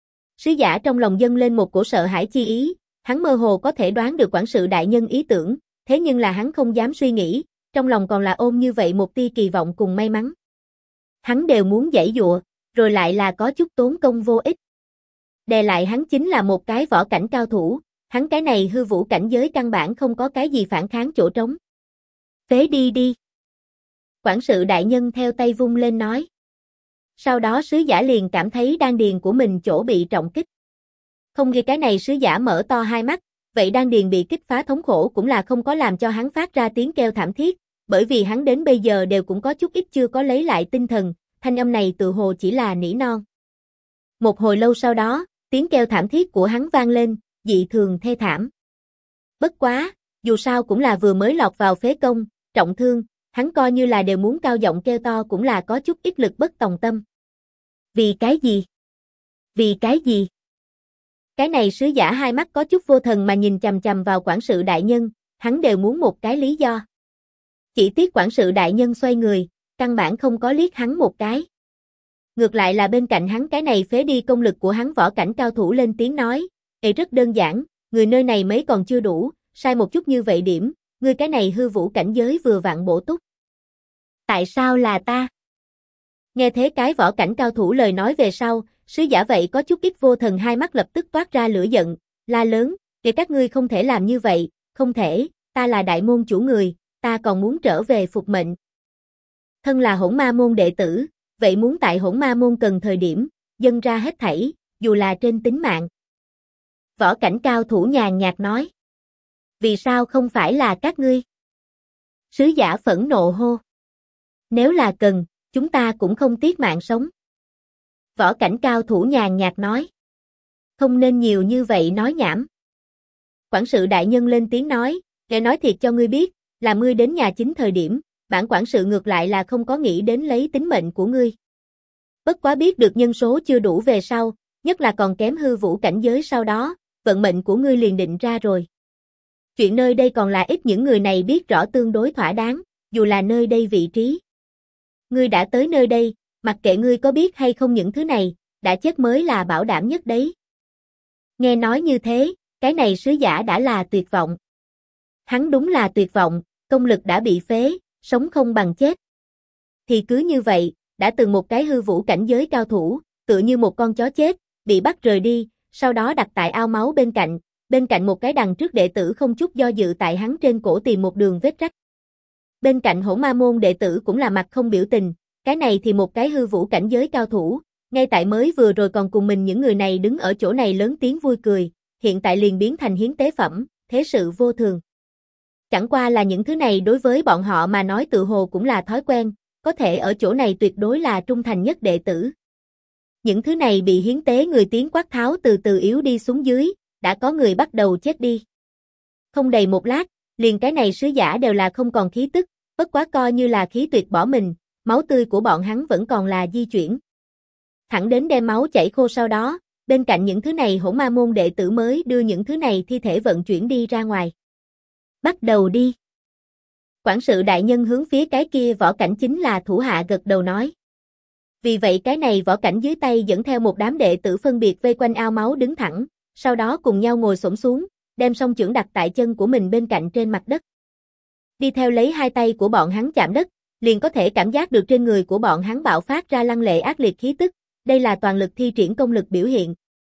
Sứ giả trong lòng dâng lên một cổ sợ hãi chi ý, hắn mơ hồ có thể đoán được quản sự đại nhân ý tưởng, thế nhưng là hắn không dám suy nghĩ, trong lòng còn là ôm như vậy một tia kỳ vọng cùng may mắn. Hắn đều muốn giãy giụa, rồi lại là có chút tốn công vô ích. Đè lại hắn chính là một cái võ cảnh cao thủ, hắn cái này hư vũ cảnh giới căn bản không có cái gì phản kháng chỗ trống. Phế đi đi. Quản sự đại nhân theo tay vung lên nói. Sau đó sứ giả liền cảm thấy đan điền của mình chỗ bị trọng kích. Không nghi cái này sứ giả mở to hai mắt, vậy đan điền bị kích phá thống khổ cũng là không có làm cho hắn phát ra tiếng kêu thảm thiết, bởi vì hắn đến bây giờ đều cũng có chút ít chưa có lấy lại tinh thần, thanh âm này tự hồ chỉ là nỉ non. Một hồi lâu sau đó, tiếng kêu thảm thiết của hắn vang lên, dị thường thê thảm. Bất quá, dù sao cũng là vừa mới lọt vào phế công, trọng thương, hắn coi như là đều muốn cao giọng kêu to cũng là có chút ít lực bất tòng tâm. Vì cái gì? Vì cái gì? Cái này sứ giả hai mắt có chút vô thần mà nhìn chằm chằm vào quản sự đại nhân, hắn đều muốn một cái lý do. Chỉ tiếc quản sự đại nhân xoay người, căn bản không có liếc hắn một cái. Ngược lại là bên cạnh hắn cái này phế đi công lực của hắn võ cảnh cao thủ lên tiếng nói, Ê rất đơn giản, người nơi này mấy còn chưa đủ, sai một chút như vậy điểm, ngươi cái này hư vũ cảnh giới vừa vặn bổ túc. Tại sao là ta? Nghe thế cái võ cảnh cao thủ lời nói về sau, sứ giả vậy có chút ít vô thần hai mắt lập tức toát ra lửa giận, la lớn, kể các ngươi không thể làm như vậy, không thể, ta là đại môn chủ người, ta còn muốn trở về phục mệnh. Thân là hỗn ma môn đệ tử, vậy muốn tại hỗn ma môn cần thời điểm, dâng ra hết thảy, dù là trên tính mạng. Võ cảnh cao thủ nhàn nhạt nói. Vì sao không phải là các ngươi? Sứ giả phẫn nộ hô. Nếu là cần, chúng ta cũng không tiếc mạng sống. Võ cảnh cao thủ nhàn nhạt nói. Không nên nhiều như vậy nói nhảm. Quản sự đại nhân lên tiếng nói, kẻ nói thiệt cho ngươi biết, là ngươi đến nhà chính thời điểm, bản quản sự ngược lại là không có nghĩ đến lấy tính mệnh của ngươi. Bất quá biết được nhân số chưa đủ về sau, nhất là còn kém hư vũ cảnh giới sau đó, vận mệnh của ngươi liền định ra rồi. Chuyện nơi đây còn là ít những người này biết rõ tương đối thỏa đáng, dù là nơi đây vị trí. Ngươi đã tới nơi đây, mặc kệ ngươi có biết hay không những thứ này, đã chết mới là bảo đảm nhất đấy. Nghe nói như thế, cái này sứ giả đã là tuyệt vọng. Hắn đúng là tuyệt vọng, công lực đã bị phế, sống không bằng chết. Thì cứ như vậy, đã từng một cái hư vũ cảnh giới cao thủ, tựa như một con chó chết, bị bắt rời đi, sau đó đặt tại ao máu bên cạnh một cái đằng trước đệ tử không chút do dự tại hắn trên cổ tìm một đường vết rách. Bên cạnh hỗn ma môn đệ tử cũng là mặt không biểu tình, cái này thì một cái hư vũ cảnh giới cao thủ, ngay tại mới vừa rồi còn cùng mình những người này đứng ở chỗ này lớn tiếng vui cười, hiện tại liền biến thành hiến tế phẩm, thế sự vô thường. Chẳng qua là những thứ này đối với bọn họ mà nói tự hồ cũng là thói quen, có thể ở chỗ này tuyệt đối là trung thành nhất đệ tử. Những thứ này bị hiến tế người tiếng quát tháo từ từ yếu đi xuống dưới, đã có người bắt đầu chết đi. Không đầy một lát, liền cái này sứ giả đều là không còn khí tức, bất quá coi như là khí tuyệt bỏ mình, máu tươi của bọn hắn vẫn còn là di chuyển. Thẳng đến đem máu chảy khô sau đó, bên cạnh những thứ này hỗn ma môn đệ tử mới đưa những thứ này thi thể vận chuyển đi ra ngoài. Bắt đầu đi. Quản sự đại nhân hướng phía cái kia võ cảnh chính là thủ hạ gật đầu nói. Vì vậy cái này võ cảnh dưới tay dẫn theo một đám đệ tử phân biệt vây quanh ao máu đứng thẳng, sau đó cùng nhau ngồi xổm xuống, đem song chưởng đặt tại chân của mình bên cạnh trên mặt đất. Đi theo lấy hai tay của bọn hắn chạm đất, liền có thể cảm giác được trên người của bọn hắn bạo phát ra lăng lệ ác liệt khí tức, đây là toàn lực thi triển công lực biểu hiện.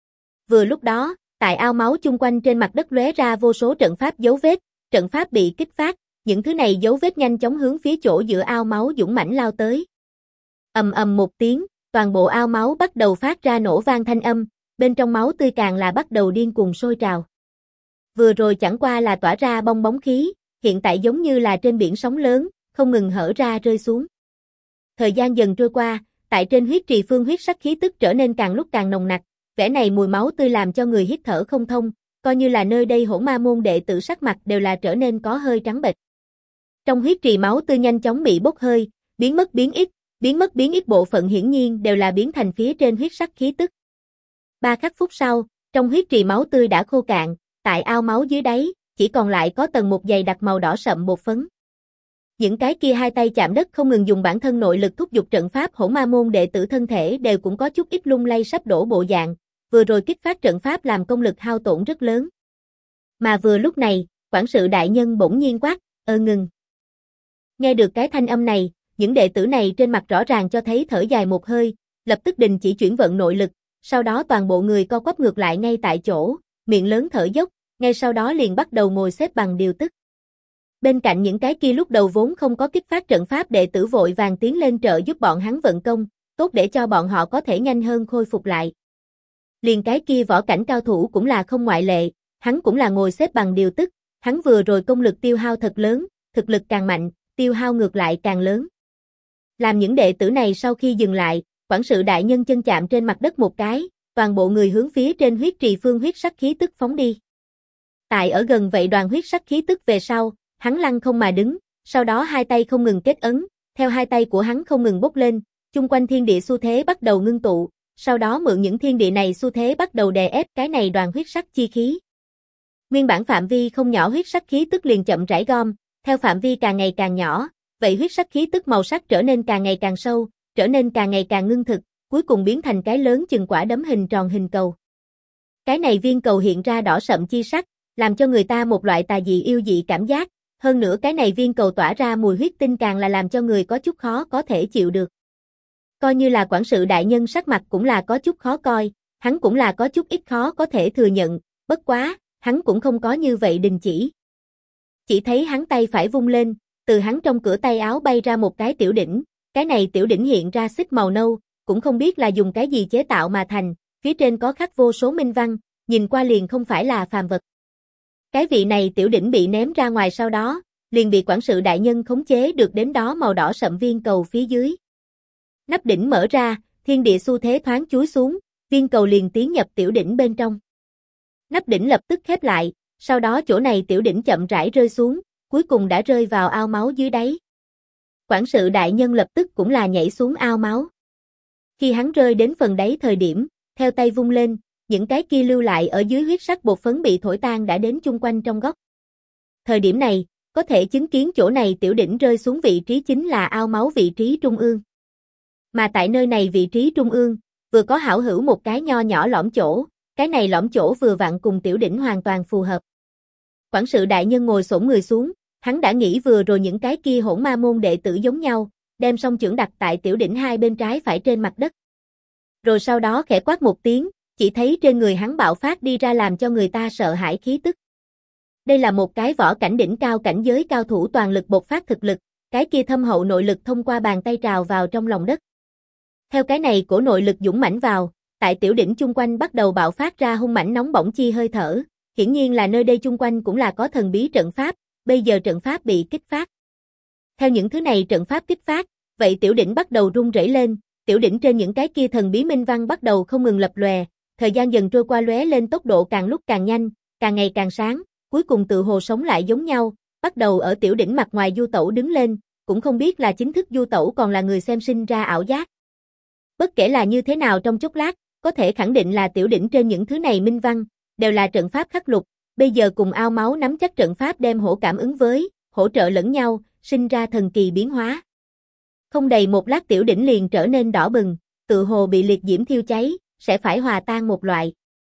Vừa lúc đó, tại ao máu chung quanh trên mặt đất lóe ra vô số trận pháp dấu vết, trận pháp bị kích phát, những thứ này dấu vết nhanh chóng hướng phía chỗ giữa ao máu dũng mãnh lao tới. Ầm ầm một tiếng, toàn bộ ao máu bắt đầu phát ra nổ vang thanh âm, bên trong máu tươi càng là bắt đầu điên cuồng sôi trào. Vừa rồi chẳng qua là tỏa ra bong bóng khí, hiện tại giống như là trên biển sóng lớn, không ngừng hở ra rơi xuống. Thời gian dần trôi qua, tại trên huyết trì phương huyết sắc khí tức trở nên càng lúc càng nồng nặc, vẻ này mùi máu tươi làm cho người hít thở không thông, coi như là nơi đây hỗn ma môn đệ tử sắc mặt đều là trở nên có hơi trắng bệch. Trong huyết trì máu tươi nhanh chóng bị bốc hơi, biến mất biến ít bộ phận hiển nhiên đều là biến thành phía trên huyết sắc khí tức. 3 khắc phút sau, trong huyết trì máu tươi đã khô cạn, tại ao máu dưới đáy, chỉ còn lại có tầng một dày đặc màu đỏ sậm bột phấn. Những cái kia hai tay chạm đất không ngừng dùng bản thân nội lực thúc giục trận pháp hỗn ma môn đệ tử thân thể đều cũng có chút ít lung lay sắp đổ bộ dạng, vừa rồi kích phát trận pháp làm công lực hao tổn rất lớn. Mà vừa lúc này, quản sự đại nhân bỗng nhiên quát, ngừng. Nghe được cái thanh âm này, những đệ tử này trên mặt rõ ràng cho thấy thở dài một hơi, lập tức đình chỉ chuyển vận nội lực, sau đó toàn bộ người co quắp ngược lại ngay tại chỗ, miệng lớn thở dốc, ngay sau đó liền bắt đầu ngồi xếp bằng điều tức. Bên cạnh những cái kia lúc đầu vốn không có kích phát trận pháp đệ tử vội vàng tiến lên trợ giúp bọn hắn vận công, tốt để cho bọn họ có thể nhanh hơn khôi phục lại. Liền cái kia võ cảnh cao thủ cũng là không ngoại lệ, hắn cũng là ngồi xếp bằng điều tức, hắn vừa rồi công lực tiêu hao thật lớn, thực lực càng mạnh, tiêu hao ngược lại càng lớn. Làm những đệ tử này sau khi dừng lại, quản sự đại nhân chân chạm trên mặt đất một cái, toàn bộ người hướng phía trên huyết trì phương huyết sắc khí tức phóng đi. Tại ở gần vậy đoàn huyết sắc khí tức về sau, hắn lăng không mà đứng, sau đó hai tay không ngừng kết ấn, theo hai tay của hắn không ngừng bốc lên, chung quanh thiên địa xu thế bắt đầu ngưng tụ, sau đó mượn những thiên địa này xu thế bắt đầu đè ép cái này đoàn huyết sắc chi khí. Nguyên bản phạm vi không nhỏ huyết sắc khí tức liền chậm rãi gom, theo phạm vi càng ngày càng nhỏ, vậy huyết sắc khí tức màu sắc trở nên càng ngày càng sâu, trở nên càng ngày càng ngưng thực, cuối cùng biến thành cái lớn chừng quả đấm hình tròn hình cầu. Cái này viên cầu hiện ra đỏ sậm chi sắc, làm cho người ta một loại tà dị yêu dị cảm giác, Hơn nữa cái này viên cầu tỏa ra mùi huyết tinh càng là làm cho người có chút khó có thể chịu được. Coi như là quản sự đại nhân sắc mặt cũng là có chút khó coi, hắn cũng là có chút ít khó có thể thừa nhận, bất quá, hắn cũng không có như vậy đình chỉ. Chỉ thấy hắn tay phải vung lên, từ hắn trong cửa tay áo bay ra một cái tiểu đỉnh, cái này tiểu đỉnh hiện ra xích màu nâu, cũng không biết là dùng cái gì chế tạo mà thành, phía trên có khắc vô số minh văn, nhìn qua liền không phải là phàm vật. Cái vị này tiểu đỉnh bị ném ra ngoài sau đó, liền bị quản sự đại nhân khống chế được đến đó màu đỏ sậm viên cầu phía dưới. Nắp đỉnh mở ra, thiên địa xu thế thoáng chúi xuống, viên cầu liền tiến nhập tiểu đỉnh bên trong. Nắp đỉnh lập tức khép lại, sau đó chỗ này tiểu đỉnh chậm rãi rơi xuống, cuối cùng đã rơi vào ao máu dưới đáy. Quản sự đại nhân lập tức cũng là nhảy xuống ao máu. Khi hắn rơi đến phần đáy thời điểm, theo tay vung lên, những cái kia lưu lại ở dưới huyết sắc bột phấn bị thổi tan đã đến chung quanh trong góc. Thời điểm này, có thể chứng kiến chỗ này tiểu đỉnh rơi xuống vị trí chính là ao máu vị trí trung ương. Mà tại nơi này vị trí trung ương, vừa có hảo hữu một cái nho nhỏ lõm chỗ, cái này lõm chỗ vừa vặn cùng tiểu đỉnh hoàn toàn phù hợp. Quản sự đại nhân ngồi xổm người xuống, hắn đã nghĩ vừa rồi những cái kia hỗn ma môn đệ tử giống nhau, đem song chưởng đặt tại tiểu đỉnh hai bên trái phải trên mặt đất. Rồi sau đó khẽ quát một tiếng, chỉ thấy trên người hắn bạo phát đi ra làm cho người ta sợ hãi khí tức. Đây là một cái võ cảnh đỉnh cao cảnh giới cao thủ toàn lực bộc phát thực lực, cái kia thâm hậu nội lực thông qua bàn tay trào vào trong lòng đất. Theo cái này cổ nội lực dũng mãnh vào, tại tiểu đỉnh chung quanh bắt đầu bạo phát ra hung mãnh nóng bỏng chi hơi thở, hiển nhiên là nơi đây chung quanh cũng là có thần bí trận pháp, bây giờ trận pháp bị kích phát. Theo những thứ này trận pháp kích phát, vậy tiểu đỉnh bắt đầu rung rẩy lên, tiểu đỉnh trên những cái kia thần bí minh văn bắt đầu không ngừng lập lòe, thời gian dần trôi qua lóe lên tốc độ càng lúc càng nhanh, càng ngày càng sáng, cuối cùng tự hồ sống lại giống nhau, bắt đầu ở tiểu đỉnh mặt ngoài du tẩu đứng lên, cũng không biết là chính thức du tẩu còn là người xem sinh ra ảo giác. Bất kể là như thế nào trong chốc lát, có thể khẳng định là tiểu đỉnh trên những thứ này minh văn, đều là trận pháp khắc lục, bây giờ cùng ao máu nắm chắc trận pháp đem hỗ cảm ứng với, hỗ trợ lẫn nhau, sinh ra thần kỳ biến hóa. Không đầy một lát tiểu đỉnh liền trở nên đỏ bừng, tự hồ bị liệt diễm thiêu cháy, sẽ phải hòa tan một loại.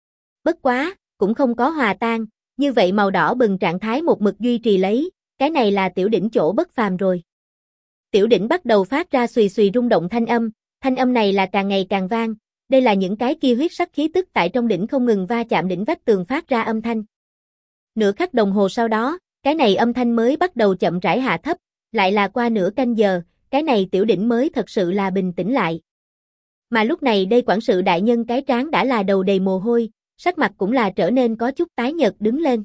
Bất quá, cũng không có hòa tan, như vậy màu đỏ bừng trạng thái một mực duy trì lấy, cái này là tiểu đỉnh chỗ bất phàm rồi. Tiểu đỉnh bắt đầu phát ra xùy xùy rung động thanh âm này là càng ngày càng vang, đây là những cái kia huyết sắc khí tức tại trong đỉnh không ngừng va chạm đỉnh vách tường phát ra âm thanh. Nửa khắc đồng hồ sau đó, cái này âm thanh mới bắt đầu chậm rãi hạ thấp, lại là qua nửa canh giờ, cái này tiểu đỉnh mới thật sự là bình tĩnh lại. Mà lúc này đây quản sự đại nhân cái trán đã là đầu đầy mồ hôi, sắc mặt cũng là trở nên có chút tái nhợt đứng lên.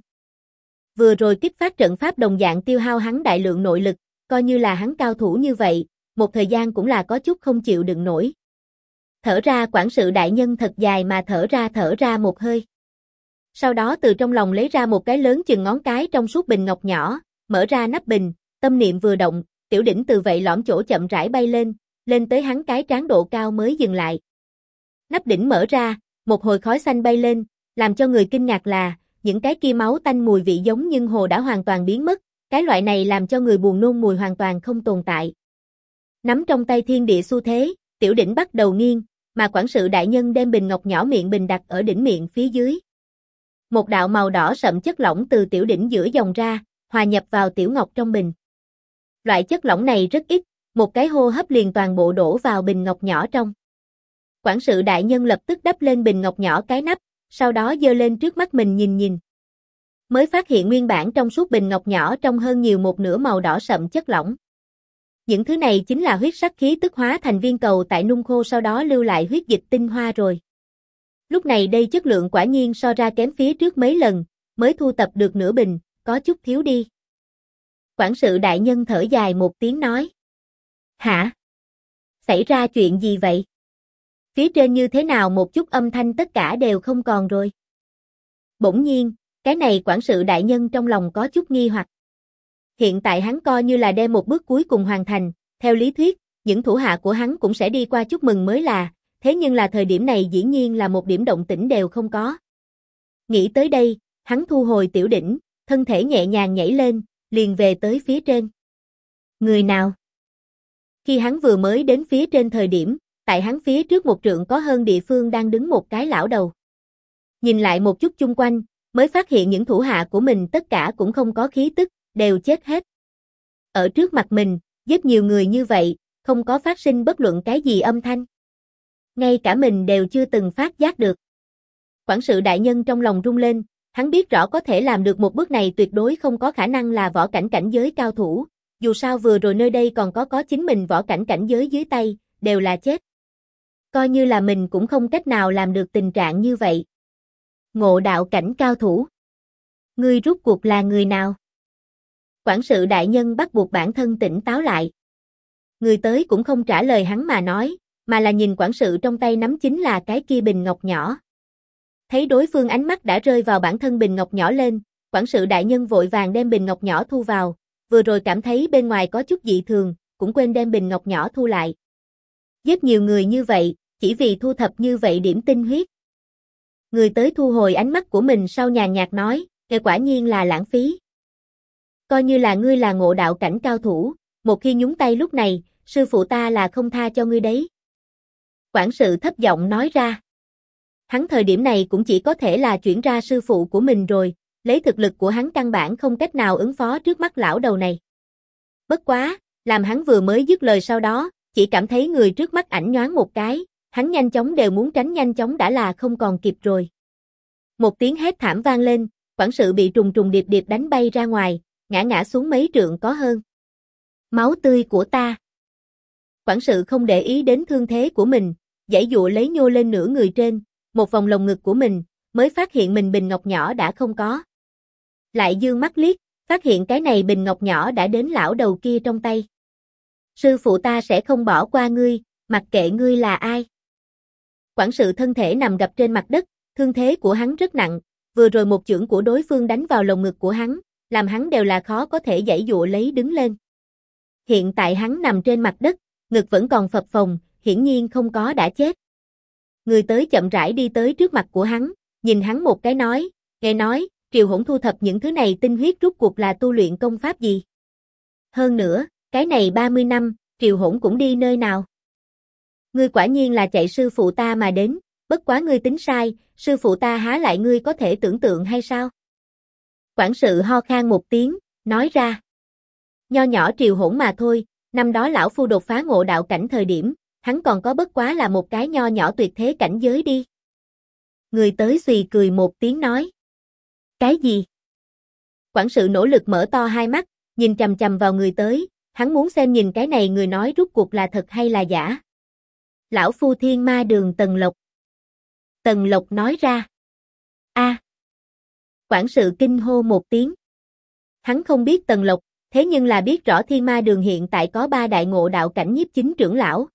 Vừa rồi kích phát trận pháp đồng dạng tiêu hao hắn đại lượng nội lực, coi như là hắn cao thủ như vậy, một thời gian cũng là có chút không chịu đựng nổi. Thở ra quản sự đại nhân thật dài mà thở ra một hơi. Sau đó từ trong lòng lấy ra một cái lớn chừng ngón cái trong suốt bình ngọc nhỏ, mở ra nắp bình, tâm niệm vừa động, tiểu đỉnh từ vậy lõm chỗ chậm rãi bay lên tới hắn cái trán độ cao mới dừng lại. Nắp đỉnh mở ra, một hồi khói xanh bay lên, làm cho người kinh ngạc là, những cái kia máu tanh mùi vị giống nhưng hồ đã hoàn toàn biến mất, cái loại này làm cho người buồn nôn mùi hoàn toàn không tồn tại. Nắm trong tay thiên địa xu thế, tiểu đỉnh bắt đầu nghiêng, mà quản sự đại nhân đem bình ngọc nhỏ miệng bình đặt ở đỉnh miệng phía dưới. Một đạo màu đỏ sậm chất lỏng từ tiểu đỉnh giữa dòng ra, hòa nhập vào tiểu ngọc trong bình. Loại chất lỏng này rất ít, một cái hô hấp liền toàn bộ đổ vào bình ngọc nhỏ trong. Quản sự đại nhân lập tức đắp lên bình ngọc nhỏ cái nắp, sau đó giơ lên trước mắt mình nhìn. Mới phát hiện nguyên bản trong suốt bình ngọc nhỏ trong hơn nhiều một nửa màu đỏ sậm chất lỏng. Những thứ này chính là huyết sắc khí tức hóa thành viên cầu tại nung khô sau đó lưu lại huyết dịch tinh hoa rồi. Lúc này đây chất lượng quả nhiên so ra kém phía trước mấy lần, mới thu tập được nửa bình, có chút thiếu đi. Quản sự đại nhân thở dài một tiếng nói. Hả? Xảy ra chuyện gì vậy? Phía trên như thế nào một chút âm thanh tất cả đều không còn rồi. Bỗng nhiên, cái này quản sự đại nhân trong lòng có chút nghi hoặc. Hiện tại hắn coi như là đem một bước cuối cùng hoàn thành, theo lý thuyết, những thủ hạ của hắn cũng sẽ đi qua chúc mừng mới là, thế nhưng là thời điểm này dĩ nhiên là một điểm động tĩnh đều không có. Nghĩ tới đây, hắn thu hồi tiểu đỉnh, thân thể nhẹ nhàng nhảy lên, liền về tới phía trên. Người nào? Khi hắn vừa mới đến phía trên thời điểm, tại hắn phía trước một trượng có hơn địa phương đang đứng một cái lão đầu. Nhìn lại một chút chung quanh, mới phát hiện những thủ hạ của mình tất cả cũng không có khí tức, đều chết hết. Ở trước mặt mình, giết nhiều người như vậy, không có phát sinh bất luận cái gì âm thanh. Ngay cả mình đều chưa từng phát giác được. Quản sự đại nhân trong lòng rung lên, hắn biết rõ có thể làm được một bước này tuyệt đối không có khả năng là võ cảnh cảnh giới cao thủ, dù sao vừa rồi nơi đây còn có chính mình võ cảnh cảnh giới dưới tay, đều là chết. Coi như là mình cũng không cách nào làm được tình trạng như vậy. Ngộ đạo cảnh cao thủ. Ngươi rút cuộc là người nào? Quản sự đại nhân bắt buộc bản thân tỉnh táo lại. Người tới cũng không trả lời hắn mà nói, mà là nhìn quản sự trong tay nắm chính là cái kia bình ngọc nhỏ. Thấy đối phương ánh mắt đã rơi vào bản thân bình ngọc nhỏ lên, quản sự đại nhân vội vàng đem bình ngọc nhỏ thu vào, vừa rồi cảm thấy bên ngoài có chút dị thường, cũng quên đem bình ngọc nhỏ thu lại. Giết nhiều người như vậy, chỉ vì thu thập như vậy điểm tinh huyết. Người tới thu hồi ánh mắt của mình sau nhàn nhạt nói, "Kẻ quả nhiên là lãng phí. Coi như là ngươi là ngộ đạo cảnh cao thủ, một khi nhúng tay lúc này, sư phụ ta là không tha cho ngươi đấy." Quản sự thấp giọng nói ra. Hắn thời điểm này cũng chỉ có thể là chuyển ra sư phụ của mình rồi, lấy thực lực của hắn căn bản không cách nào ứng phó trước mắt lão đầu này. Bất quá, làm hắn vừa mới dứt lời sau đó, chỉ cảm thấy người trước mắt ảnh nhoáng một cái, hắn nhanh chóng đều muốn tránh nhanh chóng đã là không còn kịp rồi. Một tiếng hét thảm vang lên, quản sự bị trùng trùng điệp điệp đánh bay ra ngoài, ngã xuống mấy trượng có hơn. Máu tươi của ta. Quản sự không để ý đến thương thế của mình, giãy giụa lấy nhô lên nửa người trên, một vòng lồng ngực của mình, mới phát hiện mình bình ngọc nhỏ đã không có. Lại dương mắt liếc, phát hiện cái này bình ngọc nhỏ đã đến lão đầu kia trong tay. Sư phụ ta sẽ không bỏ qua ngươi, mặc kệ ngươi là ai. Quản sự thân thể nằm gập trên mặt đất, thương thế của hắn rất nặng, vừa rồi một chưởng của đối phương đánh vào lồng ngực của hắn, làm hắn đều là khó có thể giãy giụa lấy đứng lên. Hiện tại hắn nằm trên mặt đất, ngực vẫn còn phập phồng, hiển nhiên không có đã chết. Người tới chậm rãi đi tới trước mặt của hắn, nhìn hắn một cái nói, nghe nói, Triều Hỗn thu thập những thứ này tinh huyết rút cuộc là tu luyện công pháp gì? Hơn nữa, cái này 30 năm, Triều Hỗn cũng đi nơi nào? Ngươi quả nhiên là chạy sư phụ ta mà đến, bất quá ngươi tính sai, sư phụ ta há lại ngươi có thể tưởng tượng hay sao? Quản sự ho khan một tiếng, nói ra. Nho nhỏ Triều Hỗn mà thôi, năm đó lão phu đột phá ngộ đạo cảnh thời điểm, hắn còn có bất quá là một cái nho nhỏ tuyệt thế cảnh giới đi. Người tới xùy cười một tiếng nói. Cái gì? Quản sự nỗ lực mở to hai mắt, nhìn chằm chằm vào người tới, hắn muốn xem nhìn cái này người nói rút cuộc là thật hay là giả. Lão phu Thiên Ma Đường Tần Lộc. Tần Lộc nói ra. A. Quản sự kinh hô một tiếng. Hắn không biết Tần Lộc, thế nhưng là biết rõ Thiên Ma Đường hiện tại có 3 đại ngộ đạo cảnh nhiếp chính trưởng lão.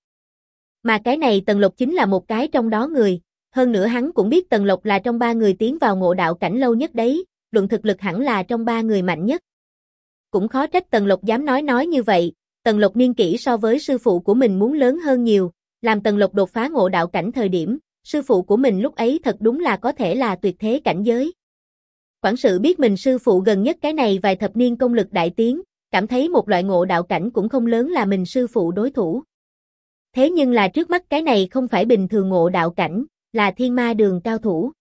Mà cái này Tần Lộc chính là một cái trong đó người, hơn nữa hắn cũng biết Tần Lộc là trong 3 người tiến vào ngộ đạo cảnh lâu nhất đấy, luận thực lực hẳn là trong 3 người mạnh nhất. Cũng khó trách Tần Lộc dám nói như vậy, Tần Lộc niên kỷ so với sư phụ của mình muốn lớn hơn nhiều, làm Tần Lộc đột phá ngộ đạo cảnh thời điểm, sư phụ của mình lúc ấy thật đúng là có thể là tuyệt thế cảnh giới. Quản sự biết mình sư phụ gần nhất cái này vài thập niên công lực đại tiến, cảm thấy một loại ngộ đạo cảnh cũng không lớn là mình sư phụ đối thủ. Thế nhưng là trước mắt cái này không phải bình thường ngộ đạo cảnh, là Thiên Ma Đường cao thủ.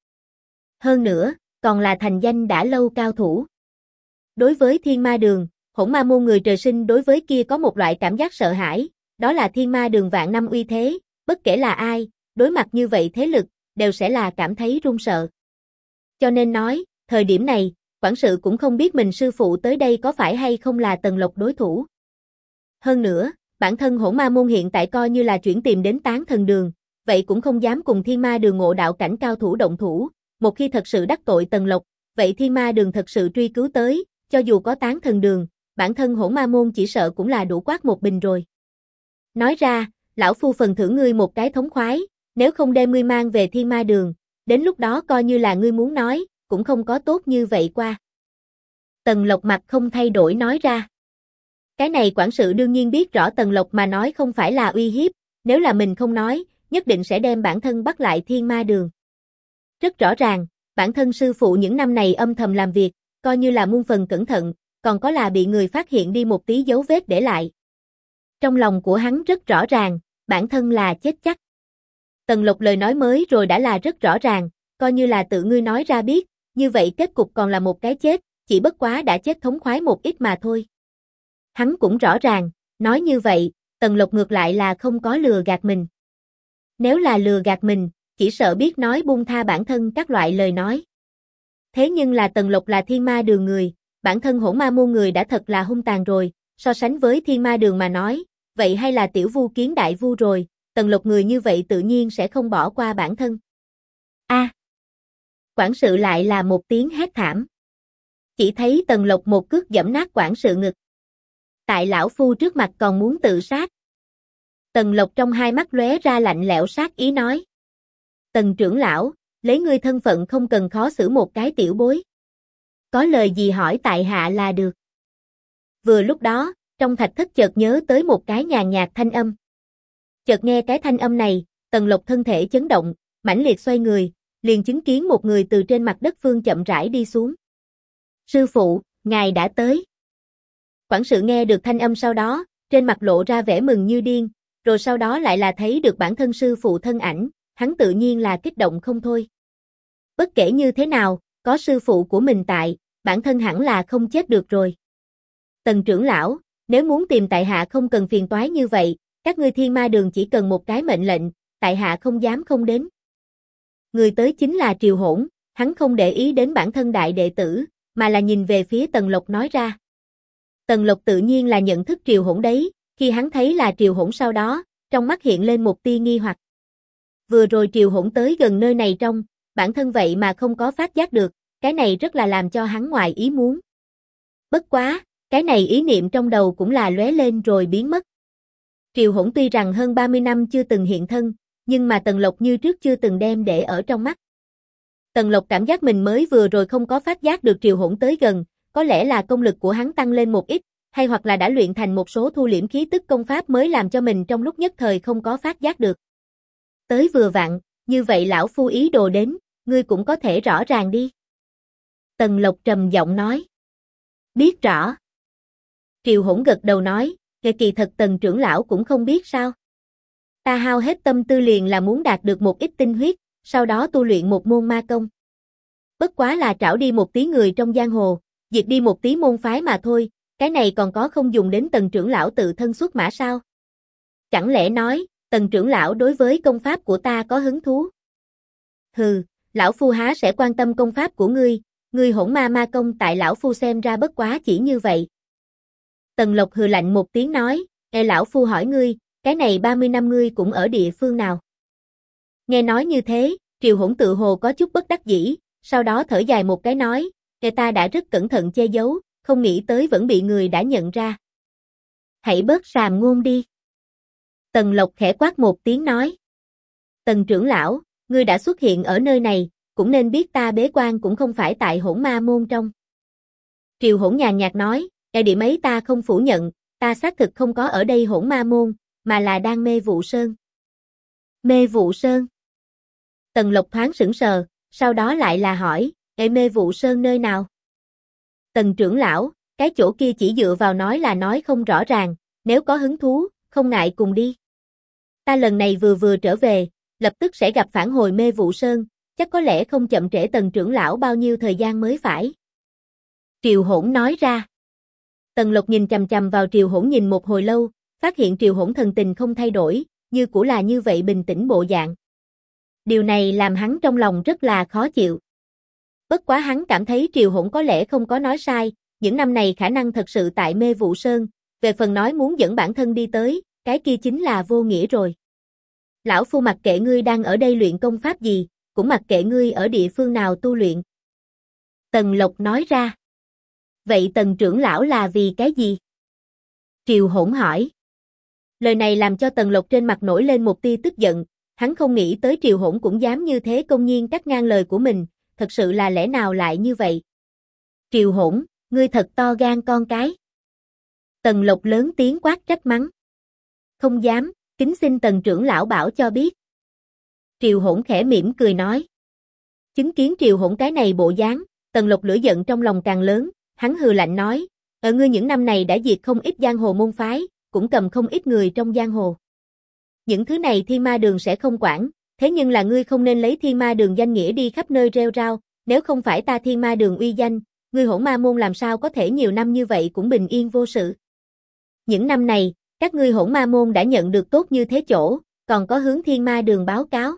Hơn nữa, còn là thành danh đã lâu cao thủ. Đối với Thiên Ma Đường, Hỗn Ma môn người trời sinh đối với kia có một loại cảm giác sợ hãi, đó là Thiên Ma Đường vạn năm uy thế, bất kể là ai, đối mặt như vậy thế lực, đều sẽ là cảm thấy run sợ. Cho nên nói, thời điểm này, quản sự cũng không biết mình sư phụ tới đây có phải hay không là Tần Lộc đối thủ. Hơn nữa, bản thân Hỗn Ma môn hiện tại coi như là chuyển tìm đến Tán Thần Đường, vậy cũng không dám cùng Thiên Ma Đường ngộ đạo cảnh cao thủ động thủ, một khi thật sự đắc tội Tần Lộc, vậy Thiên Ma Đường thật sự truy cứu tới, cho dù có Tán Thần Đường, bản thân Hỗn Ma môn chỉ sợ cũng là đủ quát một bình rồi. Nói ra, lão phu phần thưởng ngươi một cái thống khoái, nếu không đem ngươi mang về Thiên Ma Đường, đến lúc đó coi như là ngươi muốn nói, cũng không có tốt như vậy qua. Tần Lộc mặt không thay đổi nói ra. Cái này quản sự đương nhiên biết rõ Tần Lộc mà nói không phải là uy hiếp, nếu là mình không nói, nhất định sẽ đem bản thân bắt lại Thiên Ma Đường. Rất rõ ràng, bản thân sư phụ những năm này âm thầm làm việc, coi như là muôn phần cẩn thận, còn có là bị người phát hiện đi một tí dấu vết để lại. Trong lòng của hắn rất rõ ràng, bản thân là chết chắc. Tần Lộc lời nói mới rồi đã là rất rõ ràng, coi như là tự ngươi nói ra biết, như vậy kết cục còn là một cái chết, chỉ bất quá đã chết thống khoái một ít mà thôi. Hắn cũng rõ ràng, nói như vậy, Tần Lộc ngược lại là không có lừa gạt mình. Nếu là lừa gạt mình, chỉ sợ biết nói buông tha bản thân các loại lời nói. Thế nhưng là Tần Lộc là Thiên Ma Đường người, bản thân Hỗn Ma môn người đã thật là hung tàn rồi, so sánh với Thiên Ma Đường mà nói, vậy hay là tiểu vu kiến đại vu rồi, Tần Lộc người như vậy tự nhiên sẽ không bỏ qua bản thân. A! Quản sự lại là một tiếng hét thảm. Chỉ thấy Tần Lộc một cước giẫm nát quản sự ngực. Tại lão phu trước mặt còn muốn tự sát. Tần Lộc trong hai mắt lóe ra lạnh lẽo sát ý nói. Tần trưởng lão, lấy ngươi thân phận không cần khó xử một cái tiểu bối. Có lời gì hỏi tại hạ là được. Vừa lúc đó, trong thạch thất chợt nhớ tới một cái nhàn nhạt thanh âm. Chợt nghe cái thanh âm này, Tần Lộc thân thể chấn động, mãnh liệt xoay người, liền chứng kiến một người từ trên mặt đất phương chậm rãi đi xuống. Sư phụ, ngài đã tới. Quản sự nghe được thanh âm sau đó, trên mặt lộ ra vẻ mừng như điên, rồi sau đó lại là thấy được bản thân sư phụ thân ảnh, hắn tự nhiên là kích động không thôi. Bất kể như thế nào, có sư phụ của mình tại, bản thân hẳn là không chết được rồi. Tần trưởng lão, nếu muốn tìm tại hạ không cần phiền toái như vậy, các ngươi Thiên Ma Đường chỉ cần một cái mệnh lệnh, tại hạ không dám không đến. Người tới chính là Triều Hỗn, hắn không để ý đến bản thân đại đệ tử, mà là nhìn về phía Tần Lộc nói ra. Tần Lộc tự nhiên là nhận thức Triều Hỗn đấy, khi hắn thấy là Triều Hỗn sau đó, trong mắt hiện lên một tia nghi hoặc. Vừa rồi Triều Hỗn tới gần nơi này trong, bản thân vậy mà không có phát giác được, cái này rất là làm cho hắn ngoài ý muốn. Bất quá, cái này ý niệm trong đầu cũng là lóe lên rồi biến mất. Triều Hỗn tuy rằng hơn 30 năm chưa từng hiện thân, nhưng mà Tần Lộc như trước chưa từng đem để ở trong mắt. Tần Lộc cảm giác mình mới vừa rồi không có phát giác được Triều Hỗn tới gần, có lẽ là công lực của hắn tăng lên một ít, hay hoặc là đã luyện thành một số thu liễm khí tức công pháp mới làm cho mình trong lúc nhất thời không có phát giác được. Tới vừa vặn, như vậy lão phu ý đồ đến, ngươi cũng có thể rõ ràng đi. Tần Lộc trầm giọng nói. Biết rõ. Triều Hỗn gật đầu nói, kỳ thật Tần trưởng lão cũng không biết sao. Ta hao hết tâm tư liền là muốn đạt được một ít tinh huyết, sau đó tu luyện một môn ma công. Bất quá là trảo đi một tí người trong giang hồ, diệt đi một tí môn phái mà thôi, cái này còn có không dùng đến Tần trưởng lão tự thân xuất mã sao? Chẳng lẽ nói, Tần trưởng lão đối với công pháp của ta có hứng thú? Hừ, lão phu há sẽ quan tâm công pháp của ngươi Hỗn Ma ma công tại lão phu xem ra bất quá chỉ như vậy. Tần Lộc hừ lạnh một tiếng nói, lão phu hỏi ngươi, cái này 30 năm ngươi cũng ở địa phương nào? Nghe nói như thế, Triều Hỗn tự hồ có chút bất đắc dĩ, sau đó thở dài một cái nói, ta đã rất cẩn thận che giấu, không nghĩ tới vẫn bị người đã nhận ra. Hãy bớt sàm ngôn đi. Tần Lộc khẽ quát một tiếng nói. Tần trưởng lão, ngươi đã xuất hiện ở nơi này, cũng nên biết ta bế quan cũng không phải tại Hỗn Ma môn trong. Triều Hỗn nhàn nhạt nói, điểm ấy ta không phủ nhận, ta xác thực không có ở đây Hỗn Ma môn, mà là đang Mê Vụ Sơn. Mê Vụ Sơn. Tần Lộc thoáng sững sờ, sau đó lại là hỏi, Mê Vụ Sơn nơi nào? Tần trưởng lão, cái chỗ kia chỉ dựa vào nói là nói không rõ ràng, nếu có hứng thú, không ngại cùng đi. Ta lần này vừa trở về, lập tức sẽ gặp phản hồi Mê Vụ Sơn, chắc có lẽ không chậm trễ Tần trưởng lão bao nhiêu thời gian mới phải. Triều Hỗn nói ra. Tần Lộc nhìn chằm chằm vào Triều Hỗn nhìn một hồi lâu, phát hiện Triều Hỗn thần tình không thay đổi, như cũ là như vậy bình tĩnh bộ dạng. Điều này làm hắn trong lòng rất là khó chịu. Bất quá hắn cảm thấy Triều Hỗn có lẽ không có nói sai, những năm này khả năng thật sự tại Mê Vụ Sơn, về phần nói muốn dẫn bản thân đi tới, cái kia chính là vô nghĩa rồi. Lão phu mặc kệ ngươi đang ở đây luyện công pháp gì, cũng mặc kệ ngươi ở địa phương nào tu luyện. Tần Lộc nói ra. Vậy Tần trưởng lão là vì cái gì? Triều Hỗn hỏi. Lời này làm cho Tần Lộc trên mặt nổi lên một tia tức giận, hắn không nghĩ tới Triều Hỗn cũng dám như thế công nhiên cắt ngang lời của mình, thật sự là lẽ nào lại như vậy? Triều Hỗn, ngươi thật to gan con cái. Tần Lộc lớn tiếng quát trách mắng. Không dám, kính xin Tần trưởng lão bảo cho biết. Triều Hỗn khẽ mỉm cười nói. Chứng kiến Triều Hỗn cái này bộ dáng, Tần Lộc lửa giận trong lòng càng lớn, hắn hừ lạnh nói, ở ngươi những năm này đã diệt không ít giang hồ môn phái, cũng cầm không ít người trong giang hồ. Những thứ này Thiên Ma Đường sẽ không quản, thế nhưng là ngươi không nên lấy Thiên Ma Đường danh nghĩa đi khắp nơi rêu rao, nếu không phải ta Thiên Ma Đường uy danh, ngươi Hỗn Ma môn làm sao có thể nhiều năm như vậy cũng bình yên vô sự. Những năm này, các ngươi Hỗn Ma môn đã nhận được tốt như thế chỗ, còn có hướng Thiên Ma Đường báo cáo.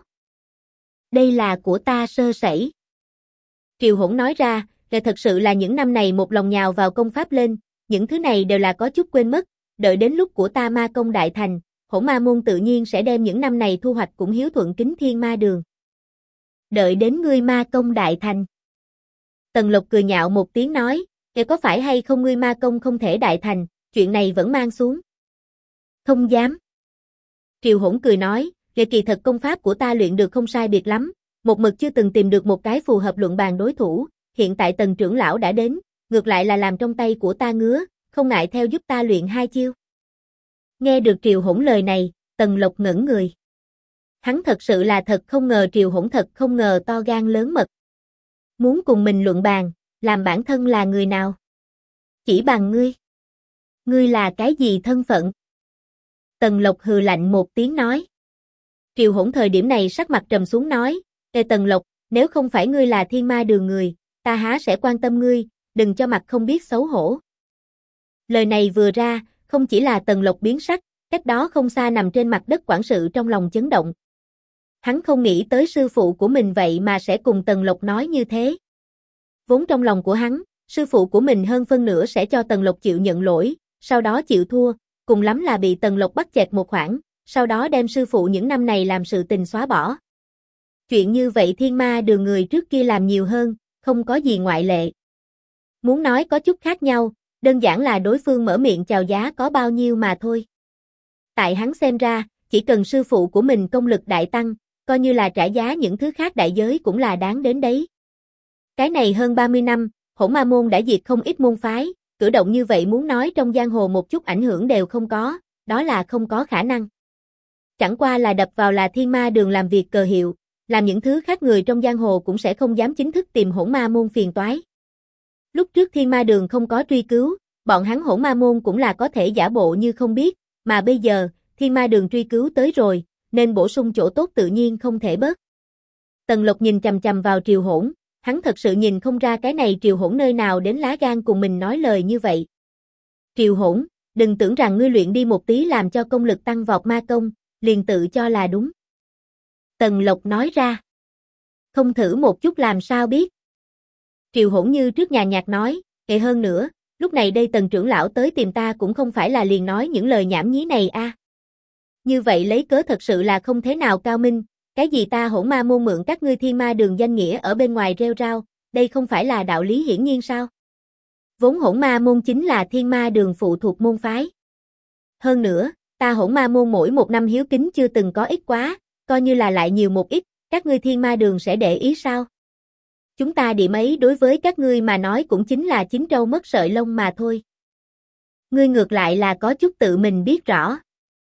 Đây là của ta sơ sẩy. Triều Hỗn nói ra, thật sự là những năm này một lòng nhào vào công pháp lên, những thứ này đều là có chút quên mất, đợi đến lúc của ta ma công đại thành, Hỗn Ma môn tự nhiên sẽ đem những năm này thu hoạch cũng hiếu thuận kính Thiên Ma Đường. Đợi đến ngươi ma công đại thành. Tần Lộc cười nhạo một tiếng nói, có phải hay không ngươi ma công không thể đại thành, chuyện này vẫn mang xuống. Không dám. Triều Hỗn cười nói, kỳ thật công pháp của ta luyện được không sai biệt lắm, một mực chưa từng tìm được một cái phù hợp luận bàn đối thủ, hiện tại Tần trưởng lão đã đến, ngược lại là làm trong tay của ta ngứa, không ngại theo giúp ta luyện hai chiêu. Nghe được Triều Hỗn lời này, Tần Lộc ngẩn người. Hắn thật sự là thật không ngờ Triều Hỗn thật không ngờ to gan lớn mật. Muốn cùng mình luận bàn, làm bản thân là người nào? Chỉ bằng ngươi. Ngươi là cái gì thân phận? Tần Lộc hừ lạnh một tiếng nói. Triều Hỗn thời điểm này sắc mặt trầm xuống nói, Tần Lộc, nếu không phải ngươi là Thiên Ma Đường người, ta há sẽ quan tâm ngươi, đừng cho mặt không biết xấu hổ. Lời này vừa ra, không chỉ là Tần Lộc biến sắc, cách đó không xa nằm trên mặt đất quản sự trong lòng chấn động. Hắn không nghĩ tới sư phụ của mình vậy mà sẽ cùng Tần Lộc nói như thế. Vốn trong lòng của hắn, sư phụ của mình hơn phân nửa sẽ cho Tần Lộc chịu nhận lỗi, sau đó chịu thua, cùng lắm là bị Tần Lộc bắt chẹt một khoản, sau đó đem sư phụ những năm này làm sự tình xóa bỏ. Chuyện như vậy Thiên Ma Đường người trước kia làm nhiều hơn, không có gì ngoại lệ. Muốn nói có chút khác nhau, đơn giản là đối phương mở miệng chào giá có bao nhiêu mà thôi. Tại hắn xem ra, chỉ cần sư phụ của mình công lực đại tăng, coi như là trả giá những thứ khác đại giới cũng là đáng đến đấy. Cái này hơn 30 năm, Hỗn Ma môn đã diệt không ít môn phái, cử động như vậy muốn nói trong giang hồ một chút ảnh hưởng đều không có, đó là không có khả năng. Chẳng qua là đập vào là Thiên Ma Đường làm việc cờ hiệu, làm những thứ khác người trong giang hồ cũng sẽ không dám chính thức tìm Hỗn Ma môn phiền toái. Lúc trước Thiên Ma Đường không có truy cứu, bọn hắn Hỗn Ma môn cũng là có thể giả bộ như không biết, mà bây giờ, Thiên Ma Đường truy cứu tới rồi, nên bổ sung chỗ tốt tự nhiên không thể bớt. Tần Lộc nhìn chằm chằm vào Triều Hỗn, hắn thật sự nhìn không ra cái này Triều Hỗn nơi nào đến lá gan cùng mình nói lời như vậy. Triều Hỗn, đừng tưởng rằng ngươi luyện đi một tí làm cho công lực tăng vọt ma công, liền tự cho là đúng. Tần Lộc nói ra. Không thử một chút làm sao biết. Triều Hỗn như trước nhàn nhạt nói, hơn nữa, lúc này đây Tần trưởng lão tới tìm ta cũng không phải là liền nói những lời nhảm nhí này a. Như vậy lấy cớ thật sự là không thế nào cao minh, cái gì ta Hỗn Ma môn mượn các ngươi Thiên Ma Đường danh nghĩa ở bên ngoài rêu rao, đây không phải là đạo lý hiển nhiên sao? Vốn Hỗn Ma môn chính là Thiên Ma Đường phụ thuộc môn phái. Hơn nữa, ta Hỗn Ma môn mỗi một năm hiếu kính chưa từng có ít quá, coi như là lại nhiều một ít, các ngươi Thiên Ma Đường sẽ để ý sao? Chúng ta điểm ấy đối với các ngươi mà nói cũng chính là chín trâu mất sợi lông mà thôi. Ngươi ngược lại là có chút tự mình biết rõ.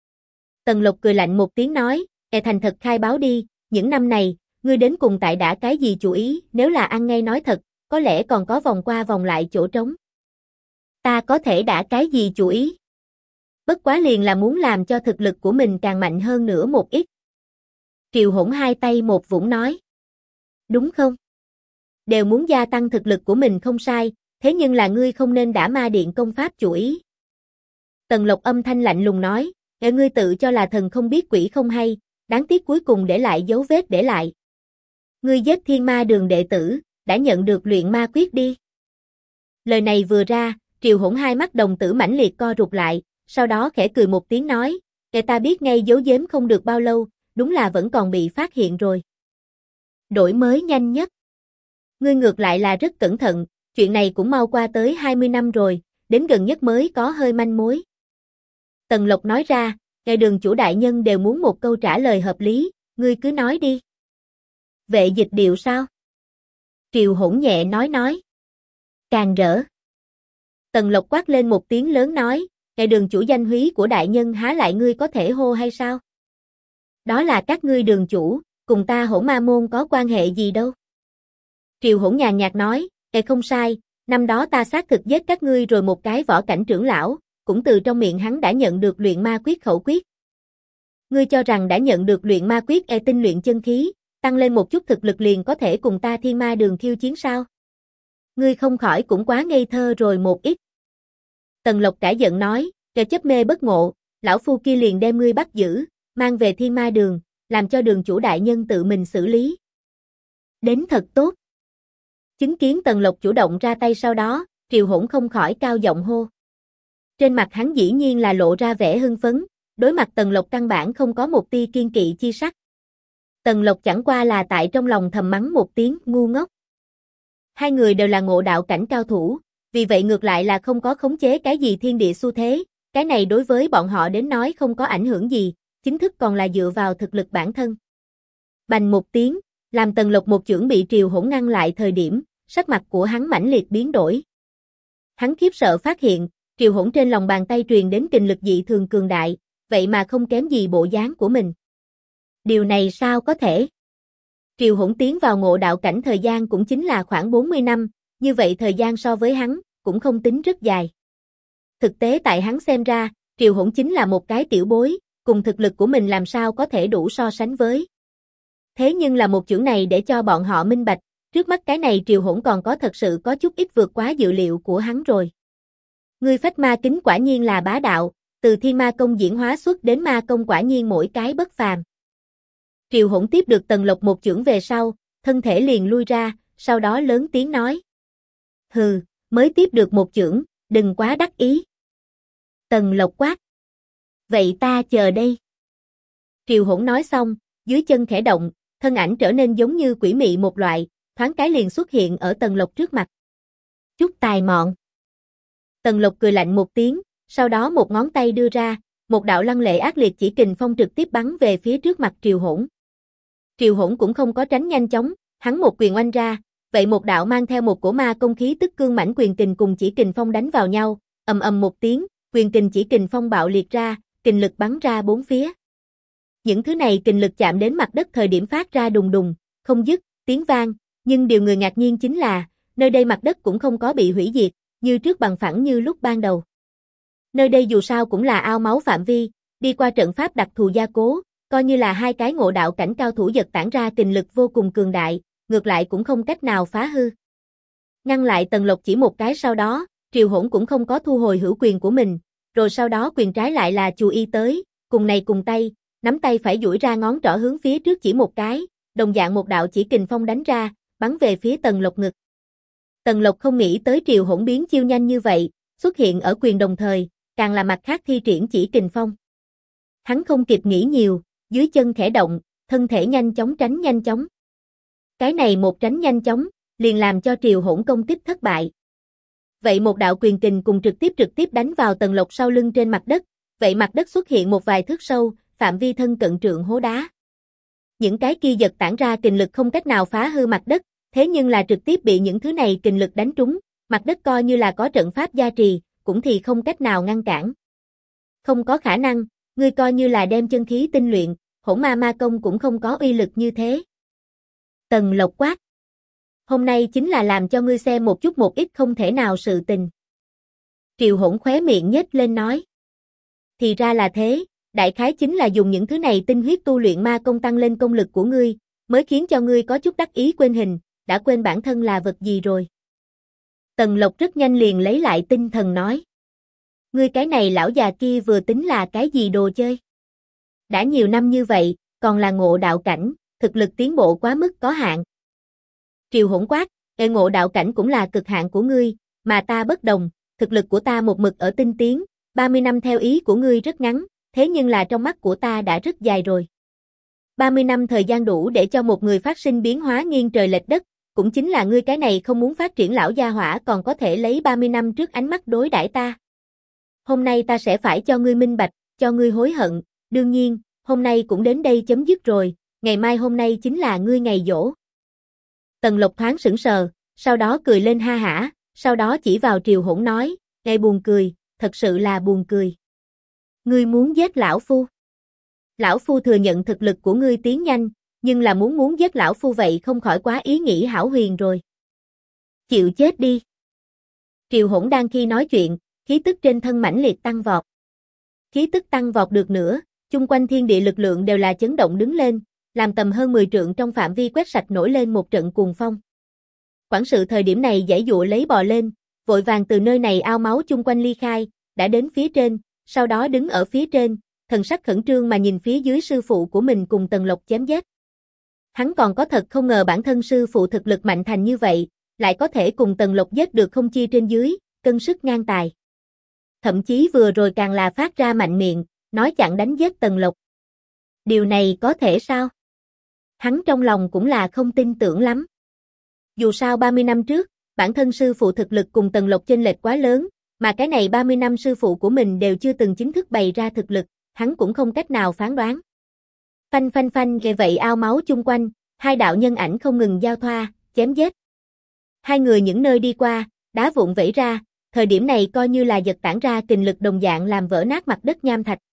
Tần Lộc cười lạnh một tiếng nói, thành thật khai báo đi, những năm này, ngươi đến cùng tại đã cái gì chủ ý, nếu là ăn ngay nói thật, có lẽ còn có vòng qua vòng lại chỗ trống. Ta có thể đã cái gì chủ ý? Bất quá liền là muốn làm cho thực lực của mình càng mạnh hơn nữa một ít. Triều Hỗn hai tay một vũng nói. Đúng không? Đều muốn gia tăng thực lực của mình không sai, thế nhưng là ngươi không nên đã ma điện công pháp chủ ý. Tần Lộc âm thanh lạnh lùng nói, ngươi tự cho là thần không biết quỷ không hay, đáng tiếc cuối cùng để lại dấu vết để lại. Ngươi giết Thiên Ma Đường đệ tử, đã nhận được luyện ma quyết đi. Lời này vừa ra, Triều Hỗn hai mắt đồng tử mãnh liệt co rụt lại, sau đó khẽ cười một tiếng nói, ta biết ngay giấu giếm không được bao lâu, đúng là vẫn còn bị phát hiện rồi. Đổi mới nhanh nhất. Ngươi ngược lại là rất cẩn thận, chuyện này cũng mau qua tới 20 năm rồi, đến gần nhất mới có hơi manh mối. Tần Lộc nói ra, ngài Đường chủ đại nhân đều muốn một câu trả lời hợp lý, ngươi cứ nói đi. Vệ dịch điệu sao? Triều Hỗn nhẹ nói. Càng rỡ. Tần Lộc quát lên một tiếng lớn nói, ngài Đường chủ danh húy của đại nhân há lại ngươi có thể hô hay sao? Đó là các ngươi Đường chủ, cùng ta Hỗn Ma môn có quan hệ gì đâu? Triều Hỗn nhàn nhạt nói, không sai, năm đó ta xác thực giết các ngươi rồi một cái võ cảnh trưởng lão, cũng từ trong miệng hắn đã nhận được luyện ma quyết khẩu quyết. Ngươi cho rằng đã nhận được luyện ma quyết tinh luyện chân khí, tăng lên một chút thực lực liền có thể cùng ta Thiên Ma Đường khiêu chiến sao? Ngươi không khỏi cũng quá ngây thơ rồi một ít. Tần Lộc cả giận nói, kẻ chấp mê bất ngộ, lão phu kia liền đem ngươi bắt giữ, mang về Thiên Ma Đường, làm cho đường chủ đại nhân tự mình xử lý. Đến thật tốt. Chứng kiến Tần Lộc chủ động ra tay sau đó, Triều Hỗn không khỏi cao giọng hô. Trên mặt hắn dĩ nhiên là lộ ra vẻ hưng phấn, đối mặt Tần Lộc căn bản không có một tia kiên kỵ chi sắc. Tần Lộc chẳng qua là tại trong lòng thầm mắng một tiếng ngu ngốc. Hai người đều là ngộ đạo cảnh cao thủ, vì vậy ngược lại là không có khống chế cái gì thiên địa xu thế, cái này đối với bọn họ đến nói không có ảnh hưởng gì, chính thức còn là dựa vào thực lực bản thân. Bành một tiếng, làm Tần Lộc một chưởng bị Triều Hỗn ngăn lại thời điểm, sắc mặt của hắn mãnh liệt biến đổi. Hắn khiếp sợ phát hiện, Triều Hỗn trên lòng bàn tay truyền đến kình lực dị thường cường đại, vậy mà không kém gì bộ dáng của mình. Điều này sao có thể? Triều Hỗn tiến vào ngộ đạo cảnh thời gian cũng chính là khoảng 40 năm, như vậy thời gian so với hắn, cũng không tính rất dài. Thực tế tại hắn xem ra, Triều Hỗn chính là một cái tiểu bối, cùng thực lực của mình làm sao có thể đủ so sánh với. Thế nhưng là một chưởng này để cho bọn họ minh bạch, trước mắt cái này Triều Hỗn còn có thật sự có chút ít vượt quá dự liệu của hắn rồi. Ngươi phách ma kính quả nhiên là bá đạo, từ Thiên Ma Công diễn hóa xuất đến ma công quả nhiên mỗi cái bất phàm. Triều Hỗn tiếp được Tần Lộc một chưởng về sau, thân thể liền lui ra, sau đó lớn tiếng nói. Hừ, mới tiếp được một chưởng, đừng quá đắc ý. Tần Lộc quát. Vậy ta chờ đây. Triều Hỗn nói xong, dưới chân khẽ động, thân ảnh trở nên giống như quỷ mị một loại, thoáng cái liền xuất hiện ở Tần Lộc trước mặt. Chút tài mọn. Tần Lộc cười lạnh một tiếng, sau đó một ngón tay đưa ra, một đạo lăng lệ ác liệt chỉ kình phong trực tiếp bắn về phía trước mặt Triều Hỗn. Triều Hỗn cũng không có tránh nhanh chóng, hắn một quyền oanh ra, vậy một đạo mang theo một cổ ma công khí tức cương mãnh quyền kình cùng chỉ kình phong đánh vào nhau, ầm ầm một tiếng, quyền kình chỉ kình phong bạo liệt ra, kình lực bắn ra bốn phía. Những thứ này kình lực chạm đến mặt đất thời điểm phát ra đùng đùng, không dứt, tiếng vang, nhưng điều người ngạc nhiên chính là, nơi đây mặt đất cũng không có bị hủy diệt, như trước bằng phẳng như lúc ban đầu. Nơi đây dù sao cũng là ao máu phạm vi, đi qua trận pháp đặc thù gia cố, coi như là hai cái ngộ đạo cảnh cao thủ giật tản ra kình lực vô cùng cường đại, ngược lại cũng không cách nào phá hư. Ngăn lại Tần Lộc chỉ một cái sau đó, Triều Hỗn cũng không có thu hồi hữu quyền của mình, rồi sau đó quyền trái lại là chù y tới, cùng này cùng tay, nắm tay phải duỗi ra ngón trỏ hướng phía trước chỉ một cái, đồng dạng một đạo chỉ kình phong đánh ra, bắn về phía Tần Lộc ngực. Tần Lộc không nghĩ tới Triều Hỗn biến chiêu nhanh như vậy, xuất hiện ở quyền đồng thời, càng là mặt khác thi triển chỉ kình phong. Hắn không kịp nghĩ nhiều, dưới chân khẽ động, thân thể nhanh chóng tránh nhanh chóng. Cái này một tránh nhanh chóng, liền làm cho Triều Hỗn công kích thất bại. Vậy một đạo quyền kình cùng trực tiếp đánh vào Tần Lộc sau lưng trên mặt đất, vậy mặt đất xuất hiện một vài thước sâu, phạm vi thân cận trượng hố đá. Những cái kia giật tản ra kình lực không cách nào phá hư mặt đất, thế nhưng là trực tiếp bị những thứ này kình lực đánh trúng, mặt đất coi như là có trận pháp gia trì, cũng thì không cách nào ngăn cản. Không có khả năng, ngươi coi như là đem chân khí tinh luyện, Hỗn Ma Ma Công cũng không có uy lực như thế. Tần Lộc quát. Hôm nay chính là làm cho ngươi xem một chút một ít không thể nào sự tình. Triều Hỗn khóe miệng nhếch lên nói. Thì ra là thế, đại khái chính là dùng những thứ này tinh huyết tu luyện ma công tăng lên công lực của ngươi, mới khiến cho ngươi có chút đắc ý quên hình, đã quên bản thân là vật gì rồi. Tần Lộc rất nhanh liền lấy lại tinh thần nói. Ngươi cái này lão già kia vừa tính là cái gì đồ chơi? Đã nhiều năm như vậy, còn là ngộ đạo cảnh, thực lực tiến bộ quá mức có hạn. Triều Hỗn quát, ngộ đạo cảnh cũng là cực hạn của ngươi, mà ta bất đồng, thực lực của ta một mực ở tinh tiến, 30 năm theo ý của ngươi rất ngắn, thế nhưng là trong mắt của ta đã rất dài rồi. 30 năm thời gian đủ để cho một người phát sinh biến hóa nghiêng trời lệch đất, cũng chính là ngươi cái này không muốn phát triển lão gia hỏa còn có thể lấy 30 năm trước ánh mắt đối đãi ta. Hôm nay ta sẽ phải cho ngươi minh bạch, cho ngươi hối hận, đương nhiên, hôm nay cũng đến đây chấm dứt rồi, ngày mai hôm nay chính là ngươi ngày giỗ. Tần Lộc thoáng sững sờ, sau đó cười lên ha hả, sau đó chỉ vào Triều Hỗn nói, ngày buồn cười, thật sự là buồn cười. Ngươi muốn giết lão phu. Lão phu thừa nhận thực lực của ngươi tiến nhanh, nhưng là muốn giết lão phu vậy không khỏi quá ý nghĩ hão huyền rồi. Chịu chết đi. Triều Hỗn đang khi nói chuyện, khí tức trên thân mãnh liệt tăng vọt. Khí tức tăng vọt được nữa, chung quanh thiên địa lực lượng đều là chấn động đứng lên, làm tầm hơn 10 trượng trong phạm vi quét sạch nổi lên một trận cuồng phong. Quản sự thời điểm này giãy giụa lấy bò lên, vội vàng từ nơi này ao máu chung quanh ly khai, đã đến phía trên, sau đó đứng ở phía trên, thần sắc khẩn trương mà nhìn phía dưới sư phụ của mình cùng Tần Lộc chém giết. Hắn còn có thật không ngờ bản thân sư phụ thực lực mạnh thành như vậy, lại có thể cùng Tần Lộc giết được không chia trên dưới, cân sức ngang tài. Thậm chí vừa rồi càng là phát ra mạnh miệng, nói chặn đánh giết Tần Lộc. Điều này có thể sao? Hắn trong lòng cũng là không tin tưởng lắm. Dù sao 30 năm trước, bản thân sư phụ thực lực cùng Tần Lộc chênh lệch quá lớn, mà cái này 30 năm sư phụ của mình đều chưa từng chính thức bày ra thực lực, hắn cũng không cách nào phán đoán. Phanh phanh phanh ghê vậy ao máu chung quanh, hai đạo nhân ảnh không ngừng giao thoa, chém giết. Hai người những nơi đi qua, đá vụn vẩy ra, thời điểm này coi như là giật tản ra kình lực đồng dạng làm vỡ nát mặt đất nham thạch.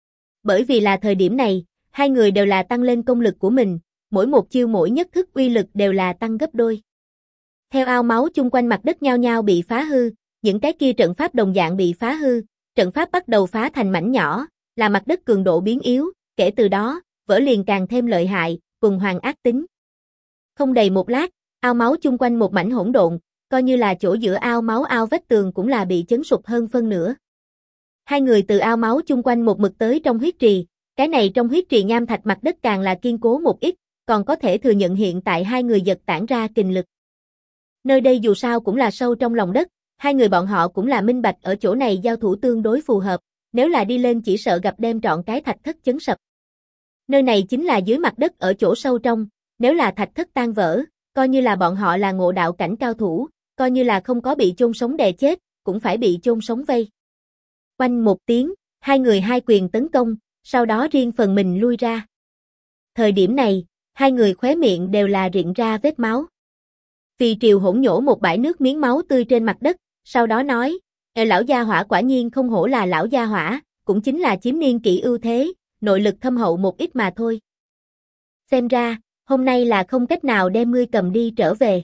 Bởi vì là thời điểm này, hai người đều là tăng lên công lực của mình, mỗi một chiêu mỗi nhất thức uy lực đều là tăng gấp đôi. Theo ao máu chung quanh mặt đất nhao nhao bị phá hư, những cái kia trận pháp đồng dạng bị phá hư, trận pháp bắt đầu phá thành mảnh nhỏ, là mặt đất cường độ biến yếu, kể từ đó, vỡ liền càng thêm lợi hại, cùng hoàng ác tính. Không đầy một lát, ao máu chung quanh một mảnh hỗn độn, coi như là chỗ giữa ao máu ao vách tường cũng là bị chấn sụp hơn phân nửa. Hai người từ ao máu chung quanh một mực tới trong huyết trì, cái này trong huyết trì nham thạch mặt đất càng là kiên cố một ít, còn có thể thừa nhận hiện tại hai người giật tản ra kình lực. Nơi đây dù sao cũng là sâu trong lòng đất, hai người bọn họ cũng là minh bạch ở chỗ này giao thủ tương đối phù hợp, nếu là đi lên chỉ sợ gặp đem trọn cái thạch thất chấn sập. Nơi này chính là dưới mặt đất ở chỗ sâu trong, nếu là thạch thất tan vỡ, coi như là bọn họ là ngộ đạo cảnh cao thủ, coi như là không có bị chôn sống đè chết, cũng phải bị chôn sống vây. Oanh một tiếng, hai người hai quyền tấn công, sau đó riêng phần mình lui ra. Thời điểm này, hai người khóe miệng đều là rịn ra vết máu. Phi Triều hỗn nhổ một bãi nước miếng máu tươi trên mặt đất, sau đó nói, lão gia hỏa quả nhiên không hổ là lão gia hỏa, cũng chính là chiếm niên kỷ ưu thế, nội lực thâm hậu một ít mà thôi. Xem ra, hôm nay là không cách nào đem ngươi cầm đi trở về.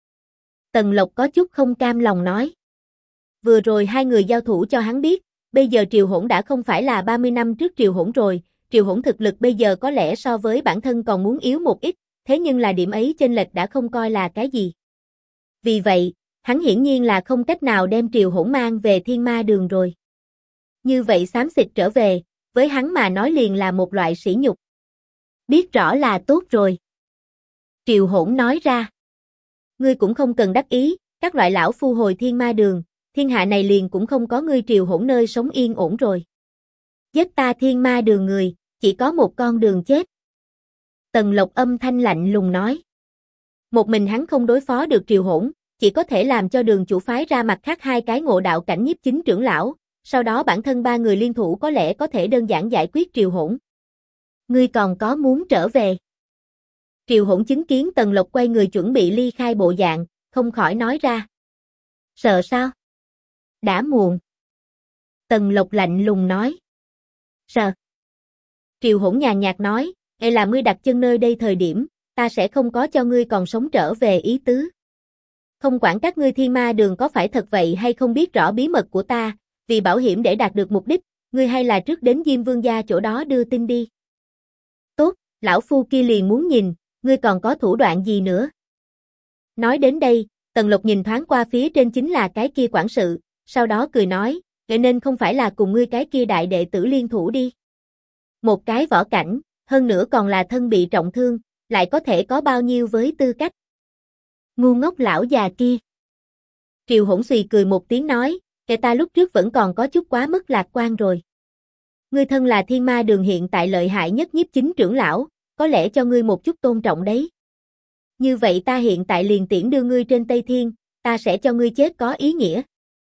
Tần Lộc có chút không cam lòng nói. Vừa rồi hai người giao thủ cho hắn biết, bây giờ Triều Hỗn đã không phải là 30 năm trước Triều Hỗn rồi, Triều Hỗn thực lực bây giờ có lẽ so với bản thân còn muốn yếu một ít, thế nhưng là điểm ấy chênh lệch đã không coi là cái gì. Vì vậy, hắn hiển nhiên là không cách nào đem Triều Hỗn mang về Thiên Ma Đường rồi. Như vậy xám xịt trở về, với hắn mà nói liền là một loại sỉ nhục. Biết rõ là tốt rồi. Triều Hỗn nói ra. Ngươi cũng không cần đắc ý, các loại lão phu hồi Thiên Ma Đường, thiên hạ này liền cũng không có ngươi Triều Hỗn nơi sống yên ổn rồi. Giết ta Thiên Ma Đường người, chỉ có một con đường chết. Tần Lộc âm thanh lạnh lùng nói. Một mình hắn không đối phó được Triều Hỗn, chỉ có thể làm cho Đường chủ phái ra mặt khác hai cái ngộ đạo cảnh nhiếp chính trưởng lão, sau đó bản thân ba người liên thủ có lẽ có thể đơn giản giải quyết Triều Hỗn. Ngươi còn có muốn trở về? Triều Hỗn chứng kiến Tần Lộc quay người chuẩn bị ly khai bộ dạng, không khỏi nói ra. Sợ sao? Đã muộn. Tần Lộc lạnh lùng nói. Sợ. Triều Hỗn nhàn nhạt nói, hay là ngươi đặt chân nơi đây thời điểm, ta sẽ không có cho ngươi còn sống trở về ý tứ. Không quản các ngươi Thiên Ma Đường có phải thật vậy hay không biết rõ bí mật của ta, vì bảo hiểm để đạt được mục đích, ngươi hay là trước đến Diêm Vương gia chỗ đó đưa tin đi. Tốt, lão phu kia liền muốn nhìn, ngươi còn có thủ đoạn gì nữa. Nói đến đây, Tần Lộc nhìn thoáng qua phía trên chính là cái kia quản sự, sau đó cười nói, vậy nên không phải là cùng ngươi cái kia đại đệ tử liên thủ đi. Một cái võ cảnh, hơn nữa còn là thân bị trọng thương, lại có thể có bao nhiêu với tư cách. Ngu ngốc lão già kia. Triều Hỗn suy cười một tiếng nói, kẻ ta lúc trước vẫn còn có chút quá mức lạc quan rồi. Ngươi thân là Thiên Ma Đường hiện tại lợi hại nhất nhiếp chính trưởng lão, có lẽ cho ngươi một chút tôn trọng đấy. Như vậy ta hiện tại liền tiễn đưa ngươi trên Tây Thiên, ta sẽ cho ngươi chết có ý nghĩa.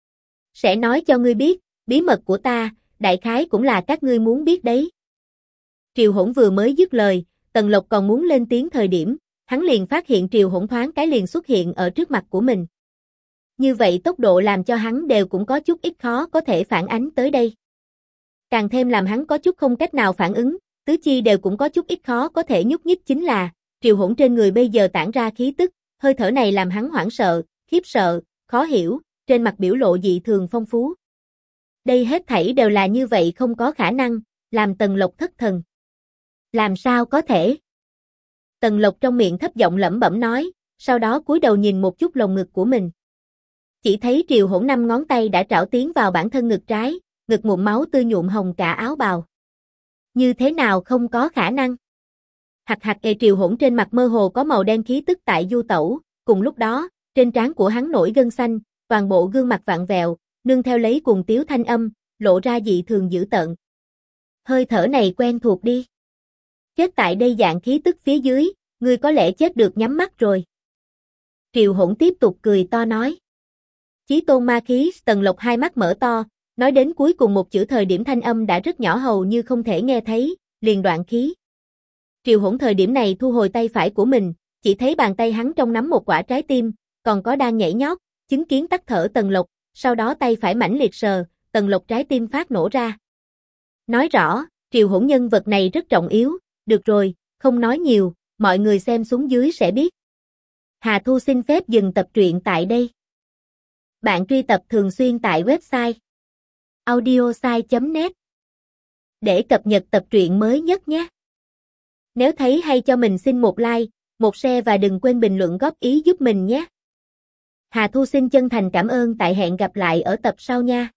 Sẽ nói cho ngươi biết, bí mật của ta, đại khái cũng là các ngươi muốn biết đấy. Triều Hỗn vừa mới dứt lời, Tần Lộc còn muốn lên tiếng thời điểm, hắn liền phát hiện Triều Hỗn thoáng cái liền xuất hiện ở trước mặt của mình. Như vậy tốc độ làm cho hắn đều cũng có chút ít khó có thể phản ánh tới đây. Càng thêm làm hắn có chút không cách nào phản ứng, tứ chi đều cũng có chút ít khó có thể nhúc nhích chính là, Triều Hỗn trên người bây giờ tản ra khí tức, hơi thở này làm hắn hoảng sợ, khiếp sợ, khó hiểu, trên mặt biểu lộ dị thường phong phú. Đây hết thảy đều là như vậy không có khả năng, làm Tần Lộc thất thần. Làm sao có thể? Tần Lộc trong miệng thấp giọng lẩm bẩm nói, sau đó cúi đầu nhìn một chút lồng ngực của mình. Chỉ thấy Triều Hỗn 5 ngón tay đã trảo tiến vào bản thân ngực trái, ngực ngụm máu tươi nhuộm hồng cả áo bào. Như thế nào không có khả năng? Hạc hạc Triều Hỗn trên mặt mơ hồ có màu đen khí tức tại du tẩu, cùng lúc đó, trên trán của hắn nổi gân xanh, toàn bộ gương mặt vặn vẹo, nương theo lấy cuồng tiếu thanh âm, lộ ra dị thường dữ tợn. Hơi thở này quen thuộc đi. Chết tại đây dạng khí tức phía dưới, ngươi có lẽ chết được nhắm mắt rồi. Triều Hỗn tiếp tục cười to nói. Chí tôn ma khí, Tần Lộc hai mắt mở to, nói đến cuối cùng một chữ thời điểm thanh âm đã rất nhỏ hầu như không thể nghe thấy, liền đoạn khí. Triều Hỗn thời điểm này thu hồi tay phải của mình, chỉ thấy bàn tay hắn trong nắm một quả trái tim, còn có đang nhảy nhót, chứng kiến tắt thở Tần Lộc, sau đó tay phải mãnh liệt sờ, Tần Lộc trái tim phát nổ ra. Nói rõ, Triều Hỗn nhân vật này rất trọng yếu, được rồi, không nói nhiều, mọi người xem xuống dưới sẽ biết. Hà Thu xin phép dừng tập truyện tại đây. Bạn truy tập thường xuyên tại website audiosai.net để cập nhật tập truyện mới nhất nhé. Nếu thấy hay cho mình xin một like, một share và đừng quên bình luận góp ý giúp mình nhé. Hà Thu xin chân thành cảm ơn, tại hẹn gặp lại ở tập sau nha.